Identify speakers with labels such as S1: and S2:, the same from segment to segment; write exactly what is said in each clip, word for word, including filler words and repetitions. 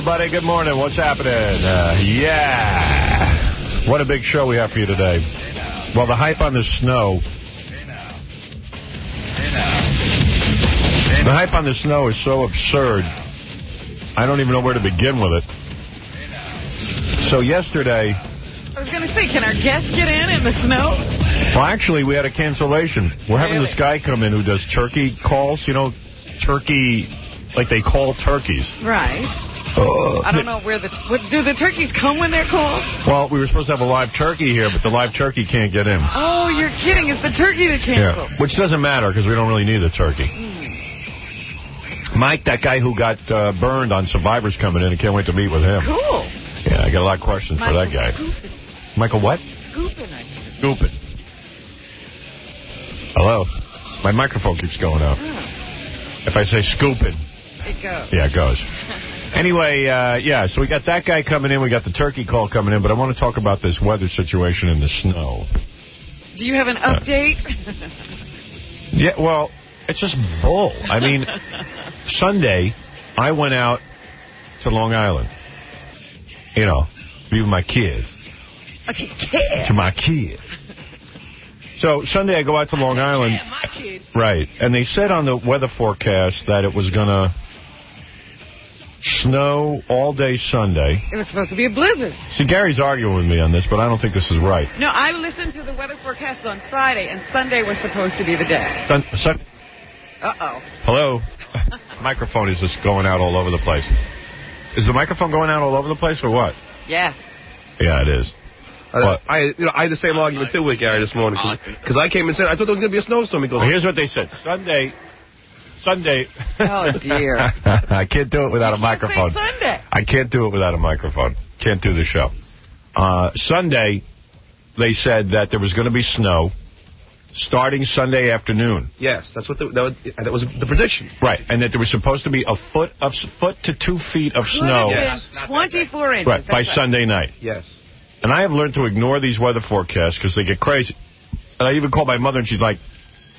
S1: everybody. Good morning. What's happening? Uh, yeah. What a big show we have for you today. Well, the hype on the snow. The hype on the snow is so absurd. I don't even know where to begin with it. So yesterday...
S2: I was going to say, can our guests get in in the snow?
S1: Well, actually, we had a cancellation. We're having
S2: really?
S1: this guy come in who does turkey calls. You know, turkey, like they call turkeys.
S2: Right.
S1: Uh,
S2: I don't know where the... What, do the turkeys come when they're called?
S1: Well, we were supposed to have a live turkey here, but the live turkey can't get in.
S2: Oh, you're kidding. It's the turkey that canceled.
S1: Yeah, which doesn't matter because we don't really need the turkey. Mm. Mike, that guy who got uh, burned on Survivor's coming in. I can't wait to meet with him.
S2: Cool.
S1: Yeah, I got a lot of questions
S2: Michael
S1: for that guy.
S2: Scoopin.
S1: Michael what?
S2: Scoopin, I think.
S1: Scoopin. Hello? My microphone keeps going out.
S2: Oh.
S1: If I say scoopin.
S2: It goes.
S1: Yeah, it goes. Anyway, uh, yeah, so we got that guy coming in. We got the turkey call coming in. But I want to talk about this weather situation in the snow.
S2: Do you have an update?
S1: Uh, yeah, well, it's just bull. I mean, Sunday, I went out to Long Island. You know, be with my kids.
S2: Okay, kids.
S1: To my kids. So Sunday I go out to Long Island.
S2: Yeah, my kids.
S1: Right. And they said on the weather forecast that it was going to snow all day Sunday.
S2: It was supposed to be a blizzard.
S1: See, Gary's arguing with me on this, but I don't think this is right.
S2: No, I listened to the weather forecast on Friday, and Sunday was supposed to be the day.
S1: Sun, sun,
S2: Uh-oh.
S1: Hello? Microphone is just going out all over the place. Is the microphone going out all over the place or what?
S2: Yeah.
S1: Yeah, it is.
S3: Uh, I, you know, I had the same argument, too, with Gary this morning. Because I came and said, I thought there was going to be a snowstorm. He goes,
S1: well, here's what they said. Sunday, Sunday.
S2: Oh, dear.
S1: I can't do it without a microphone.
S2: Say Sunday.
S1: I can't do it without a microphone. Can't do the show. Uh, Sunday, they said that there was going to be snow starting Sunday afternoon.
S3: Yes, that's what the, that, was, that was the prediction.
S1: Right, and that there was supposed to be a foot of foot to two feet of
S2: Could
S1: snow.
S2: Yes. twenty-four inches.
S1: Right, by
S2: right.
S1: Sunday night.
S3: Yes.
S1: And I have learned to ignore these weather forecasts because they get crazy. And I even called my mother, and she's like,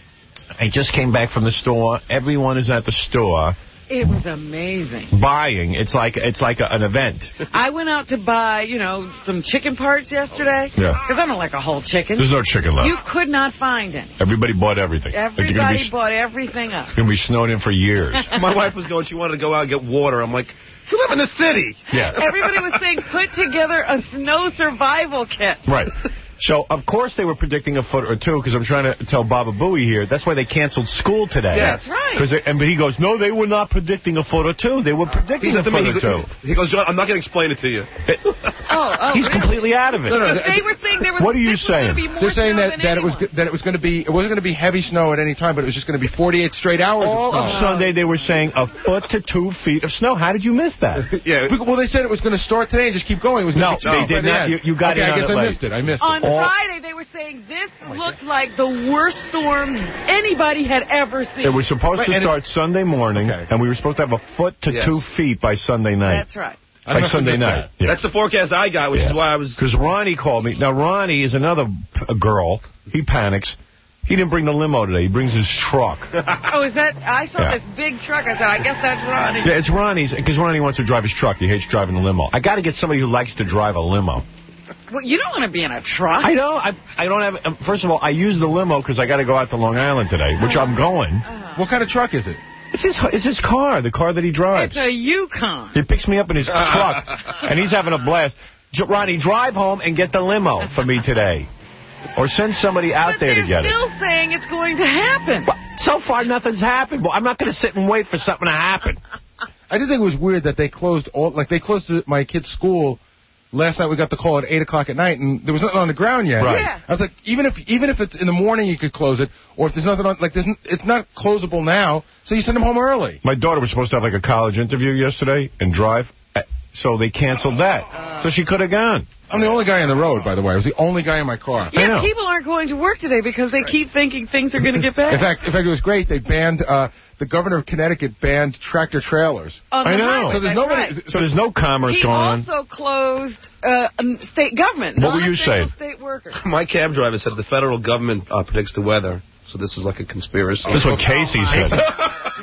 S1: I just came back from the store. Everyone is at the store.
S2: It was amazing.
S1: Buying. It's like it's like a, an event.
S2: I went out to buy, you know, some chicken parts yesterday.
S1: Yeah.
S2: Because I don't like a whole chicken.
S1: There's no chicken left.
S2: You could not find any.
S1: Everybody bought everything.
S2: Everybody
S1: like be,
S2: bought everything up.
S1: It's going to be snowing in for years.
S3: My wife was going, she wanted to go out and get water. I'm like, you live in the city.
S1: Yeah.
S2: Everybody was saying, put together a snow survival kit.
S1: Right. So, of course, they were predicting a foot or two, because I'm trying to tell Baba Booey here. That's why they canceled school today.
S3: Yes.
S2: That's right.
S1: Cause they, and, but he goes, no, they were not predicting a foot or two. They were predicting a foot
S3: me,
S1: or
S3: he,
S1: two.
S3: He goes, John, I'm not going to explain it to you.
S1: It,
S2: oh, oh,
S1: He's
S2: really?
S1: completely out of it.
S2: No, no, no, they were saying there was.
S1: What are you
S2: this was
S1: saying?
S2: Be more
S4: They're saying
S2: snow
S4: that,
S2: than
S4: that it was that it was going to be it wasn't going to be heavy snow at any time, but it was just going to be forty-eight straight hours
S1: All
S4: of snow.
S1: of Sunday they were saying a foot to two feet of snow. How did you miss that?
S3: Yeah.
S4: Well, they said it was going to start today and just keep going. It was
S1: No,
S4: be
S1: they did not. You, you got
S4: okay,
S1: in on
S4: I guess
S1: it
S4: I
S1: late.
S4: missed it. I missed
S2: On
S4: it.
S1: All,
S2: Friday, they were saying this looked like the worst storm anybody had ever seen.
S1: it was supposed
S4: Right,
S1: to
S4: and
S1: start Sunday morning,
S4: Okay.
S1: and we were supposed to have a foot to
S3: Yes.
S1: two feet by Sunday night.
S2: That's right.
S4: I
S1: By
S4: must have
S1: Sunday
S4: missed
S1: night.
S4: that.
S1: Yeah.
S3: That's the forecast I got, which
S1: Yeah.
S3: is why I was...
S1: Because Ronnie called me. Now, Ronnie is another p- girl. He panics. He didn't bring the limo today. He brings his truck.
S2: Oh, is that? I saw
S1: Yeah.
S2: this big truck. I said, I guess that's Ronnie.
S1: Yeah, it's Ronnie's, because Ronnie wants to drive his truck. He hates driving the limo. I got to get somebody who likes to drive a limo.
S2: Well, you don't want to be in a truck.
S1: I know. I, I don't have... Um, first of all, I use the limo because I got to go out to Long Island today, which I'm going.
S4: What kind of truck is it?
S1: It's his, it's his car, the car that he drives.
S2: It's a Yukon.
S1: He picks me up in his truck, and he's having a blast. J- Ronnie, drive home and get the limo for me today. Or send somebody out
S2: but
S1: there to get
S2: they're still
S1: it.
S2: saying it's going to happen.
S1: Well, so far, nothing's happened. Well, I'm not going to sit and wait for something to happen.
S4: I did think it was weird that they closed all like they closed my kid's school. Last night we got the call at eight o'clock at night, and there was nothing on the ground yet.
S1: Right.
S2: Yeah.
S4: I was like, even if even if it's in the morning, you could close it, or if there's nothing on, like there's, n- it's not closable now, so you send them home early.
S1: My daughter was supposed to have like a college interview yesterday and drive, uh, so they canceled that. So she could have gone.
S4: I'm the only guy on the road, by the way. I was the only guy in my car.
S1: I
S2: Yeah,
S1: know.
S2: people aren't going to work today because they keep thinking things are going to get better.
S4: In fact, in fact, it was great. They banned uh, the governor of Connecticut banned tractor trailers.
S2: On the
S1: I know.
S2: highway,
S4: So there's
S2: that's
S4: nobody.
S2: right.
S1: So there's no commerce
S2: He
S1: going on.
S2: also closed uh, um, state government.
S1: What were you
S2: non-essential
S1: saying?
S2: State workers.
S3: My cab driver said the federal government uh, predicts the weather, so this is like a conspiracy.
S1: That's what Casey said.
S2: Conspiracy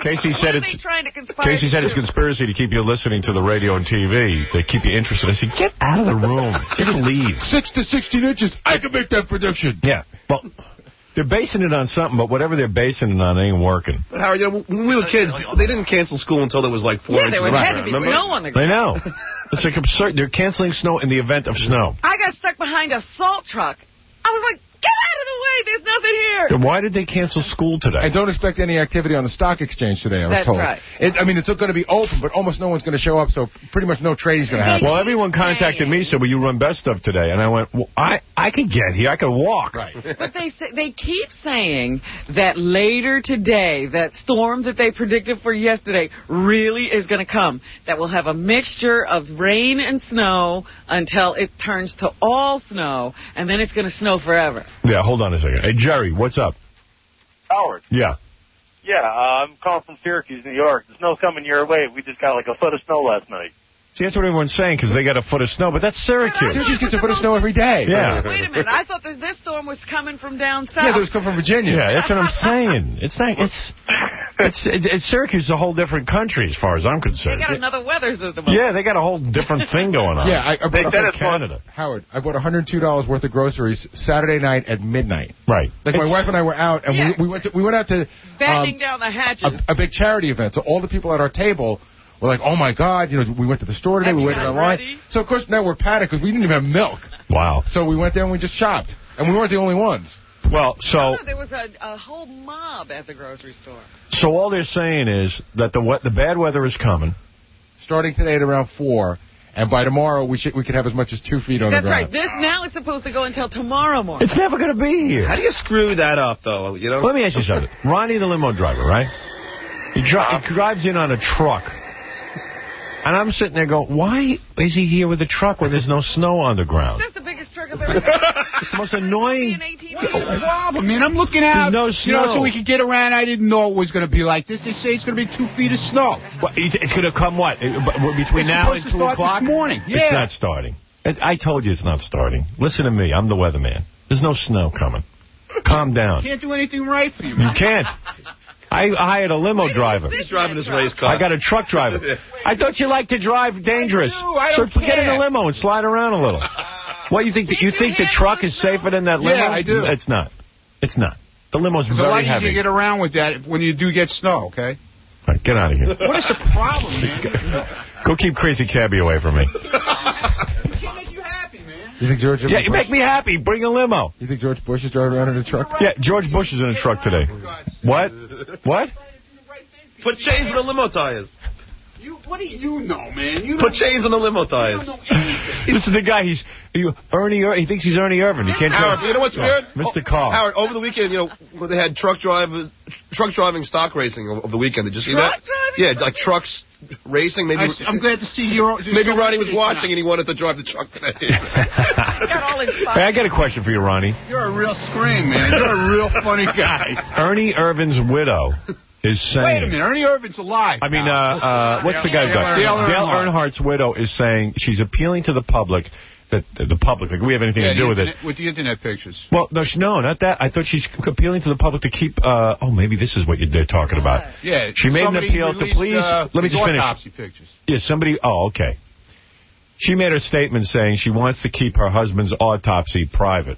S1: Casey said
S2: What are
S1: it's
S2: they trying to conspire
S1: Casey said
S2: to
S1: it's
S2: do?
S1: conspiracy to keep you listening to the radio and T V. They keep you interested. I said, get out of the room. Just leave.
S4: Six to sixteen inches. I can make that prediction.
S1: Yeah. Well, they're basing it on something, but whatever they're basing it on ain't working.
S3: But Howard, you know, when we were kids, they didn't cancel school until there was like four
S2: Yeah,
S3: inches
S2: there
S3: of
S2: was,
S3: rain.
S2: had to be
S3: Remember?
S2: snow on the
S1: I
S2: ground.
S1: know. It's like absurd. They're canceling snow in the event of snow.
S2: I got stuck behind a salt truck. I was like, get out of the way. There's nothing here.
S1: Then why did they cancel school today?
S4: I don't expect any activity on the stock exchange today, I was
S2: That's
S4: told.
S2: right.
S4: It, I mean, it's going to be open, but almost no one's going to show up, so pretty much no trading's going to happen.
S1: Well, everyone contacted me, said, will you run best of today? And I went, well, I, I could get here. I could walk.
S4: Right.
S2: But they say, they keep saying that later today, that storm that they predicted for yesterday really is going to come. That will have a mixture of rain and snow until it turns to all snow, and then it's going to snow forever.
S1: Yeah, hold on a second. Hey, Jerry, what's up?
S5: Howard.
S1: Yeah.
S5: Yeah, uh, I'm calling from Syracuse, New York. The snow's coming your way. We just got like a foot of snow last night.
S1: See, that's what everyone's saying, because they got a foot of snow, but that's Syracuse.
S4: Syracuse gets a foot of snow every day.
S1: Yeah.
S2: Wait a minute. I thought that this storm was coming from down south.
S4: Yeah, those come from Virginia.
S1: Yeah, that's what I'm saying. It's not, it's, it's, it, it's Syracuse is a whole different country as far as I'm
S2: They
S1: concerned.
S2: got another weather system.
S1: Yeah, they got a whole different thing going on.
S4: Yeah, I, I
S1: they
S4: bought
S1: said
S4: a-
S1: it's Canada.
S4: Howard, I bought one hundred two dollars worth of groceries Saturday night at midnight.
S1: Right.
S4: Like, my
S1: It's-
S4: wife and I were out, and
S2: Yeah.
S4: we, we went to, we went out to
S2: Battening
S4: um,
S2: down the hatches.
S4: a, a big charity event. So all the people at our table were like, oh, my God, you know, we went to the store today,
S2: Have
S4: we
S2: you
S4: waited
S2: got
S4: online.
S2: ready?
S4: So, of course, now we're panicked because we didn't even have milk.
S1: Wow.
S4: So we went there and we just shopped. And we weren't the only ones.
S1: Well, so
S2: No, there was a, a whole mob at the grocery store.
S1: so all they're saying is that the wet, the bad weather is coming.
S4: Starting today at around four, and by tomorrow we should we could have as much as two feet on
S2: That's
S4: the
S2: right.
S4: ground.
S2: This now it's supposed to go until tomorrow morning.
S1: It's never going to be here.
S3: How do you screw that up, though? You know.
S1: Let me ask you something. Ronnie, the limo driver, right? He, dri- he drives in on a truck. And I'm sitting there going, why is he here with a truck when there's no snow on the ground?
S2: That's the biggest truck I've ever seen.
S1: It's the most annoying.
S2: What's
S6: the problem, man? I'm looking out,
S1: There's no
S6: you know,
S1: snow.
S6: so we could get around. I didn't know it was going to be like this. They say it's going to be two feet of snow.
S1: Well, it's it's going to come what? Uh, b- Between
S6: It's
S1: now and
S6: supposed to
S1: two
S6: start
S1: o'clock?
S6: this morning.
S1: It's
S6: Yeah.
S1: not starting. It, I told you it's not starting. Listen to me. I'm the weatherman. There's no snow coming. Calm down.
S6: Can't do anything right for you,
S1: You
S6: man.
S1: can't. I hired a limo driver.
S3: He's driving his race car.
S1: I got a truck driver. I thought you liked to drive dangerous.
S6: I do. I
S1: so
S6: don't
S1: get in
S6: care.
S1: the limo and slide around a little. What, you think that you think the truck is safer than that limo?
S6: Yeah, I do.
S1: It's not. It's not. The limo's
S6: It's a lot
S1: very
S6: easier to
S1: heavy.
S6: get around with that when you do get snow, okay?
S1: All right, get out of here.
S6: What is the problem, man?
S1: Go keep Crazy Cabbie away from me.
S6: I can't make you happy, man.
S4: You think George?
S1: Yeah, you make me happy. Bring a limo.
S4: You think George Bush is driving around in a truck?
S1: Yeah, George Bush is in a truck today. What? What?
S3: Put chains on the limo tires.
S6: You, what do you know, man? You
S3: Put
S6: don't,
S3: chains on the limo
S6: you
S3: tires.
S6: don't know anything.
S1: This is the guy. He's you, Ernie. Ir- he thinks he's Ernie Irvin. He can't
S3: Howard,
S1: drive.
S3: you know what's weird?
S1: Mister Carr.
S3: Howard, over the weekend, you know, when they had truck drivers, truck driving stock racing over the weekend. Did you see
S2: Truck
S3: that?
S2: driving?
S3: Yeah, like trucks racing. Maybe
S6: I, I'm glad to see you're.
S3: maybe Ronnie was watching and he wanted to drive the truck today.
S2: got all inspired.
S1: Hey, I got a question for you, Ronnie.
S6: You're a real scream, man. You're a real funny guy.
S1: Ernie Irvin's widow is saying.
S6: Wait a minute. Ernie Irvin's alive.
S1: I mean, uh, uh, what's the guy's
S6: Dale
S1: name?
S6: Earnhardt.
S1: Dale Earnhardt's widow is saying she's appealing to the public that the public, like we have anything
S6: Yeah,
S1: to do
S6: the
S1: with it.
S6: internet- With the internet pictures.
S1: Well, no, she, no, not that. I thought she's appealing to the public to keep. Uh, oh, maybe this is what you, they're talking about.
S6: Yeah.
S1: She made an
S6: somebody
S1: appeal to
S6: released,
S1: please.
S6: Uh,
S1: let me just finish.
S6: autopsy pictures.
S1: Yeah, somebody. Oh, okay. She made her statement saying she wants to keep her husband's autopsy private.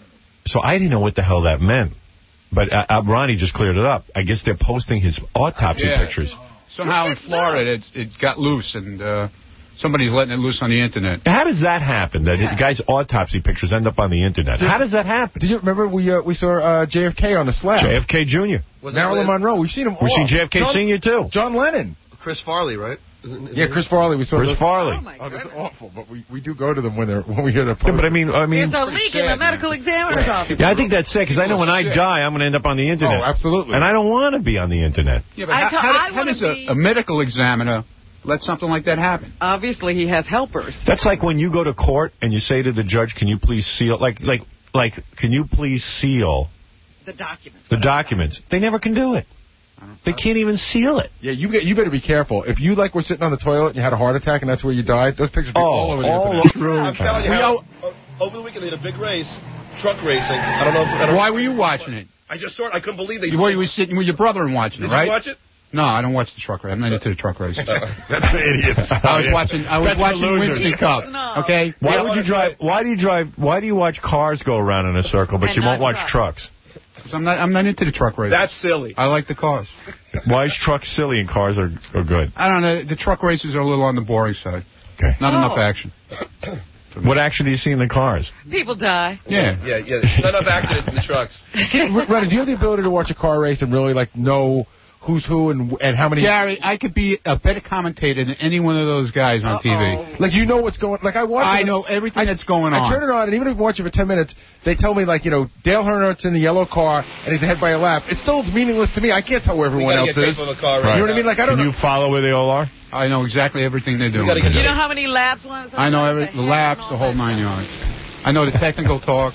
S1: So I didn't know what the hell that meant. But uh, uh, Ronnie just cleared it up. I guess they're posting his autopsy
S6: Yeah.
S1: pictures.
S6: Somehow in Florida, it, it got loose, and uh, somebody's letting it loose on the internet.
S1: How does that happen, that the guy's autopsy pictures end up on the internet? How does that happen?
S4: Do you remember we uh, we saw uh, J F K on the slab?
S1: J F K Junior
S4: Marilyn Monroe. We've seen him.
S1: We've
S4: all.
S1: seen J F K
S4: John,
S1: Senior too.
S4: John Lennon.
S3: Chris Farley, right? Isn't, isn't
S4: Yeah, Chris Farley. We saw
S1: Chris
S4: those-
S1: Farley.
S2: Oh, my
S4: Oh, that's
S2: goodness.
S4: awful. But we, we do go to them when they're when we hear their.
S1: Yeah, but I mean, I mean,
S2: There's a leak in the
S6: sad,
S2: medical examiner's office.
S1: yeah, I think that's sick because I know when I
S6: Sick.
S1: die, I'm going to end up on the internet.
S4: Oh, absolutely.
S1: And I don't want to be on the internet.
S6: Yeah, but
S2: I
S6: how,
S2: told-
S6: how,
S2: I
S6: how
S2: wanna
S6: does
S2: be-
S6: a, a medical examiner let something like that happen?
S2: Obviously, he has helpers.
S1: That's like when you go to court and you say to the judge, "Can you please seal?" Like, like, like, can you please seal
S2: The documents.
S1: the documents? They never can do it. They can't even seal it.
S4: Yeah, you get you better be careful. If you like were sitting on the toilet and you had a heart attack and that's where you died, those pictures be
S1: Oh,
S4: all over the
S1: all
S4: internet.
S1: through.
S3: I'm telling you,
S6: We
S3: how, o- over the weekend they had a big race, truck racing. I don't know. If, I don't
S6: Why were you watching it?
S3: I just saw it. I couldn't believe they.
S6: You, well, you were sitting with your brother and watching
S3: Did
S6: it, right?
S3: you watch it?
S6: No, I don't watch the truck race. I'm not into the truck race.
S1: That's idiots.
S6: I was watching. I was
S1: That's
S6: watching Winston Cup.
S2: No.
S6: Okay.
S1: Why
S6: Yeah,
S1: would you drive? Why do you drive? Why do you watch cars go around in a circle, but
S2: And
S1: you won't
S2: not
S1: watch
S2: trucks.
S1: trucks?
S6: I'm not. I'm not into the truck race.
S3: That's silly.
S6: I like the cars.
S1: Why is trucks silly and cars are, are good?
S6: I don't know. The truck races are a little on the boring side.
S1: Okay.
S6: Not
S2: Oh.
S6: enough action.
S1: What action do you see in the cars?
S2: People die.
S6: Yeah.
S3: Yeah, yeah. Not enough accidents in the trucks.
S4: Ronnie, do you have the ability to watch a car race and really like know who's who and and how many?
S6: Gary, I could be a better commentator than any one of those guys on T V.
S4: Like you know what's going. Like I watch.
S6: I
S4: it,
S6: know everything
S4: I,
S6: that's going on.
S4: I turn it on, and even if I watch it for ten minutes, they tell me like you know Dale Earnhardt's in the yellow car and he's ahead by a lap. It's still meaningless to me. I can't tell where everyone else is.
S3: The car
S1: Right.
S4: You know what I mean? Like I don't
S1: Can
S4: know.
S1: you follow where they all are?
S6: I know exactly everything they're doing.
S3: gotta get
S2: You know how many laps one is?
S6: I know every, the laps, the whole nine yards. I know the technical talk.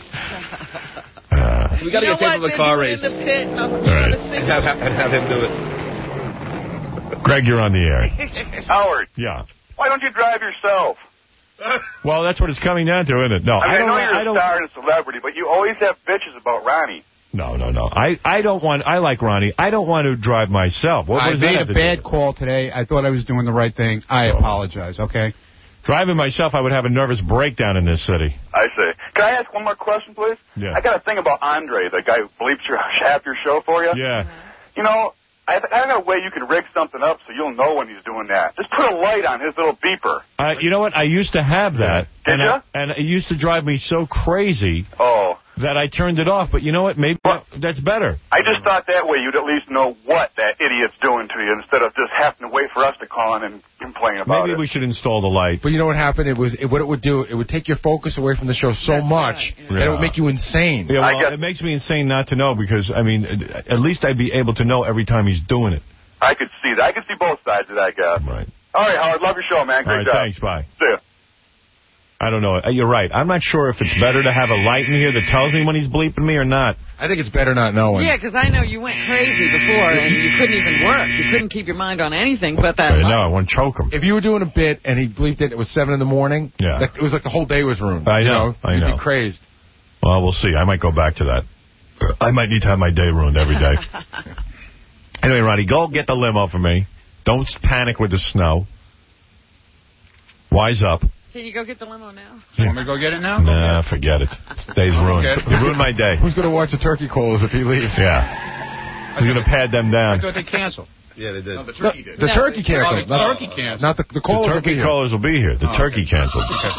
S1: Uh,
S3: We got to
S2: You know
S3: get tape
S2: what?
S3: of the
S2: They're
S3: car
S2: doing
S3: race
S2: in the pit, and I'm
S1: right.
S2: gonna sing
S3: and have, have, and have him do it.
S1: Greg, you're on the air.
S5: Howard,
S1: Yeah.
S5: why don't you drive yourself?
S1: Well, that's what it's coming down to, isn't it? No,
S5: I mean, I,
S1: don't.
S5: know you're
S1: I
S5: a
S1: don't.
S5: star and a celebrity, but you always have bitches about Ronnie.
S1: No, no, no. I, I don't want. I like Ronnie. I don't want to drive myself. What, what
S6: I
S1: does that
S6: made
S1: have
S6: a
S1: to do
S6: bad
S1: with it?
S6: call today. I thought I was doing the right thing. I apologize, okay?
S1: Driving myself, I would have a nervous breakdown in this city.
S5: I say. Can I ask one more question, please?
S1: Yeah.
S5: I got a thing about Andre, the guy who bleeps your half your show for you.
S1: Yeah.
S5: You know, I, I got a way you can rig something up so you'll know when he's doing that. Just put a light on his little beeper.
S1: Uh, you know what? I used to have that.
S5: Did
S1: and
S5: ya?
S1: I, and it used to drive me so crazy
S5: Oh.
S1: that I turned it off. But you know what? Maybe that, that's better.
S5: I just thought that way you'd at least know what that idiot's doing to you instead of just having to wait for us to call in and complain about
S1: Maybe
S5: it.
S1: we should install the light.
S4: But you know what happened? It was it, what it would do. It would take your focus away from the show so
S2: That's
S4: much
S2: right,
S4: that it would make you insane.
S1: Yeah,
S5: I
S1: well,
S5: guess-
S1: it makes me insane not to know because, I mean, at least I'd be able to know every time he's doing it.
S5: I could see that. I could see both sides of that, guy.
S1: Right.
S5: All right, Howard. Love your show, man.
S1: All
S5: Great
S1: right,
S5: job.
S1: thanks. Bye.
S5: See ya.
S1: I don't know. Uh, You're right. I'm not sure if it's better to have a light in here that tells me when he's bleeping me or not.
S4: I think it's better not knowing.
S2: Yeah, because I know you went crazy before and you couldn't even work. You couldn't keep your mind on anything but that.
S1: I
S2: light.
S1: know. I want to choke him.
S4: If you were doing a bit and he bleeped it, it was seven in the morning.
S1: Yeah.
S4: Like, it was like the whole day was ruined.
S1: I
S4: you
S1: know, I
S4: You'd
S1: know.
S4: be crazed.
S1: Well, we'll see. I might go back to that. I might need to have my day ruined every day. Anyway, Ronnie, go get the limo for me. Don't panic with the snow. Wise up.
S2: Can you go get the limo now?
S6: You want me to go get it now?
S1: Nah, forget it. Day's ruined.
S6: Okay.
S1: You ruined my day.
S4: Who's going to watch the turkey calls if he leaves?
S1: Yeah. He's going to pad them
S6: I
S1: down.
S6: thought they canceled.
S3: Yeah, they did.
S6: No, the turkey did.
S4: The
S2: No,
S4: turkey
S2: the
S4: canceled.
S6: turkey- the
S4: not,
S6: turkey canceled.
S4: Not the, the
S1: The
S4: callers will be
S1: turkey
S4: here.
S1: callers will be here. The
S6: Oh,
S1: turkey
S6: okay.
S1: canceled.
S6: Okay.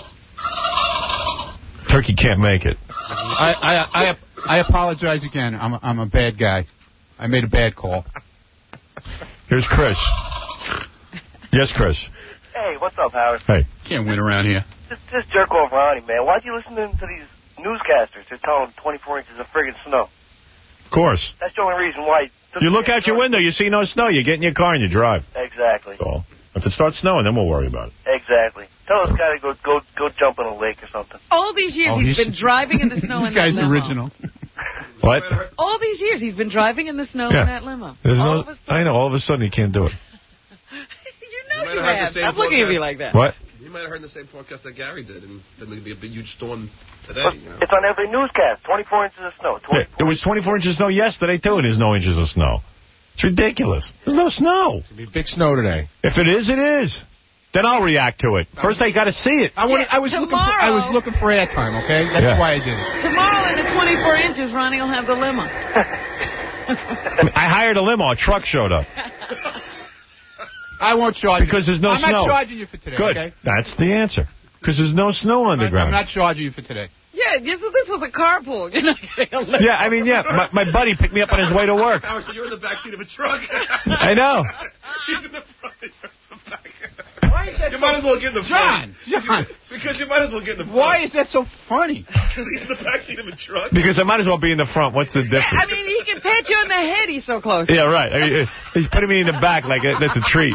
S1: Turkey can't make it.
S6: I, I I I apologize again. I'm a, I'm a bad guy. I made a bad call.
S1: Here's Chris. Yes, Chris.
S7: Hey, what's up, Howard?
S1: Hey.
S6: Can't win around here.
S7: Just, just jerk off Ronnie, man. Why'd you listen to these newscasters? They're telling twenty-four inches of friggin' snow.
S1: Of course.
S7: That's the only reason why.
S1: You look out your window, you see no snow, you get in your car and you drive.
S7: Exactly.
S1: That's all. If it starts snowing, then we'll worry about it.
S7: Exactly. Tell this guy to go go go jump in a lake or something.
S2: All these years
S6: Oh,
S2: he's
S6: he's-
S2: been driving in the snow
S6: This
S2: in that
S6: guy's
S2: limo.
S6: original.
S1: What?
S2: All these years he's been driving in the snow
S1: Yeah.
S2: in that limo.
S1: There's
S2: all
S1: no,
S2: of a sudden.
S1: I know, all of a sudden he can't do it.
S2: You know
S3: might
S2: you
S3: have heard the
S2: have.
S3: same
S2: Stop looking at me
S3: forecast.
S2: like that.
S1: What?
S3: You might have heard the same forecast that Gary did, and then there'd be a big, huge storm today.
S7: But
S3: You know?
S7: it's on every newscast. twenty-four inches of snow.
S1: Yeah,
S7: twenty-four.
S1: there was twenty-four inches of snow yesterday, too, and there's no inches of snow. It's ridiculous. There's no snow.
S4: It's going to be big snow today.
S1: If it is, it is. Then I'll react to it. First, I got to see it.
S6: I wanted,
S2: Yeah,
S6: I was looking for I was
S2: tomorrow-
S6: looking for airtime. Okay, that's
S1: Yeah.
S6: why I did it.
S2: Tomorrow in the twenty-four inches, Ronnie will have the limo.
S1: I hired a limo. A truck showed up.
S6: I won't charge you.
S1: Because there's no
S6: I'm
S1: snow.
S6: not charging you for today.
S1: Good.
S6: Okay?
S1: That's the answer. Because there's no snow on the
S6: I'm
S1: ground.
S6: not charging you for today.
S2: Yeah, this, this was a carpool. You're not getting a limo.
S1: Yeah, I mean, yeah, my, my buddy picked me up on his way to work.
S3: Howard, so you're in the backseat of a truck.
S1: I know.
S3: He's in the front. You're in the back.
S6: Why is that
S3: You
S6: so
S3: might as well get in the front.
S6: John, John,
S3: Because you might as well get in the front.
S6: why is that so funny?
S3: Because he's in the backseat of a truck.
S1: Because I might as well be in the front. What's the difference?
S2: I mean, he can pat you on the head. He's so close.
S1: Yeah, right. I mean, he's putting me in the back like a, that's a treat.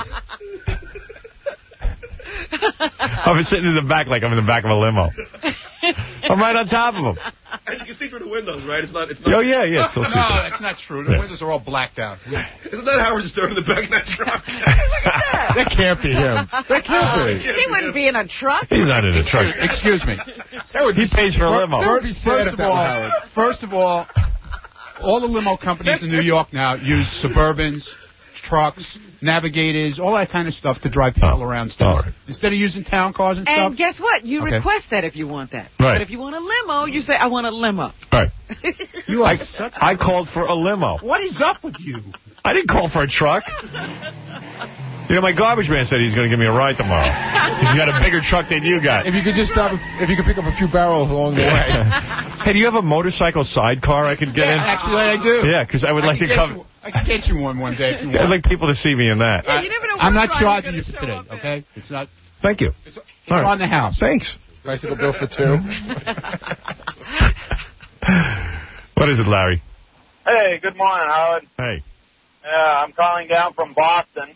S1: I'm sitting in the back like I'm in the back of a limo. I'm right on top of him.
S3: And you can see through the windows, right? It's not. It's not.
S1: Oh, yeah, yeah. Still
S6: No,
S1: see that.
S6: that's not true. The
S1: Yeah.
S6: windows are all blacked out.
S3: Isn't that Howard Stern in the back of that truck?
S4: That can't be him. That can't be.
S2: He wouldn't be in a truck.
S1: He's not in a truck.
S6: Excuse me.
S1: He pays for a limo.
S4: That would be sad
S6: First
S4: if
S6: of
S4: that was
S6: all,
S4: Howard.
S6: first of all, all the limo companies in New York now use Suburbans, trucks, navigators, all that kind of stuff to drive people
S1: Oh,
S6: around stuff.
S1: all right.
S6: Instead of using town cars and,
S2: And
S6: stuff.
S2: guess what? You
S6: Okay.
S2: request that if you want that.
S1: Right.
S2: But if you want a limo, you say, I want a limo.
S1: Right.
S6: You
S1: I,
S6: are such
S1: I called for a limo.
S6: What is up with you?
S1: I didn't call for a truck. You know, my garbage man said he's going to give me a ride tomorrow. He's got a bigger truck than you got.
S4: If you could just stop, if you could pick up a few barrels along the way.
S1: Hey, do you have a motorcycle sidecar I could get
S6: Yeah,
S1: in?
S6: actually, I do.
S1: Yeah, because I would
S6: I
S1: like
S6: can
S1: to
S6: get
S1: come.
S6: you- I can get you one one day if you
S1: I'd
S6: want.
S1: like people to see me in that.
S2: Yeah, you never know
S6: I'm
S2: what
S6: not
S2: Brian's
S6: charging
S2: gonna
S6: you for
S2: show
S6: today,
S2: up in.
S6: okay? It's not.
S1: Thank you.
S6: It's, it's
S1: All right.
S6: on the house.
S1: Thanks.
S4: Bicycle bill for two.
S1: What is it, Larry?
S8: Hey, good morning, Howard.
S1: Hey.
S8: Uh, I'm calling down from Boston.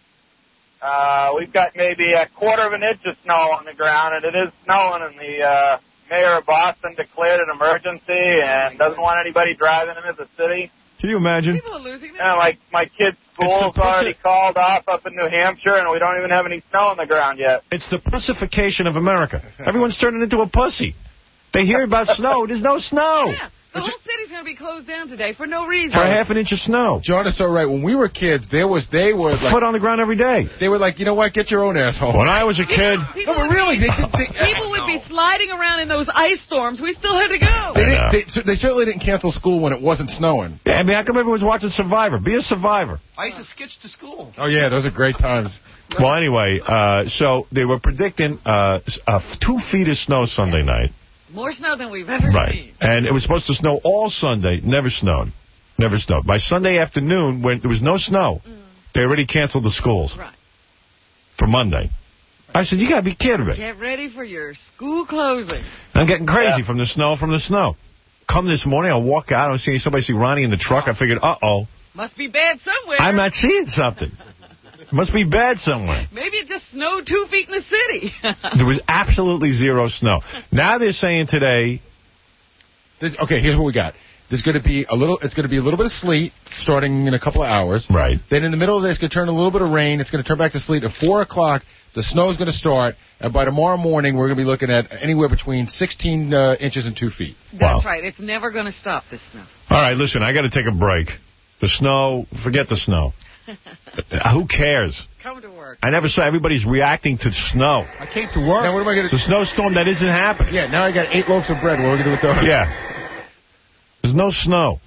S8: Uh, we've got maybe a quarter of an inch of snow on the ground, and it is snowing, and the uh, mayor of Boston declared an emergency and doesn't want anybody driving into the city.
S1: Can you imagine?
S2: People are losing their
S8: And like my kid's school's
S1: It's the
S8: already
S1: pussy-
S8: called off up in New Hampshire, and we don't even have any snow on the ground yet.
S1: It's the pussification of America. Everyone's turning into a pussy. They hear about snow. There's no snow.
S2: Yeah, the whole city's going to be closed down today for no reason.
S1: For a half an inch of snow.
S4: John is so right. When we were kids, there was they were like,
S1: Foot on the ground every day.
S4: they were like, you know what? Get your own asshole.
S1: When I was a kid,
S2: People
S4: No, but
S2: would
S4: really,
S2: be,
S4: they did- they-
S2: people would be sliding around in those ice storms. We still had to go.
S4: They,
S1: I
S4: didn't,
S1: know.
S4: they, so- they certainly didn't cancel school when it wasn't snowing.
S1: yeah, I mean, how come everyone's watching Survivor? Be a survivor.
S3: I used to skitch to school.
S4: Oh yeah, those are great times.
S1: Well, anyway, uh, so they were predicting uh, s- uh, two feet of snow Sunday night.
S2: More snow than we've ever
S1: Right.
S2: seen.
S1: And it was supposed to snow all Sunday. Never snowed. Never snowed. By Sunday afternoon, when there was no snow, they already canceled the schools
S2: Right.
S1: for Monday. I said, you got to be kidding me.
S2: Get ready for your school closing.
S1: I'm getting crazy from the snow, from the snow. Come this morning, I walk out, I see somebody see Ronnie in the truck. I figured, uh-oh,
S2: Must be bad somewhere.
S1: I'm not seeing something. It must be bad somewhere.
S2: Maybe it just snowed two feet in the city.
S1: There was absolutely zero snow. Now they're saying today,
S4: There's, okay, here's what we got. There's going to be a little. It's going to be a little bit of sleet starting in a couple of hours.
S1: right,
S4: Then in the middle of the day, it's going to turn a little bit of rain. It's going to turn back to sleet. At four o'clock, the snow's going to start. And by tomorrow morning, we're going to be looking at anywhere between sixteen uh, inches and two feet.
S2: That's
S1: Wow.
S2: right. It's never going to stop, this snow.
S1: all right, listen, I got to take a break. The snow, forget the snow. Uh, Who cares?
S2: Come to work.
S1: I never saw everybody's reacting to snow.
S6: I came to work.
S4: Now, what am I going
S1: It's a
S4: to...
S1: snowstorm that isn't happening.
S4: Yeah, now I got eight loaves of bread. What are we going to do with those?
S1: Yeah. There's no snow.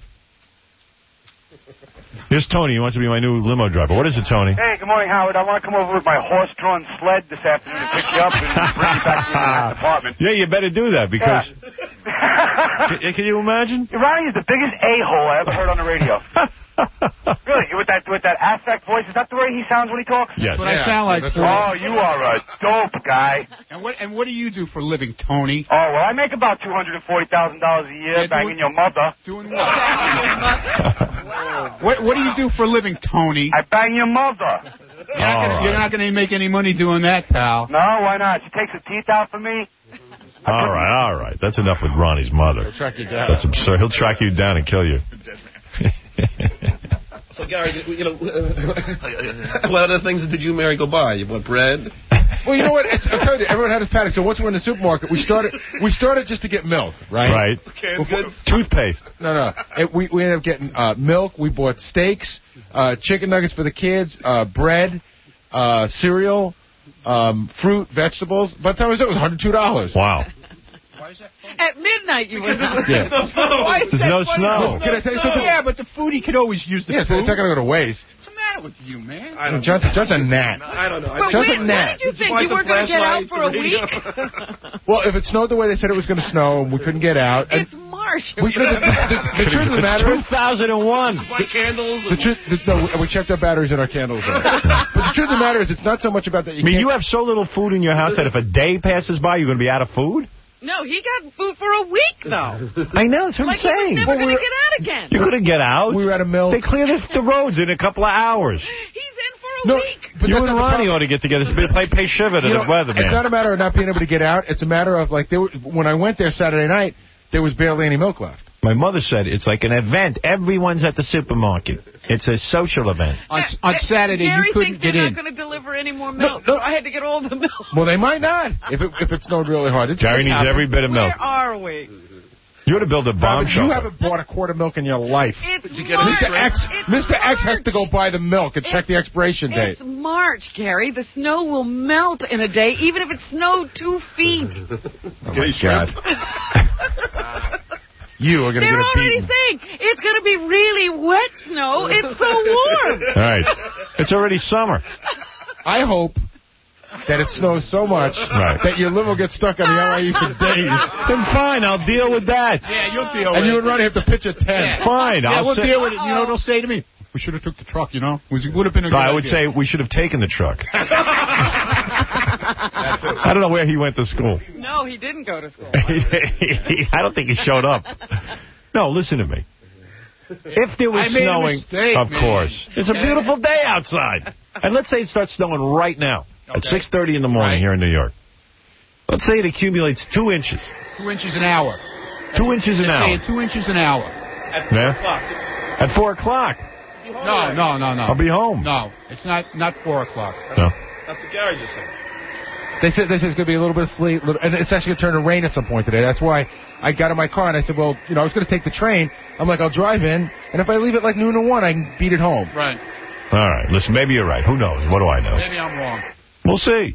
S1: Here's Tony. He wants to be my new limo driver. What is it, Tony?
S5: Hey, good morning, Howard. I want to come over with my horse-drawn sled this afternoon to pick you up and bring you back to the apartment.
S1: Yeah, you better do that because...
S5: Yeah.
S1: Can, can you imagine?
S5: Ronnie is the biggest a-hole I ever heard on the radio. Really, with that with that affect voice, is that the way he sounds when he talks?
S1: Yes.
S6: That's what I sound like.
S4: that's
S6: For,
S5: Oh, you are a dope guy.
S6: and what and what do you do for a living, Tony?
S5: Oh, well, I make about two hundred forty thousand dollars a year
S6: Yeah,
S5: banging
S6: doing-
S5: your mother.
S6: Doing what? what? What do you do for a living, Tony?
S5: I bang your mother.
S6: You're not gonna-
S1: All
S6: you're
S1: right.
S6: not going to make any money doing that, pal.
S5: No, why not? She takes the teeth out for me.
S1: All right, all right. That's enough with Ronnie's mother.
S4: Track you down.
S1: That's absurd. He'll track you down and kill you.
S3: So, Gary, you know, what other things did you and Mary go buy? You bought bread?
S4: Well, you know what? It's, I'll tell you, everyone had his panic. So once we're in the supermarket, we started we started just to get milk, right?
S1: Right.
S3: Canned goods?
S1: Toothpaste.
S4: No, no. It, we, we ended up getting uh, milk. We bought steaks, uh, chicken nuggets for the kids, uh, bread, uh, cereal, um, fruit, vegetables. By the time it was, it was one hundred two dollars.
S1: Wow.
S2: At midnight, you were.
S4: Yeah.
S6: Why is
S1: There's
S6: that
S1: no
S6: funny?
S1: snow.
S4: Can I tell you something?
S6: Yeah, but the food, he could always use the
S4: Yeah, so
S6: food.
S4: it's not going to go to waste.
S6: What's the matter with you, man?
S3: I don't
S4: Just, just a gnat.
S3: I don't know.
S2: But
S4: Just
S2: wait,
S4: a
S2: what
S4: gnat.
S2: did you think?
S3: Buy
S2: You
S3: some
S2: were going to get out
S3: flashlights,
S2: for a
S3: radio.
S2: week?
S4: Well, if it snowed the way they said it was going to snow and we couldn't get out. And
S2: It's March.
S4: we, you know, the, the, the truth of the
S1: It's
S4: matter
S1: two
S4: is,
S1: thousand one.
S3: Buy candles.
S4: the truth, the, no, we checked our batteries and our candles. Are. But the truth of the matter is, it's not so much about that. You
S1: I mean,
S4: can't-
S1: you have so little food in your house that if a day passes by, you're going to be out of food?
S2: No, he got food for a week, though.
S1: I know. That's what
S2: Like
S1: I'm
S2: he was
S1: saying.
S2: never
S4: Well,
S2: going
S4: we're-
S2: to get out again.
S1: You couldn't get out.
S4: we were out of milk.
S1: They clear the, the roads in a couple of hours.
S2: He's in for a
S4: No,
S2: week.
S4: but
S1: You
S4: that's
S1: and
S4: not the
S1: Ronnie
S4: problem.
S1: ought to get together. Play pay shiver to
S4: You
S1: the
S4: know,
S1: weatherman.
S4: It's not a matter of not being able to get out. It's a matter of, like, there were, when I went there Saturday night, there was barely any milk left.
S1: My mother said it's like an event. Everyone's at the supermarket. It's a social event.
S6: On, on Saturday,
S2: Gary
S6: you couldn't
S2: thinks
S6: get
S2: they're
S6: in.
S2: not going to deliver any more milk,
S4: no.
S2: so I had to get all the milk.
S4: Well, they might not if it, if it snowed really hard. It's,
S1: Gary
S4: it's
S1: needs
S4: happened.
S1: every bit of milk.
S2: Where are we?
S1: You would have built a bomb
S4: Robin,
S1: shelter.
S4: you haven't bought a quart of milk in your life.
S2: It's
S4: Did you get
S2: March.
S4: Mister X,
S2: It's
S4: Mister X has
S2: March.
S4: to go buy the milk and check
S2: It's-
S4: the expiration date.
S2: It's March, Gary. The snow will melt in a day, even if it snowed two feet.
S4: Oh, my God. You are going to
S2: They're
S4: get a
S2: already
S4: beating.
S2: saying it's going to be really wet snow. It's so warm.
S1: All right. It's already summer.
S4: I hope that it snows so much
S1: Right.
S4: that your liver will get stuck on the L I E for days.
S1: Then fine, I'll deal with that.
S6: Yeah, you'll deal
S4: And
S6: with
S4: you
S6: it.
S4: and Ronnie have to pitch a tent.
S6: Yeah.
S1: Fine,
S6: Yeah,
S1: I'll
S6: we'll
S1: say,
S6: deal with it. You know what they'll say to me? We should have took the truck, you know? It would have been a good
S1: I would
S6: idea.
S1: say we should have taken the truck. I don't know where he went to school.
S2: No, he didn't go to school.
S1: I don't think he showed up. No, listen to me. If there was
S6: I made a
S1: snowing,
S6: mistake,
S1: of
S6: man.
S1: course. It's a beautiful day outside. And let's say it starts snowing right now at
S6: Okay.
S1: six thirty in the morning
S6: Right.
S1: here in New York. Let's say it accumulates two inches.
S6: Two inches an hour. Two
S1: Two inches an
S6: Let's
S1: hour.
S6: say two inches an hour.
S1: Yeah? At four o'clock.
S6: No, no, no, no.
S1: I'll be home.
S6: No, it's not not four o'clock.
S1: No.
S3: That's what Gary just said.
S4: They said this is going to be a little bit of sleet, little, and it's actually going to turn to rain at some point today. That's why I got in my car and I said, well, you know, I was going to take the train. I'm like, I'll drive in, and if I leave it like noon or one, I can beat it home.
S6: Right.
S1: All right. Listen, maybe you're right. Who knows? What do I know?
S6: Maybe I'm wrong.
S1: We'll see.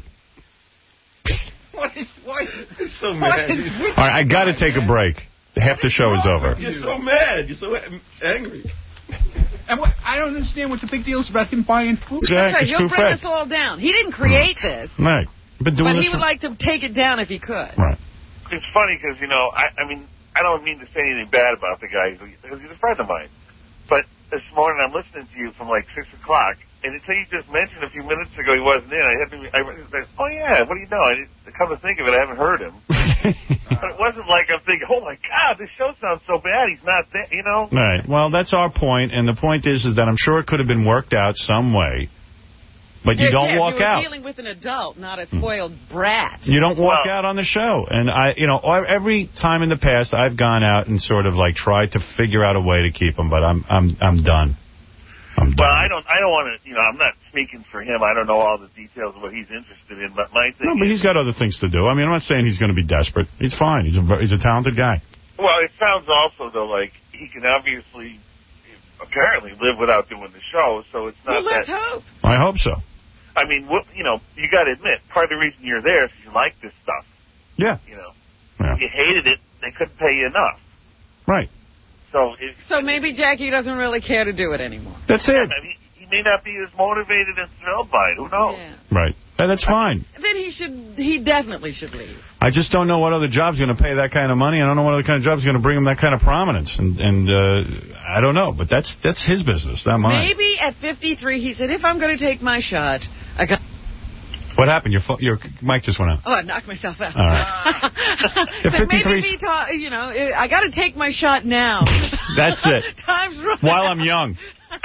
S3: What is, why? He's so mad. He's,
S1: All right, I got to take a break. Half the show is over.
S3: you're so mad. You're so angry.
S6: And what, I don't understand what the big deal is about him buying food.
S2: That's right.
S1: it's
S2: He'll
S1: too
S2: bring
S1: fast.
S2: us all down. He didn't create this,
S1: Right. Been doing
S2: but
S1: this
S2: he would
S1: for-
S2: like to take it down if he could.
S1: Right.
S9: It's funny because, you know, I, I mean, I don't mean to say anything bad about the guy because he's a friend of mine. But this morning I'm listening to you from like six o'clock, and until you just mentioned a few minutes ago he wasn't in, I had to, I was like, oh yeah, what do you know? I didn't, come to think of it, I haven't heard him. But it wasn't like I'm thinking, oh my God, this show sounds so bad, he's not there, you know?
S1: Right. Well, that's our point, and the point is, is that I'm sure it could have been worked out some way, but you
S2: Yeah,
S1: don't
S2: yeah,
S1: walk
S2: you were
S1: out.
S2: dealing with an adult, not a spoiled brat.
S1: You don't walk
S9: Well-
S1: out on the show. And I, you know, every time in the past I've gone out and sort of like tried to figure out a way to keep him, but I'm, I'm, I'm done. I'm done.
S9: Well, I don't, I don't want to, you know, I'm not speaking for him. I don't know all the details of what he's interested in, but my thing
S1: No, but
S9: is,
S1: he's got other things to do. I mean, I'm not saying he's going to be desperate. He's fine. He's a, he's a talented guy.
S9: well, it sounds also though like he can obviously, apparently live without doing the show, so it's not
S2: Well, let's
S9: that.
S2: hope.
S1: I hope so.
S9: I mean, what, you know, you got to admit, part of the reason you're there is you like this stuff.
S1: Yeah.
S9: You know,
S1: Yeah.
S9: if you hated it, they couldn't pay you enough.
S1: Right.
S9: So, it,
S2: So maybe Jackie doesn't really care to do it anymore.
S1: That's it.
S9: I mean, he may not be as motivated and thrilled by it. Who knows?
S2: Yeah.
S1: Right. And that's fine.
S2: Then he should. He definitely should leave.
S1: I just don't know what other job's going to pay that kind of money. I don't know what other kind of job's going to bring him that kind of prominence. And, and uh, I don't know. But that's that's his business, not mine.
S2: Maybe at fifty-three, he said, if I'm going to take my shot, I got.
S1: What happened? Your phone, your mic just went out.
S2: Oh, I knocked myself out.
S1: All right. If
S2: But
S1: fifty-three
S2: maybe if he ta- you know, I got to take my shot now.
S1: That's it.
S2: Time's right.
S1: While I'm young.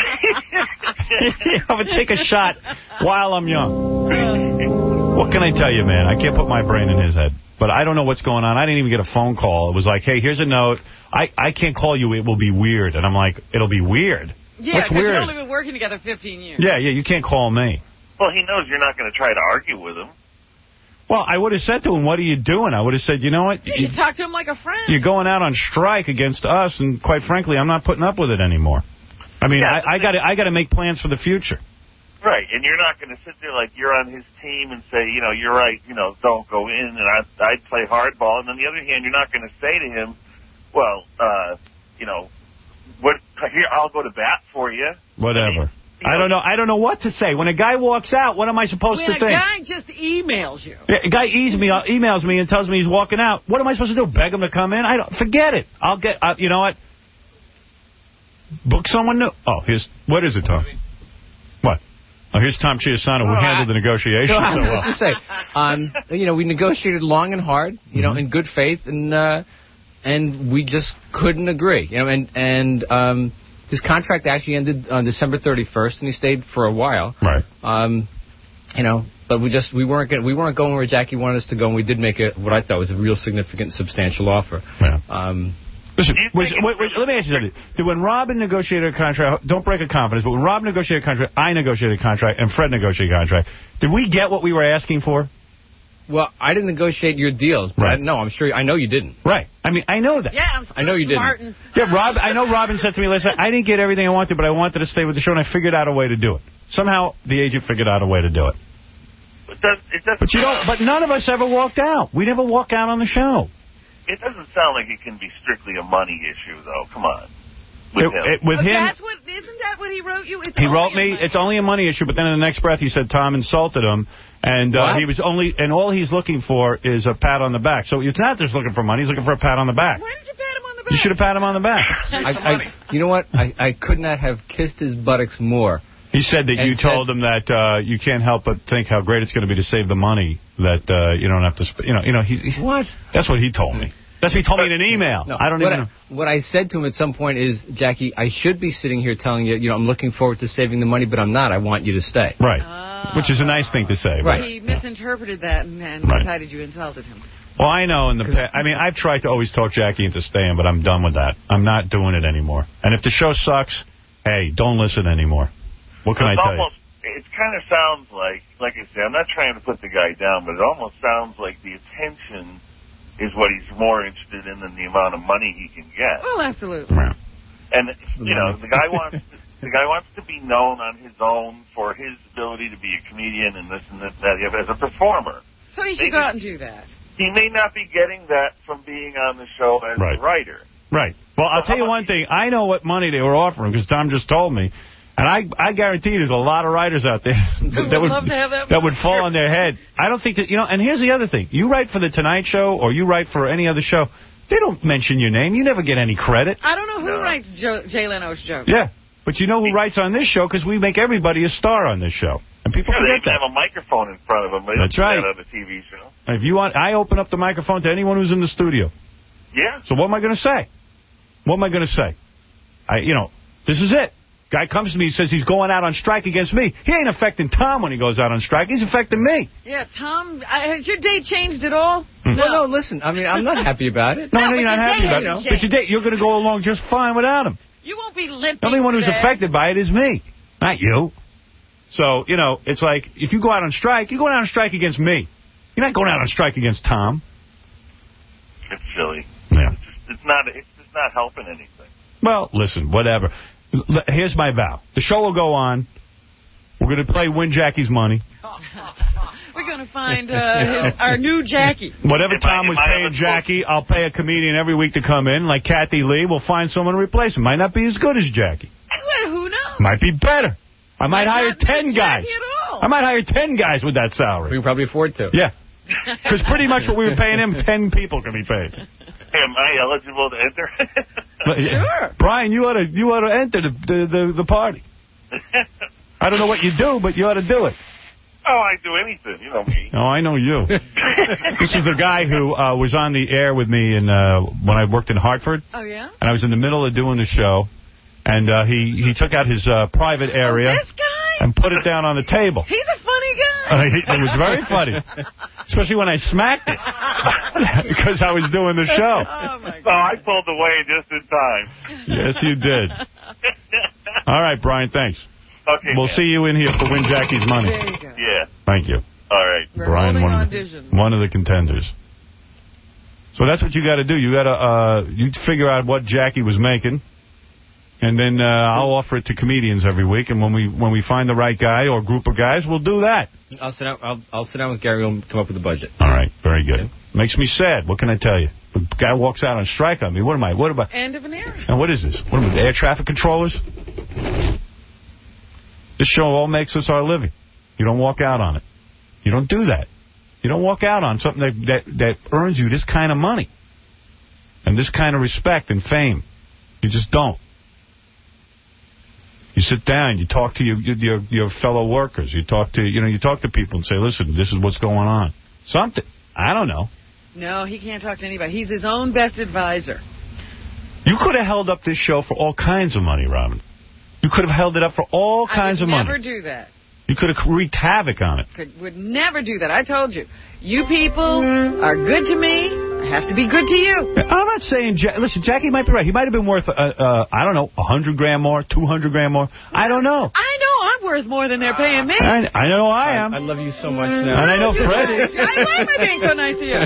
S1: I'm going to take a shot while I'm young. What can I tell you, man? I can't put my brain in his head. But I don't know what's going on. I didn't even get a phone call. It was like, hey, here's a note. I, I can't call you. It will be weird. And I'm like, it'll be weird?
S2: Yeah,
S1: What's
S2: because we've
S1: weird?
S2: only been working together fifteen years.
S1: Yeah, yeah, you can't call me.
S9: Well, he knows you're not going to try to argue with him.
S1: Well, I would have said to him, what are you doing? I would have said, you know what?
S2: Yeah, you talk to him like a friend.
S1: You're going out on strike against us, and quite frankly, I'm not putting up with it anymore. I mean,
S9: Yeah,
S1: I, I got I got to make plans for the future.
S9: Right, and you're not going to sit there like you're on his team and say, you know, you're right, you know, don't go in, and I, I'd play hardball. And on the other hand, you're not going to say to him, well, uh, you know, what? Here, I'll go to bat for you.
S1: Whatever.
S9: I, mean,
S1: I don't know. I don't know what to say. When a guy walks out, what am I supposed
S2: when
S1: to
S2: a
S1: think?
S2: guy just emails you.
S1: Yeah, a guy eas me, uh, emails me and tells me he's walking out. What am I supposed to do? Beg him to come in? I don't. Forget it. I'll get. Uh, you know what? Book someone new. Oh, here's. What is it, Tom? What? Oh, here's Tom Chiasano, who
S10: Oh,
S1: handled
S10: I-
S1: the negotiations
S10: No, I
S1: so
S10: was
S1: well.
S10: just going to say, um, you know, we negotiated long and hard, you know,
S1: Mhm.
S10: in good faith, and uh, and we just couldn't agree. You know, and and um, his contract actually ended on December thirty-first, and he stayed for a while.
S1: Right.
S10: Um, you know, but we just we weren't gonna, we weren't going where Jackie wanted us to go, and we did make a what I thought was a real significant, substantial offer.
S1: Yeah.
S10: Um,
S1: Listen,
S9: Do you
S1: was,
S9: think
S1: wait, wait, let me ask you something. Did when Robin negotiated a contract, don't break a confidence, but when Robin negotiated a contract, I negotiated a contract, and Fred negotiated a contract, did we get what we were asking for?
S10: Well, I didn't negotiate your deals, but
S1: Right.
S10: I, no, I'm sure, I know you didn't.
S1: Right. I mean, I know that.
S2: Yeah, I'm
S10: I know you didn't.
S2: smarting.
S1: Yeah, Rob. I know Robin said to me last night, I didn't get everything I wanted, but I wanted to stay with the show, and I figured out a way to do it. Somehow, the agent figured out a way to do it.
S9: It does, it doesn't
S1: But you don't. But none of us ever walked out. We never walk out on the show.
S9: It doesn't sound like it can be strictly a money issue, though. Come on. With
S1: It-
S9: him.
S1: it- with
S2: But
S1: him,
S2: that's what, isn't that what he wrote you? It's
S1: he
S2: only
S1: wrote
S2: a
S1: me,
S2: money-
S1: it's only a money issue, but then in the next breath he said Tom insulted him, and uh,
S10: What?
S1: he was only, and all he's looking for is a pat on the back. So it's not just looking for money, he's looking for a pat on the back.
S2: Why did you pat him on the back?
S1: You should have pat him on the back.
S10: I, I, you know what? I, I could not have kissed his buttocks more.
S1: He said that
S10: And
S1: you
S10: said-
S1: told him that uh, you can't help but think how great it's going to be to save the money, that uh, you don't have to, sp you know, you know, he, he,
S10: What?
S1: That's what he told me. That's what he told me in an email.
S10: No,
S1: I don't
S10: what
S1: even know.
S10: I, what I said to him at some point is, Jackie, I should be sitting here telling you, you know, I'm looking forward to saving the money, but I'm not. I want you to stay.
S1: Right.
S2: Oh.
S1: Which is a nice thing to say.
S10: Right.
S2: He misinterpreted that and, and
S1: Right.
S2: decided you insulted him.
S1: Well, I know in the past, I mean, I've tried to always talk Jackie into staying, but I'm done with that. I'm not doing it anymore. And if the show sucks, hey, don't listen anymore. What can I
S9: It's
S1: tell
S9: almost, it kind of sounds like, like I said, I'm not trying to put the guy down, but it almost sounds like the attention is what he's more interested in than the amount of money he can get.
S2: Well, absolutely.
S1: you?
S9: And, you know, the guy wants to, the guy wants to be known on his own for his ability to be a comedian and this and this and that, as a performer.
S2: So he should go out and do that.
S9: He may not be getting that from being on the show as
S1: Right.
S9: a writer.
S1: Right. Well, I'll tell you one thing. I know what money they were offering because Tom just told me. And I I guarantee you there's a lot of writers out there that,
S2: would
S1: would,
S2: love to have that
S1: that would fall on their head. I don't think that, you know, and here's the other thing. You write for The Tonight Show or you write for any other show, they don't mention your name. You never get any credit.
S2: I don't know who writes jo Jay Leno's jokes.
S1: Yeah. But you know who writes on this show because we make everybody a star on this show. And people
S9: Yeah, they
S1: forget
S9: even
S1: that.
S9: have a microphone in front of them. They
S1: That's
S9: don't do
S1: right.
S9: that on the T V show.
S1: If you want, I open up the microphone to anyone who's in the studio.
S9: Yeah.
S1: So what am I going to say? What am I going to say? I, you know, this is it. Guy comes to me and says he's going out on strike against me. He ain't affecting Tom when he goes out on strike. He's affecting me.
S2: Yeah, Tom, I, has your date changed at all?
S1: Hmm.
S10: Well, no, listen, I mean, I'm not happy about it.
S1: No,
S2: No,
S1: I know
S2: but
S1: you're not
S2: your
S1: happy
S2: date
S1: about
S2: has
S1: it. But your date, you're going to go along just fine without him.
S2: You won't be limping
S1: The only one who's
S2: today.
S1: affected by it is me, not you. So, you know, it's like, if you go out on strike, you're going out on strike against me. You're not going out on strike against Tom.
S9: It's silly.
S1: Yeah.
S9: It's, just, it's not. It's just not helping anything.
S1: Well, listen, whatever. L- Here's my vow. The show will go on. We're going to play Win Jackie's Money.
S2: We're going to find uh, his, our new Jackie.
S1: Whatever
S9: If I-
S1: Tom
S9: if
S1: was
S9: I
S1: paying
S9: have a-
S1: Jackie, I'll pay a comedian every week to come in, like Kathy Lee. We'll find someone to replace him. Might not be as good as Jackie.
S2: Well, who knows?
S1: Might be better. I might,
S2: Might
S1: hire
S2: not miss
S1: ten guys.
S2: Jackie at all.
S1: I might hire ten guys with that
S10: We
S1: salary.
S10: can probably afford to.
S1: Yeah. Because pretty much what we were paying him, ten people can be paid.
S9: Am I eligible to enter?
S2: Sure.
S1: Brian, you ought to you ought to enter the the, the, the party. I don't know what you do, but you ought to do it.
S9: Oh, I do anything. You know me.
S1: Oh, I know you. This is the guy who uh, was on the air with me in uh, when I worked in Hartford.
S2: Oh, yeah?
S1: And I was in the middle of doing the show, and uh, he, he took out his uh, private area
S2: Oh, this guy?
S1: and put it down on the table.
S2: He's a funny guy.
S1: Uh, he- it was very funny, especially when I smacked it, because I was doing the show.
S2: Oh, my
S9: Oh,
S2: God.
S9: I pulled away just in time.
S1: Yes, you did. All right, Brian, thanks.
S9: Okay.
S1: We'll
S9: man.
S1: see you in here for Win Jackie's Money.
S2: There you go.
S9: Yeah.
S1: Thank you.
S9: All right.
S2: We're
S1: Brian,
S2: holding
S1: one of, the,
S2: auditions.
S1: one of the contenders. So that's what you got to do. You got to uh, you figure out what Jackie was making, and then uh, I'll offer it to comedians every week. And when we when we find the right guy or group of guys, we'll do that.
S10: I'll sit down. I'll, I'll sit down with Gary and come up with a budget.
S1: All right, very good. Makes me sad. What can I tell you? The guy walks out on strike on me. What am I? What am I?
S2: End of an era.
S1: And what is this? What am I? Air traffic controllers? This show all makes us our living. You don't walk out on it. You don't do that. You don't walk out on something that, that, that earns you this kind of money and this kind of respect and fame. You just don't. You sit down, you talk to your, your your fellow workers. You talk to you know you talk to people and say, listen, this is what's going on. Something. I don't know.
S2: No, he can't talk to anybody. He's his own best advisor.
S1: You could have held up this show for all kinds of money, Robin. You could have held it up for all kinds
S2: I would
S1: of
S2: never
S1: money.
S2: do that.
S1: You could have wreaked havoc on it.
S2: Could, would never do that. I told you. You people are good to me. I have to be good to you.
S1: I'm not saying... Ja Listen, Jackie might be right. He might have been worth, uh, uh, I don't know, one hundred grand more, two hundred grand more. I don't know.
S2: I know. I'm not worth more than they're paying me.
S1: I, I know I am.
S10: I, I love you so much now.
S1: And I know Fred is.
S2: I, why am I being so nice to you?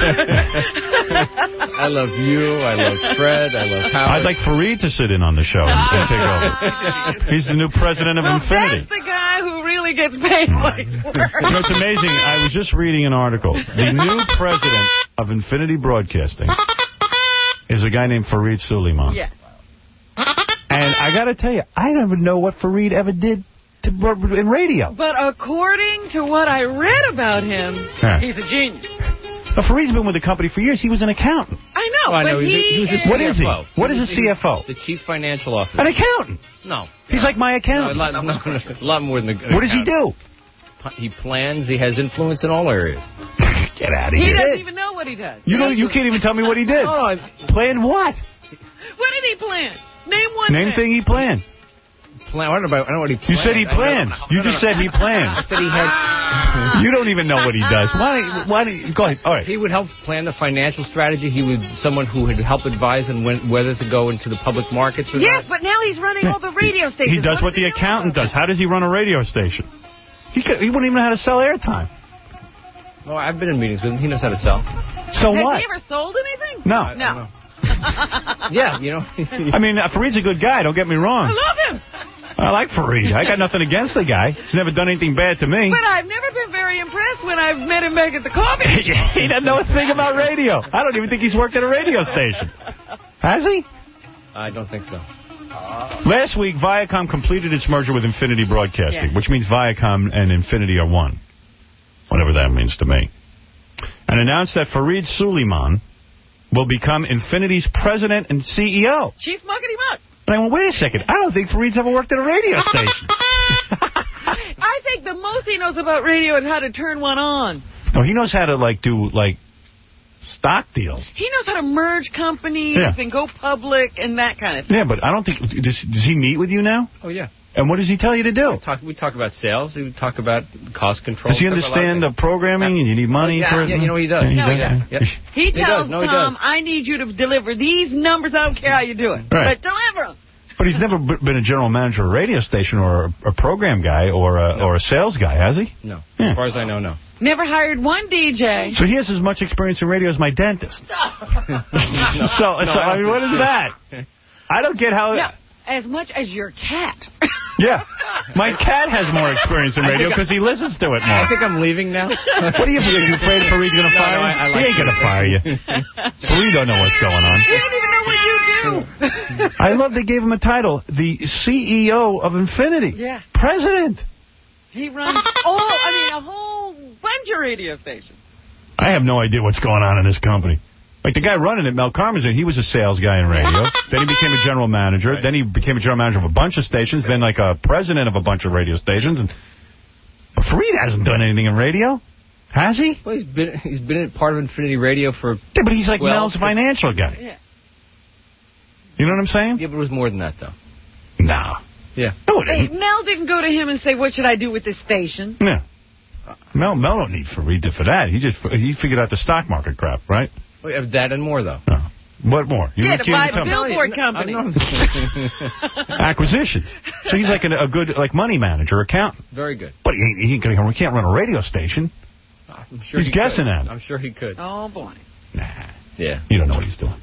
S10: I love you. I love Fred. I love Howard.
S1: I'd like Fareed to sit in on the show and, and take over. He's the new president of
S2: well,
S1: Infinity.
S2: That's the guy who really gets paid what he's worth.
S1: You know, it's amazing. I was just reading an article. The new president of Infinity Broadcasting is a guy named Fareed Suleiman.
S2: Yes.
S1: And I got to tell you, I don't even know what Fareed ever did to, in radio.
S2: But according to what I read about him,
S1: yeah.
S2: he's a genius.
S1: But Fareed's been with the company for years. He was an accountant.
S2: I know,
S10: oh, I
S2: but
S10: know.
S2: he,
S10: he was a
S2: is...
S10: What
S1: is he? What is a C F O?
S10: The chief financial officer.
S1: An accountant.
S10: No.
S1: He's like my accountant.
S10: No, a lot, no, no, it's a lot more than a
S1: What does he do?
S10: He plans. He has influence in all areas.
S1: Get out of
S2: he
S1: here.
S2: He doesn't even know what he does.
S1: You know, you can't even tell me what he did.
S10: Oh, I...
S1: Plan what?
S2: What did he plan? Name one
S1: Name
S2: thing.
S1: thing he planned.
S10: Plan, I, don't know, I don't know what he planned.
S1: You said he planned. You just said he planned.
S10: I said he had...
S1: You don't even know what he does. Why? Why? Go ahead. All right.
S10: He would help plan the financial strategy. He would someone who would help advise on when, whether to go into the public markets or
S2: yes,
S10: not.
S2: but now he's running all the radio stations.
S1: He does what, what the accountant does. How does he run a radio station? He could, he wouldn't even know how to sell airtime.
S10: No, I've been in meetings with him. He knows how to sell.
S1: So
S2: Has
S1: what?
S2: Has he ever sold anything?
S1: No.
S2: No.
S10: Yeah, you know.
S1: I mean, uh, Fareed's a good guy. Don't get me wrong.
S2: I love him.
S1: I like Fareed. I got nothing against the guy. He's never done anything bad to me.
S2: But I've never been very impressed when I've met him back at the coffee shop.
S1: He doesn't know a thing about radio. I don't even think he's worked at a radio station. Has he?
S10: I don't think so.
S1: Last week, Viacom completed its merger with Infinity Broadcasting, yeah. which means Viacom and Infinity are one, whatever that means to me, and announced that Fareed Suleiman will become Infinity's president and C E O.
S2: Chief Muckety Muck.
S1: And I went, wait a second. I don't think Fareed's ever worked at a radio station.
S2: I think the most he knows about radio is how to turn one on.
S1: No, he knows how to, like, do, like, stock deals.
S2: He knows how to merge companies
S1: yeah.
S2: and go public and that kind of thing.
S1: Yeah, but I don't think... Does, does he meet with you now?
S10: Oh, yeah.
S1: And what does he tell you to do?
S10: We talk, we talk about sales. We talk about cost control.
S1: Does he understand the programming and you need money
S10: yeah,
S1: for it?
S10: Yeah, you know he does.
S2: He,
S10: no,
S2: does.
S10: he, does. Yep.
S2: he tells
S10: he no,
S2: Tom,
S10: he
S2: I need you to deliver these numbers. I don't care how you do it.
S1: Right.
S2: But deliver them.
S1: But he's never been a general manager of a radio station or a, a program guy or a, no. or a sales guy, has he?
S10: No.
S1: Yeah.
S10: As far as I know, no.
S2: Never hired one D J.
S1: So he has as much experience in radio as my dentist. so,
S10: no,
S1: so I mean, what is that? I don't get how...
S2: No, as much as your cat.
S1: Yeah. My cat has more experience in radio because he listens to it more.
S10: I think I'm leaving now.
S1: What are you, are you afraid Fareed's going to
S10: no,
S1: fire
S10: no,
S1: you?
S10: I, I like
S1: he ain't going to fire you. Fareed don't know what's going on.
S2: You don't even know what you do.
S1: I love they gave him a title, the C E O of Infinity.
S2: Yeah.
S1: President.
S2: He runs all, I mean, a whole bunch of radio stations.
S1: I have no idea what's going on in this company. Like the guy running it, Mel Karmazin, he was a sales guy in radio. Then he became a general manager. Right. Then he became a general manager of a bunch of stations. Then like a president of a bunch of radio stations. And but Fareed hasn't done anything in radio. Has he?
S10: Well, he's been he's been in part of Infinity Radio for...
S1: Yeah, but he's like
S10: well,
S1: Mel's financial guy.
S2: Yeah.
S1: You know what I'm saying?
S10: Yeah, but it was more than that, though.
S1: Nah.
S10: Yeah.
S1: No, it
S2: Hey,
S1: didn't.
S2: Mel didn't go to him and say, what should I do with this station?
S1: Yeah. Mel, Mel don't need Fareed for that. He just he figured out the stock market crap, right?
S10: We have that and more, though.
S1: No. What more? You
S2: yeah, to buy
S1: tell
S2: billboard
S1: me.
S2: companies.
S1: Acquisitions. So he's like a, a good like money manager, accountant.
S10: Very good.
S1: But he, he, he can't run a radio station.
S10: I'm sure
S1: he's
S10: he
S1: guessing
S10: could.
S1: at it.
S10: I'm sure he could.
S2: Oh, boy.
S1: Nah.
S10: Yeah.
S1: You don't know what he's doing.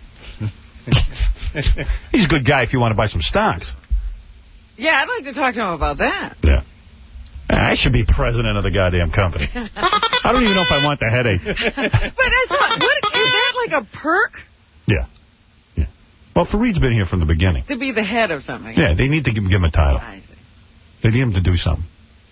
S1: He's a good guy if you want to buy some stocks.
S2: Yeah, I'd like to talk to him about that.
S1: Yeah. I should be president of the goddamn company. I don't even know if I want the headache.
S2: But I thought, what, is that like a perk?
S1: Yeah. Yeah. Well, Fareed's been here from the beginning.
S2: To be the head of something.
S1: Yeah, they need to give, give him a title.
S2: I see.
S1: They need him to do something.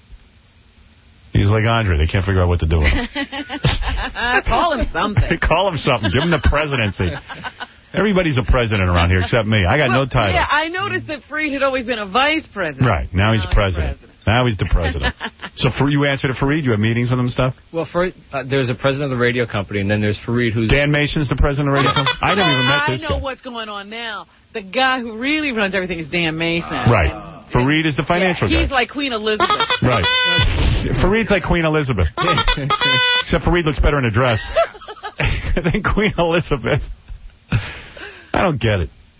S1: He's like Andre. They can't figure out what to do with him.
S2: Call him something.
S1: Call him something. Give him the presidency. Everybody's a president around here except me. I got
S2: well,
S1: no title.
S2: Yeah, I noticed that Fareed had always been a vice president.
S1: Right. Now, now he's, president. he's president. Now he's the president. So for you answer to Fareed? You have meetings with him and stuff?
S10: Well, for, uh, there's a president of the radio company, and then there's Fareed, who's...
S1: Dan Mason's the president of the radio company? I never even met this
S2: I know
S1: guy.
S2: what's going on now. The guy who really runs everything is Dan Mason.
S1: Right. And, Fareed is the financial
S2: yeah, he's
S1: guy.
S2: like Queen Elizabeth.
S1: Right. Fareed's like Queen Elizabeth. Except Fareed looks better in a dress than Queen Elizabeth. I don't get it.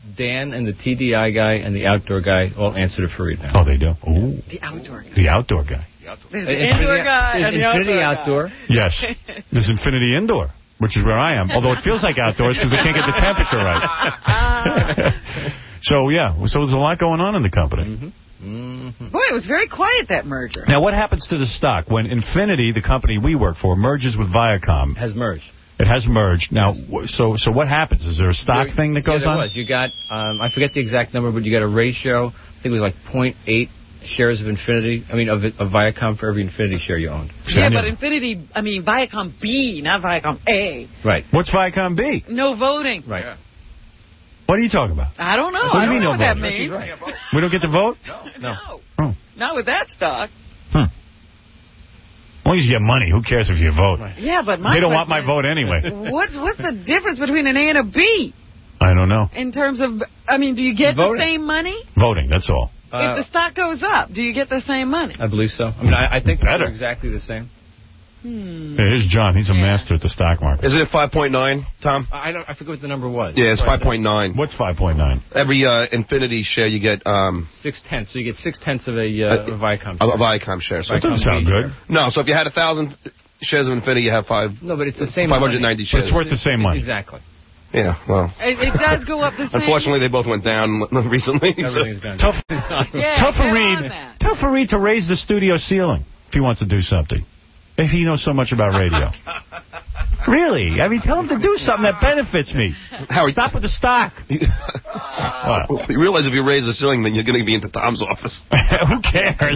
S10: Dan and the T D I guy and the outdoor guy all answer to Fareed now.
S1: Oh, they do? Ooh.
S2: The outdoor guy.
S1: The outdoor guy.
S2: There's the indoor guy
S10: There's
S2: and the
S10: Infinity
S2: outdoor,
S10: Outdoor.
S1: Yes. There's Infinity Indoor, which is where I am, although it feels like outdoors because they can't get the temperature right. So, yeah, so there's a lot going on in the company.
S10: Mm-hmm. Mm-hmm.
S2: Boy, it was very quiet, that merger.
S1: Now, what happens to the stock when Infinity, the company we work for, merges with Viacom?
S10: Has merged.
S1: It has merged. Now, so so what happens? Is there a stock
S10: There,
S1: thing that goes
S10: yeah, there
S1: on?
S10: Was. You got, um, I forget the exact number, but you got a ratio, I think it was like point eight shares of Infinity, I mean, of, of Viacom for every Infinity share you owned.
S2: Yeah, but Infinity, I mean, Viacom B, not Viacom A.
S10: Right.
S1: What's Viacom B?
S2: No voting.
S10: Right. Yeah.
S1: What are you talking about?
S2: I don't know.
S1: What do
S2: I
S1: you
S2: don't
S1: mean
S2: know
S1: no
S2: what that
S1: voting?
S2: means.
S10: Right.
S1: We don't get to vote?
S2: No.
S10: No.
S1: Oh.
S2: Not with that stock.
S1: Hmm. As long as you get money, who cares if you vote?
S10: Right.
S2: Yeah, but my
S1: They don't want my
S2: is,
S1: vote anyway.
S2: What's, what's the difference between an A and a B?
S1: I don't know.
S2: In terms of, I mean, do you get
S10: Voting.
S2: the same money?
S1: Voting, that's all.
S10: Uh,
S2: if the stock goes up, do you get the same money?
S10: I believe so. I mean, I, I think
S1: Better.
S10: they're exactly the same.
S2: Hmm.
S1: Hey, here's John. He's a
S2: Yeah.
S1: master at the stock market.
S3: Is it five point nine, Tom?
S10: I don't. I forget what the number was.
S3: Yeah, it's five point nine.
S1: What's five point nine?
S3: Every uh, Infinity share you get um,
S10: Six tenths. So you get six tenths of a, uh,
S3: Uh,
S10: a Viacom.
S3: a,
S10: share.
S3: a Viacom share. So
S1: That doesn't sound good.
S3: No, so if you had a thousand shares of Infinity, you have five.
S10: No, but it's the same.
S3: five hundred ninety
S1: But
S3: shares.
S1: it's worth the same money.
S10: Exactly.
S3: Yeah, well.
S2: It, it does go up the same.
S3: Unfortunately, they both went down recently. so-
S10: Everything's gone.
S1: Tell,
S2: Yeah,
S1: tell
S2: get on
S1: Fareed,
S2: that.
S1: tell Fareed to raise the studio ceiling if he wants to do something. If he knows so much about radio. Really? I mean, tell him to do something that benefits me.
S3: Howard,
S1: Stop with the stock. What?
S3: You realize if you raise the ceiling, then you're going to be into Tom's office.
S1: Who cares?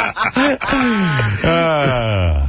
S1: uh,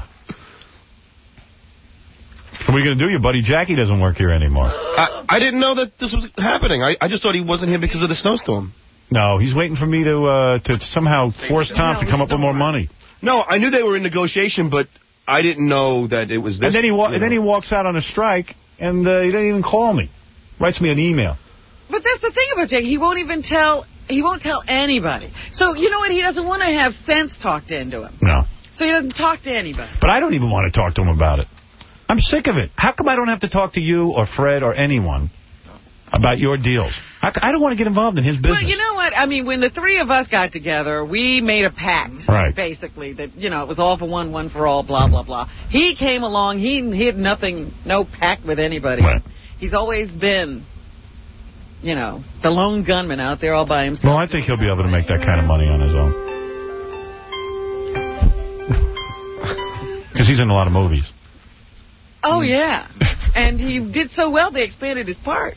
S1: what are we going to do? Your buddy Jackie doesn't work here anymore.
S3: I, I didn't know that this was happening. I, I just thought he wasn't here because of the snowstorm.
S1: No, he's waiting for me to uh, to somehow force Tom to come up with more money.
S3: No, I knew they were in negotiation, but I didn't know that it was this.
S1: And then he wa-
S3: you
S1: and then
S3: know.
S1: he walks out on a strike, and uh, he doesn't even call me. Writes me an email.
S2: But that's the thing about Jake. He won't even tell. He won't tell anybody. So you know what? He doesn't want to have sense talked into him.
S1: No.
S2: So he doesn't talk to anybody.
S1: But I don't even want to talk to him about it. I'm sick of it. How come I don't have to talk to you or Fred or anyone about your deals? I, I don't want to get involved in his business.
S2: Well, you know what? I mean, when the three of us got together, we made a pact,
S1: Right.
S2: basically, that, you know, it was all for one, one for all, blah, blah, blah. He came along. He, he had nothing, no pact with anybody.
S1: Right.
S2: He's always been, you know, the lone gunman out there all by himself.
S1: Well, I think he'll be able to make that kind of money on his own. Because he's in a lot of movies.
S2: Oh, yeah. And he did so well, they expanded his part.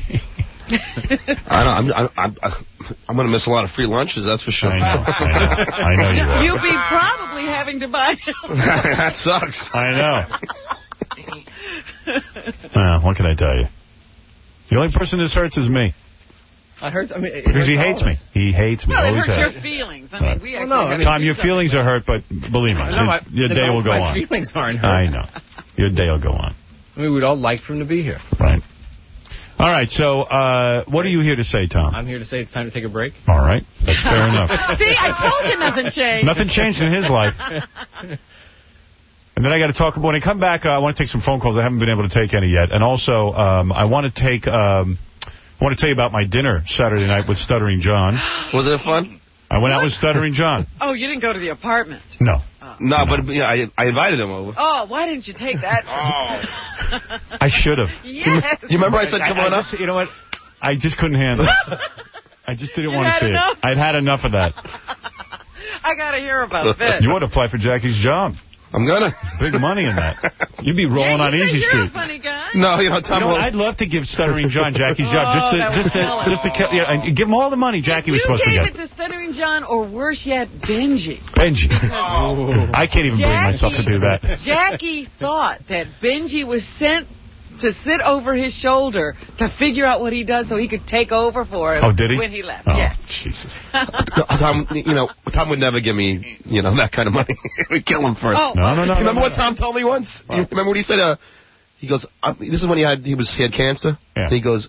S3: I know. I'm, I'm, I'm, I'm going to miss a lot of free lunches, that's for sure.
S1: I know. I know, I know you are.
S2: You'll be probably having to buy him.
S3: That sucks.
S1: I know. Well, what can I tell you? The only person this hurts is me.
S10: I heard. I mean, it
S1: Because he
S10: hurts
S1: hates
S10: all
S1: me.
S10: of us.
S1: He hates me.
S2: Well, it
S1: Always
S2: hurts
S1: has.
S2: your feelings. I mean, we
S10: Well,
S2: actually
S10: no, I
S2: have
S10: mean-
S1: Tom, your feelings are hurt, but believe me,
S10: No, my,
S1: your day will go
S10: my
S1: on.
S10: My feelings aren't hurt.
S1: I know. Your day will go on.
S10: I mean, we'd all like for him to be here.
S1: Right. All right, so uh, what are you here to say, Tom?
S10: I'm here to say it's time to take a break.
S1: All right, that's fair enough.
S2: See, I told you nothing changed.
S1: Nothing changed in his life. And then I got to talk about, when I come back, uh, I want to take some phone calls. I haven't been able to take any yet. And also, um, I want to take, um, I want to tell you about my dinner Saturday night with Stuttering John.
S3: Was it fun?
S1: I went out with Stuttering John.
S2: Oh, you didn't go to the apartment.
S1: No.
S3: No, but yeah, I, I invited him over.
S2: Oh, why didn't you take that?
S1: I should have.
S2: Yes.
S3: You remember I said, come
S1: I,
S3: on
S1: I
S3: up?
S1: just, you know what? I just couldn't handle it. I just didn't
S2: You
S1: want to
S2: had
S1: see
S2: enough?
S1: it. I'd had enough of that.
S2: I got to hear about this.
S1: You ought to apply for Jackie's job.
S3: I'm gonna.
S1: Big money in that. You'd be rolling
S2: yeah,
S1: on
S2: you
S1: Easy
S2: you're
S1: Street.
S2: a funny guy.
S3: No, you know, Tom.
S1: You know what?
S3: will-
S1: I'd love to give Stuttering John Jackie's job. Just to,
S2: Oh, that
S1: just
S2: would
S1: to,
S2: kill
S1: just to, kill- yeah, and give him all the money Jackie was
S2: you
S1: supposed to
S2: gave
S1: get.
S2: it to Stuttering John, or worse yet, Benji.
S1: Benji. I can't even bring myself to do that.
S2: Jackie thought that Benji was sent to sit over his shoulder to figure out what he does so he could take over for him
S1: Oh, did he?
S2: when he left.
S1: Oh,
S2: Yes.
S1: Jesus.
S3: Tom, you know, Tom would never give me, you know, that kind of money. We'd kill him first.
S2: Oh.
S1: No, no, no.
S3: You remember
S1: no,
S3: what Tom told me once? You remember what he said? Uh, he goes, uh, this is when he had he was he had cancer.
S1: Yeah.
S3: And he goes,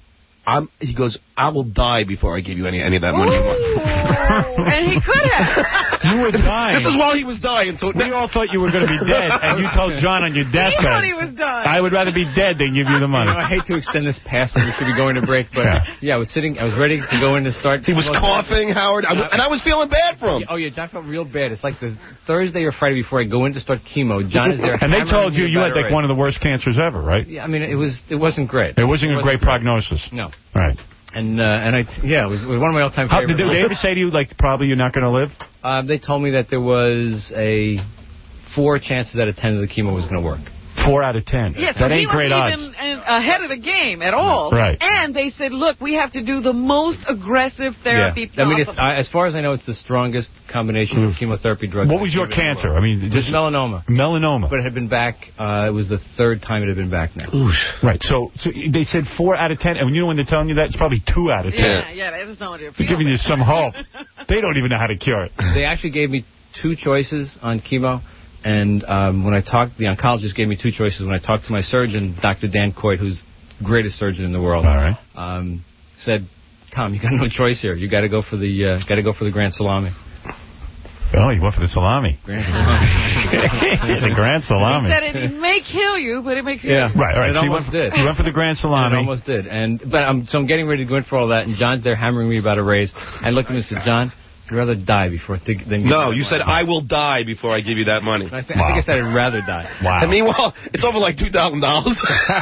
S3: I'm, he goes, I will die before I give you any any of that money.
S2: And he could have.
S1: You were dying.
S3: This is while he was dying. So
S1: we all thought you were going to be dead, and you told John on your deathbed.
S2: He thought he was dying.
S1: I would rather be dead than give you the money.
S10: You know, I hate to extend this past when we should be going to break, but
S1: yeah.
S10: yeah, I was sitting, I was ready to go in to start.
S3: He was coughing, Howard, I w and I was feeling bad for him.
S10: Oh, yeah, John felt real bad. It's like the Thursday or Friday before I go in to start chemo. John is there.
S1: And they told you you had like one of the worst cancers ever, right?
S10: Yeah, I mean, it was it wasn't great.
S1: It wasn't
S10: it
S1: a
S10: wasn't
S1: great prognosis.
S10: No.
S1: All right.
S10: And uh, and I yeah, it was, it was one of my all-time favorites.
S1: Did they ever say to you like probably you're not going to live?
S10: Um, they told me that there was a four chances out of ten that the chemo was going to work.
S1: Four out of ten.
S2: Yeah, so
S1: that ain't
S2: he
S1: great
S2: wasn't
S1: odds.
S2: even in, ahead of the game at all.
S1: Right.
S2: And they said, look, we have to do the most aggressive therapy
S10: yeah. I mean, it's,
S2: possible.
S10: uh, as far as I know, it's the strongest combination mm. of chemotherapy drugs.
S1: What was your cancer? I mean,
S10: just melanoma.
S1: Melanoma.
S10: But it had been back. Uh, it was the third time it had been back now.
S1: Oof. Right. So, so they said four out of ten, and you know when they're telling you that, it's probably two out of ten.
S2: Yeah, yeah. They just don't want to
S1: They're giving you some hope. They don't even know how to cure it.
S10: They actually gave me two choices on chemo. And um, when I talked, the oncologist gave me two choices. When I talked to my surgeon, Doctor Dan Coit, who's the greatest surgeon in the world,
S1: all right,
S10: um, said, "Tom, you got no choice here. You got to go for the uh, got to go for the Grand Salami."
S1: Oh, you went for the salami.
S10: Grand Salami.
S1: The Grand Salami.
S2: He said it may kill you, but it may kill
S10: yeah.
S2: you.
S1: Right, all right.
S10: It
S1: So
S10: almost
S1: you went,
S10: did.
S1: You went for the Grand Salami.
S10: It almost did. And but I'm so I'm getting ready to go in for all that, and John's there hammering me about a raise. I looked at him and said, "John, I'd rather die before th than
S3: No, you said, I will die before I give you that money.
S10: I, th wow. I think I said I'd rather die.
S1: Wow.
S3: And meanwhile, it's over like two thousand dollars.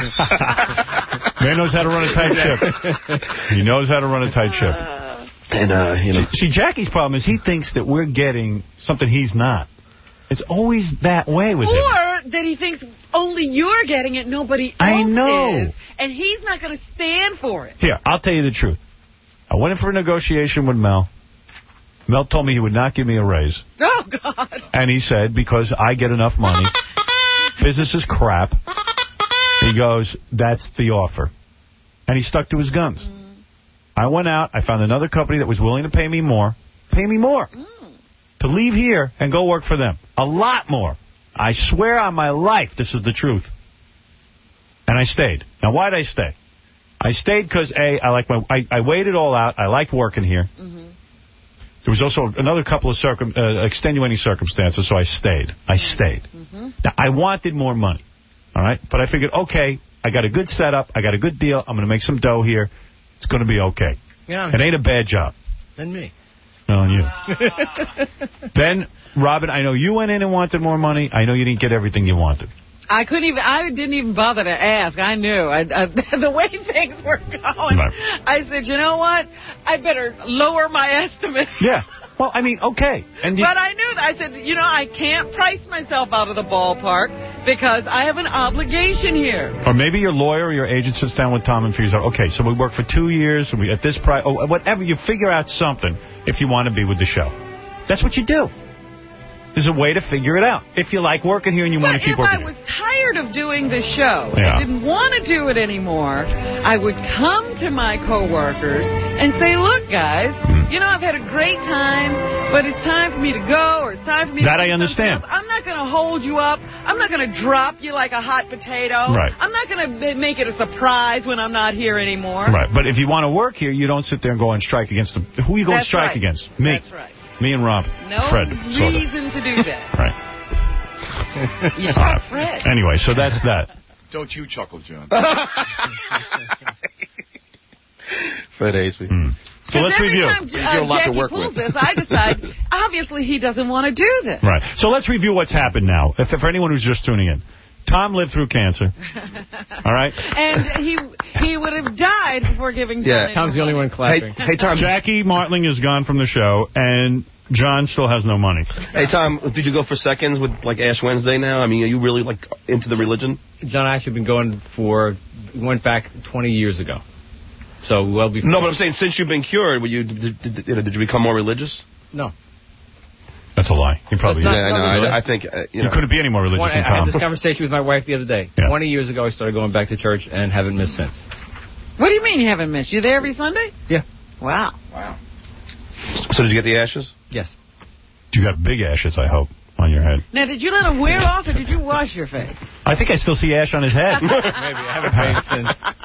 S1: Man knows how to run a tight ship. He knows how to run a tight ship.
S3: And, uh, you know.
S1: See, Jackie's problem is he thinks that we're getting something he's not. It's always that way with
S2: or
S1: him.
S2: Or that he thinks only you're getting it, nobody else
S1: I know.
S2: is. And he's not going to stand for it.
S1: Here, I'll tell you the truth. I went in for a negotiation with Mel. Mel told me he would not give me a raise.
S2: Oh, God.
S1: And he said, because I get enough money, business is crap. He goes, that's the offer. And he stuck to his guns. Mm. I went out. I found another company that was willing to pay me more. Pay me more. Mm. To leave here and go work for them. A lot more. I swear on my life this is the truth. And I stayed. Now, why'd I stay? I stayed because, A, I like my, I, I weighed it all out. I liked working here. Mm-hmm. There was also another couple of circum, uh, extenuating circumstances, so I stayed. I stayed. Mm-hmm. Now, I wanted more money, all right? But I figured, okay, I got a good setup. I got a good deal. I'm going to make some dough here. It's going to be okay. Yeah, it ain't a bad job.
S10: Than me.
S1: No, on you. Then, Robin, I know you went in and wanted more money. I know you didn't get everything you wanted.
S2: I couldn't even, I didn't even bother to ask. I knew. I, I, the way things were going, right. I said, you know what? I better lower my estimate.
S1: Yeah. Well, I mean, okay. And
S2: but I knew that. I said, you know, I can't price myself out of the ballpark because I have an obligation here.
S1: Or maybe your lawyer or your agent sits down with Tom and figures out, okay, so we work for two years, and we at this price, or whatever. You figure out something if you want to be with the show. That's what you do. There's a way to figure it out. If you like working here and you
S2: but
S1: want to keep working
S2: here.
S1: If
S2: I was tired of doing the show,
S1: yeah.
S2: I didn't want to do it anymore, I would come to my coworkers and say, look, guys, mm. you know, I've had a great time, but it's time for me to go, or it's time for me
S1: that
S2: to
S1: I understand.
S2: Else. I'm not going to hold you up. I'm not going to drop you like a hot potato.
S1: Right.
S2: I'm not going to make it a surprise when I'm not here anymore.
S1: Right. But if you want to work here, you don't sit there and go on strike against the... Who are you going to strike
S2: right.
S1: against? Me.
S2: That's right.
S1: Me and Rob.
S2: No
S1: Fred,
S2: reason
S1: sort of.
S2: to do that.
S1: Right.
S2: You saw Fred.
S1: Anyway, so that's that.
S4: Don't you chuckle, John.
S3: Fred hates me.
S1: Mm. So let's
S2: every
S1: review.
S2: time uh, Jackie pulls this, I decide, obviously he doesn't want to do this.
S1: Right. So let's review what's happened now, if, for anyone who's just tuning in. Tom lived through cancer. All right?
S2: And he he would have died before giving John
S10: Yeah, Tom's the only one clapping.
S3: Hey, hey, Tom.
S1: Jackie Martling is gone from the show, and John still has no money.
S3: Hey, Tom, did you go for seconds with, like, Ash Wednesday now? I mean, are you really, like, into the religion?
S10: John, I actually been going for, went back twenty years ago. So, well before.
S3: No, but I'm saying, since you've been cured, were you, did, did, did, did you become more religious?
S10: No.
S1: That's a lie. You probably
S10: That's not,
S3: yeah, I know.
S10: really.
S3: I, I think uh, you,
S1: you
S3: know.
S1: couldn't be any more religious
S10: twenty,
S1: than Tom.
S10: I had this conversation with my wife the other day.
S1: Yeah.
S10: Twenty years ago, I started going back to church and haven't missed since.
S2: What do you mean you haven't missed? You there every Sunday?
S10: Yeah.
S2: Wow.
S10: Wow.
S3: So did you get the ashes?
S10: Yes.
S1: You got big ashes, I hope, on your head.
S2: Now, did you let them wear off, or did you wash your face?
S1: I think I still see ash on his head.
S10: Maybe. I haven't paid since.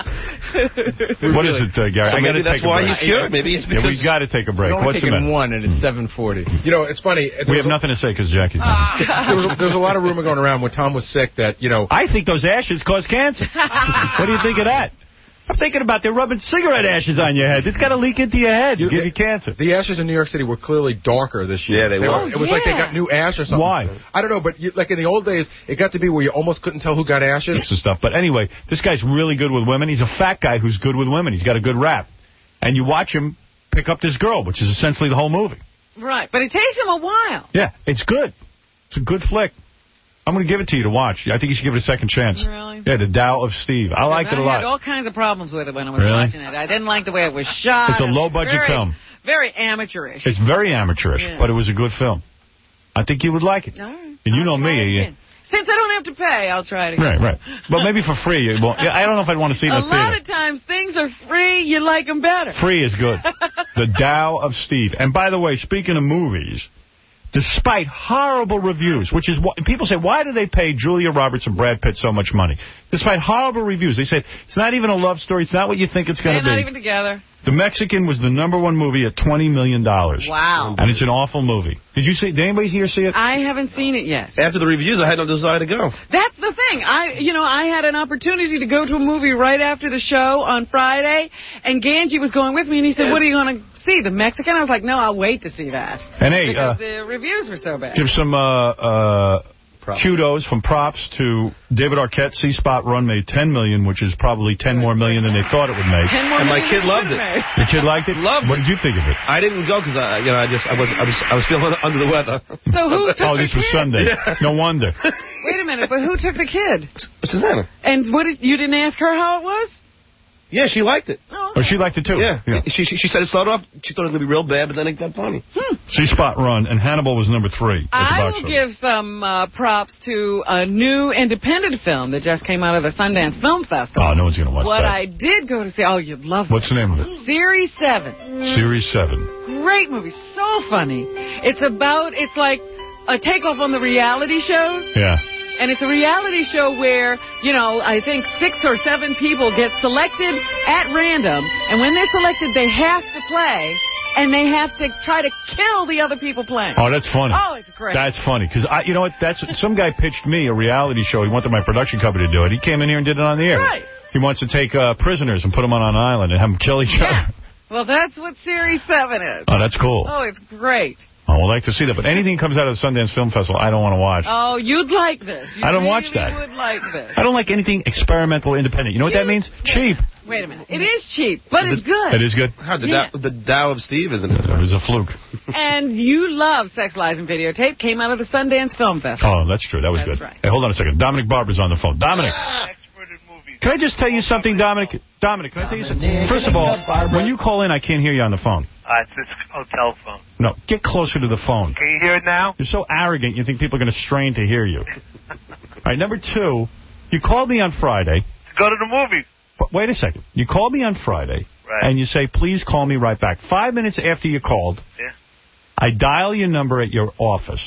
S1: What is it, uh, Gary?
S3: So
S1: I
S3: maybe
S1: gotta
S3: that's
S1: take a
S3: why
S1: break.
S3: he's cured. Maybe it's because...
S1: Yeah, we've got to take a break.
S10: We're only
S1: What's the
S10: taking
S1: matter?
S10: one, and it's seven forty.
S4: You know, it's funny.
S1: We have nothing to say because Jackie's not.
S4: there, was a, there was a lot of rumor going around when Tom was sick that, you know...
S1: I think those ashes cause cancer. What do you think of that? I'm thinking about they're rubbing cigarette ashes on your head. It's got to leak into your head and give you cancer.
S4: The ashes in New York City were clearly darker this year.
S3: Yeah, they, they were.
S4: were. It was yeah. like they got new ash or something.
S1: Why?
S4: I don't know, but you, like in the old days, it got to be where you almost couldn't tell who got ashes.
S1: Some stuff. But anyway, this guy's really good with women. He's a fat guy who's good with women. He's got a good rap. And you watch him pick up this girl, which is essentially the whole movie.
S2: Right, but it takes him a while.
S1: Yeah, it's good. It's a good flick. I'm going to give it to you to watch. I think you should give it a second chance.
S2: Really?
S1: Yeah, The Tao of Steve. I liked
S2: I
S1: it a lot.
S2: I had all kinds of problems with it when I was
S1: really?
S2: watching it. I didn't like the way it was shot.
S1: It's a low-budget
S2: very,
S1: film.
S2: Very amateurish.
S1: It's very amateurish, yeah. but it was a good film. I think you would like it.
S2: All right.
S1: And you
S2: I'll
S1: know me. You,
S2: Since I don't have to pay, I'll try it again.
S1: Right, right. But maybe for free. You won't, I don't know if I'd want to see it in
S2: a
S1: the theater.
S2: A lot of times, things are free, you like them better.
S1: Free is good. The Tao of Steve. And by the way, speaking of movies... Despite horrible reviews, which is what people say, why do they pay Julia Roberts and Brad Pitt so much money? Despite horrible reviews, they say it's not even a love story. It's not what you think it's going to be.
S2: They're not even together.
S1: The Mexican was the number one movie at twenty million dollars.
S2: Wow.
S1: And it's an awful movie. Did you see? Did anybody here see it?
S2: I haven't seen it yet.
S3: After the reviews, I had no desire to go.
S2: That's the thing. I, you know, I had an opportunity to go to a movie right after the show on Friday, and Ganji was going with me, and he said, "What are you going to see? The Mexican?" I was like, "No, I'll wait to see that."
S1: And hey,
S2: because
S1: uh,
S2: the reviews were so bad.
S1: Give some uh, uh, kudos from props to David Arquette. C-Spot Run made ten million dollars, which is probably ten more million than they thought it would make.
S2: ten more
S3: and my kid loved it.
S2: Made.
S1: Your kid liked it?
S3: Loved
S1: What did you think of it?
S3: I didn't go because I, you know, I just, I was, I was, I was feeling under the weather.
S2: So who took
S1: Oh,
S2: the
S1: this was
S2: kid?
S1: Sunday.
S3: Yeah.
S1: No wonder.
S2: Wait a minute, but who took the kid?
S3: Susanna.
S2: And what did, you didn't ask her how it was?
S3: Yeah, she liked it.
S2: Oh, okay.
S1: Oh, she liked it too.
S3: Yeah.
S1: yeah.
S3: She, she she said it started off, she thought it was going to be real bad, but then it got funny.
S2: Hmm.
S1: C-Spot Run, and Hannibal was number three. At the
S2: I
S1: box
S2: will
S1: office.
S2: give some uh, props to a new independent film that just came out of the Sundance Film Festival.
S1: Oh, no one's going to watch
S2: what
S1: that.
S2: I did go to see, oh, you'd love it.
S1: What's the name of it?
S2: Series seven.
S1: Series seven.
S2: Great movie, so funny. It's about, it's like a takeoff on the reality shows.
S1: Yeah.
S2: And it's a reality show where, you know, I think six or seven people get selected at random. And when they're selected, they have to play. And they have to try to kill the other people playing.
S1: Oh, that's funny.
S2: Oh, it's great.
S1: That's funny. Because, I, you know what, that's some guy pitched me a reality show. He wanted my production company to do it. He came in here and did it on the air.
S2: Right.
S1: He wants to take uh, prisoners and put them on an island and have them kill each
S2: Yeah.
S1: other.
S2: Well, that's what Series seven is.
S1: Oh, that's cool.
S2: Oh, it's great.
S1: I would like to see that. But anything that comes out of the Sundance Film Festival, I don't want to watch.
S2: Oh, you'd like this. You
S1: I don't
S2: really
S1: watch that.
S2: would like this.
S1: I don't like anything experimental, independent. You know what that means? Cheap.
S2: Wait a minute. It is cheap, but it's good.
S1: It is good?
S3: How, the,
S2: Yeah.
S3: Tao, the Tao of Steve, isn't it?
S1: It was a fluke.
S2: And you love Sex, Lies, and Videotape. Came out of the Sundance Film Festival.
S1: Oh, that's true. That was
S2: That's
S1: good.
S2: right.
S1: Hey, hold on a second. Dominic Barber's on the phone. Dominic. Can I just tell you something, Dominic? Dominic, can I tell you something? First of all, when you call in, I can't hear you on the phone.
S9: Uh, it's this hotel phone.
S1: No, get closer to the phone.
S9: Can you hear it now?
S1: You're so arrogant, you think people are going to strain to hear you. All right, number two, you called me on Friday.
S9: Go to the movies.
S1: But wait a second. You called me on Friday,
S9: Right.
S1: and you say, please call me right back. Five minutes after you called,
S9: Yeah.
S1: I dial your number at your office.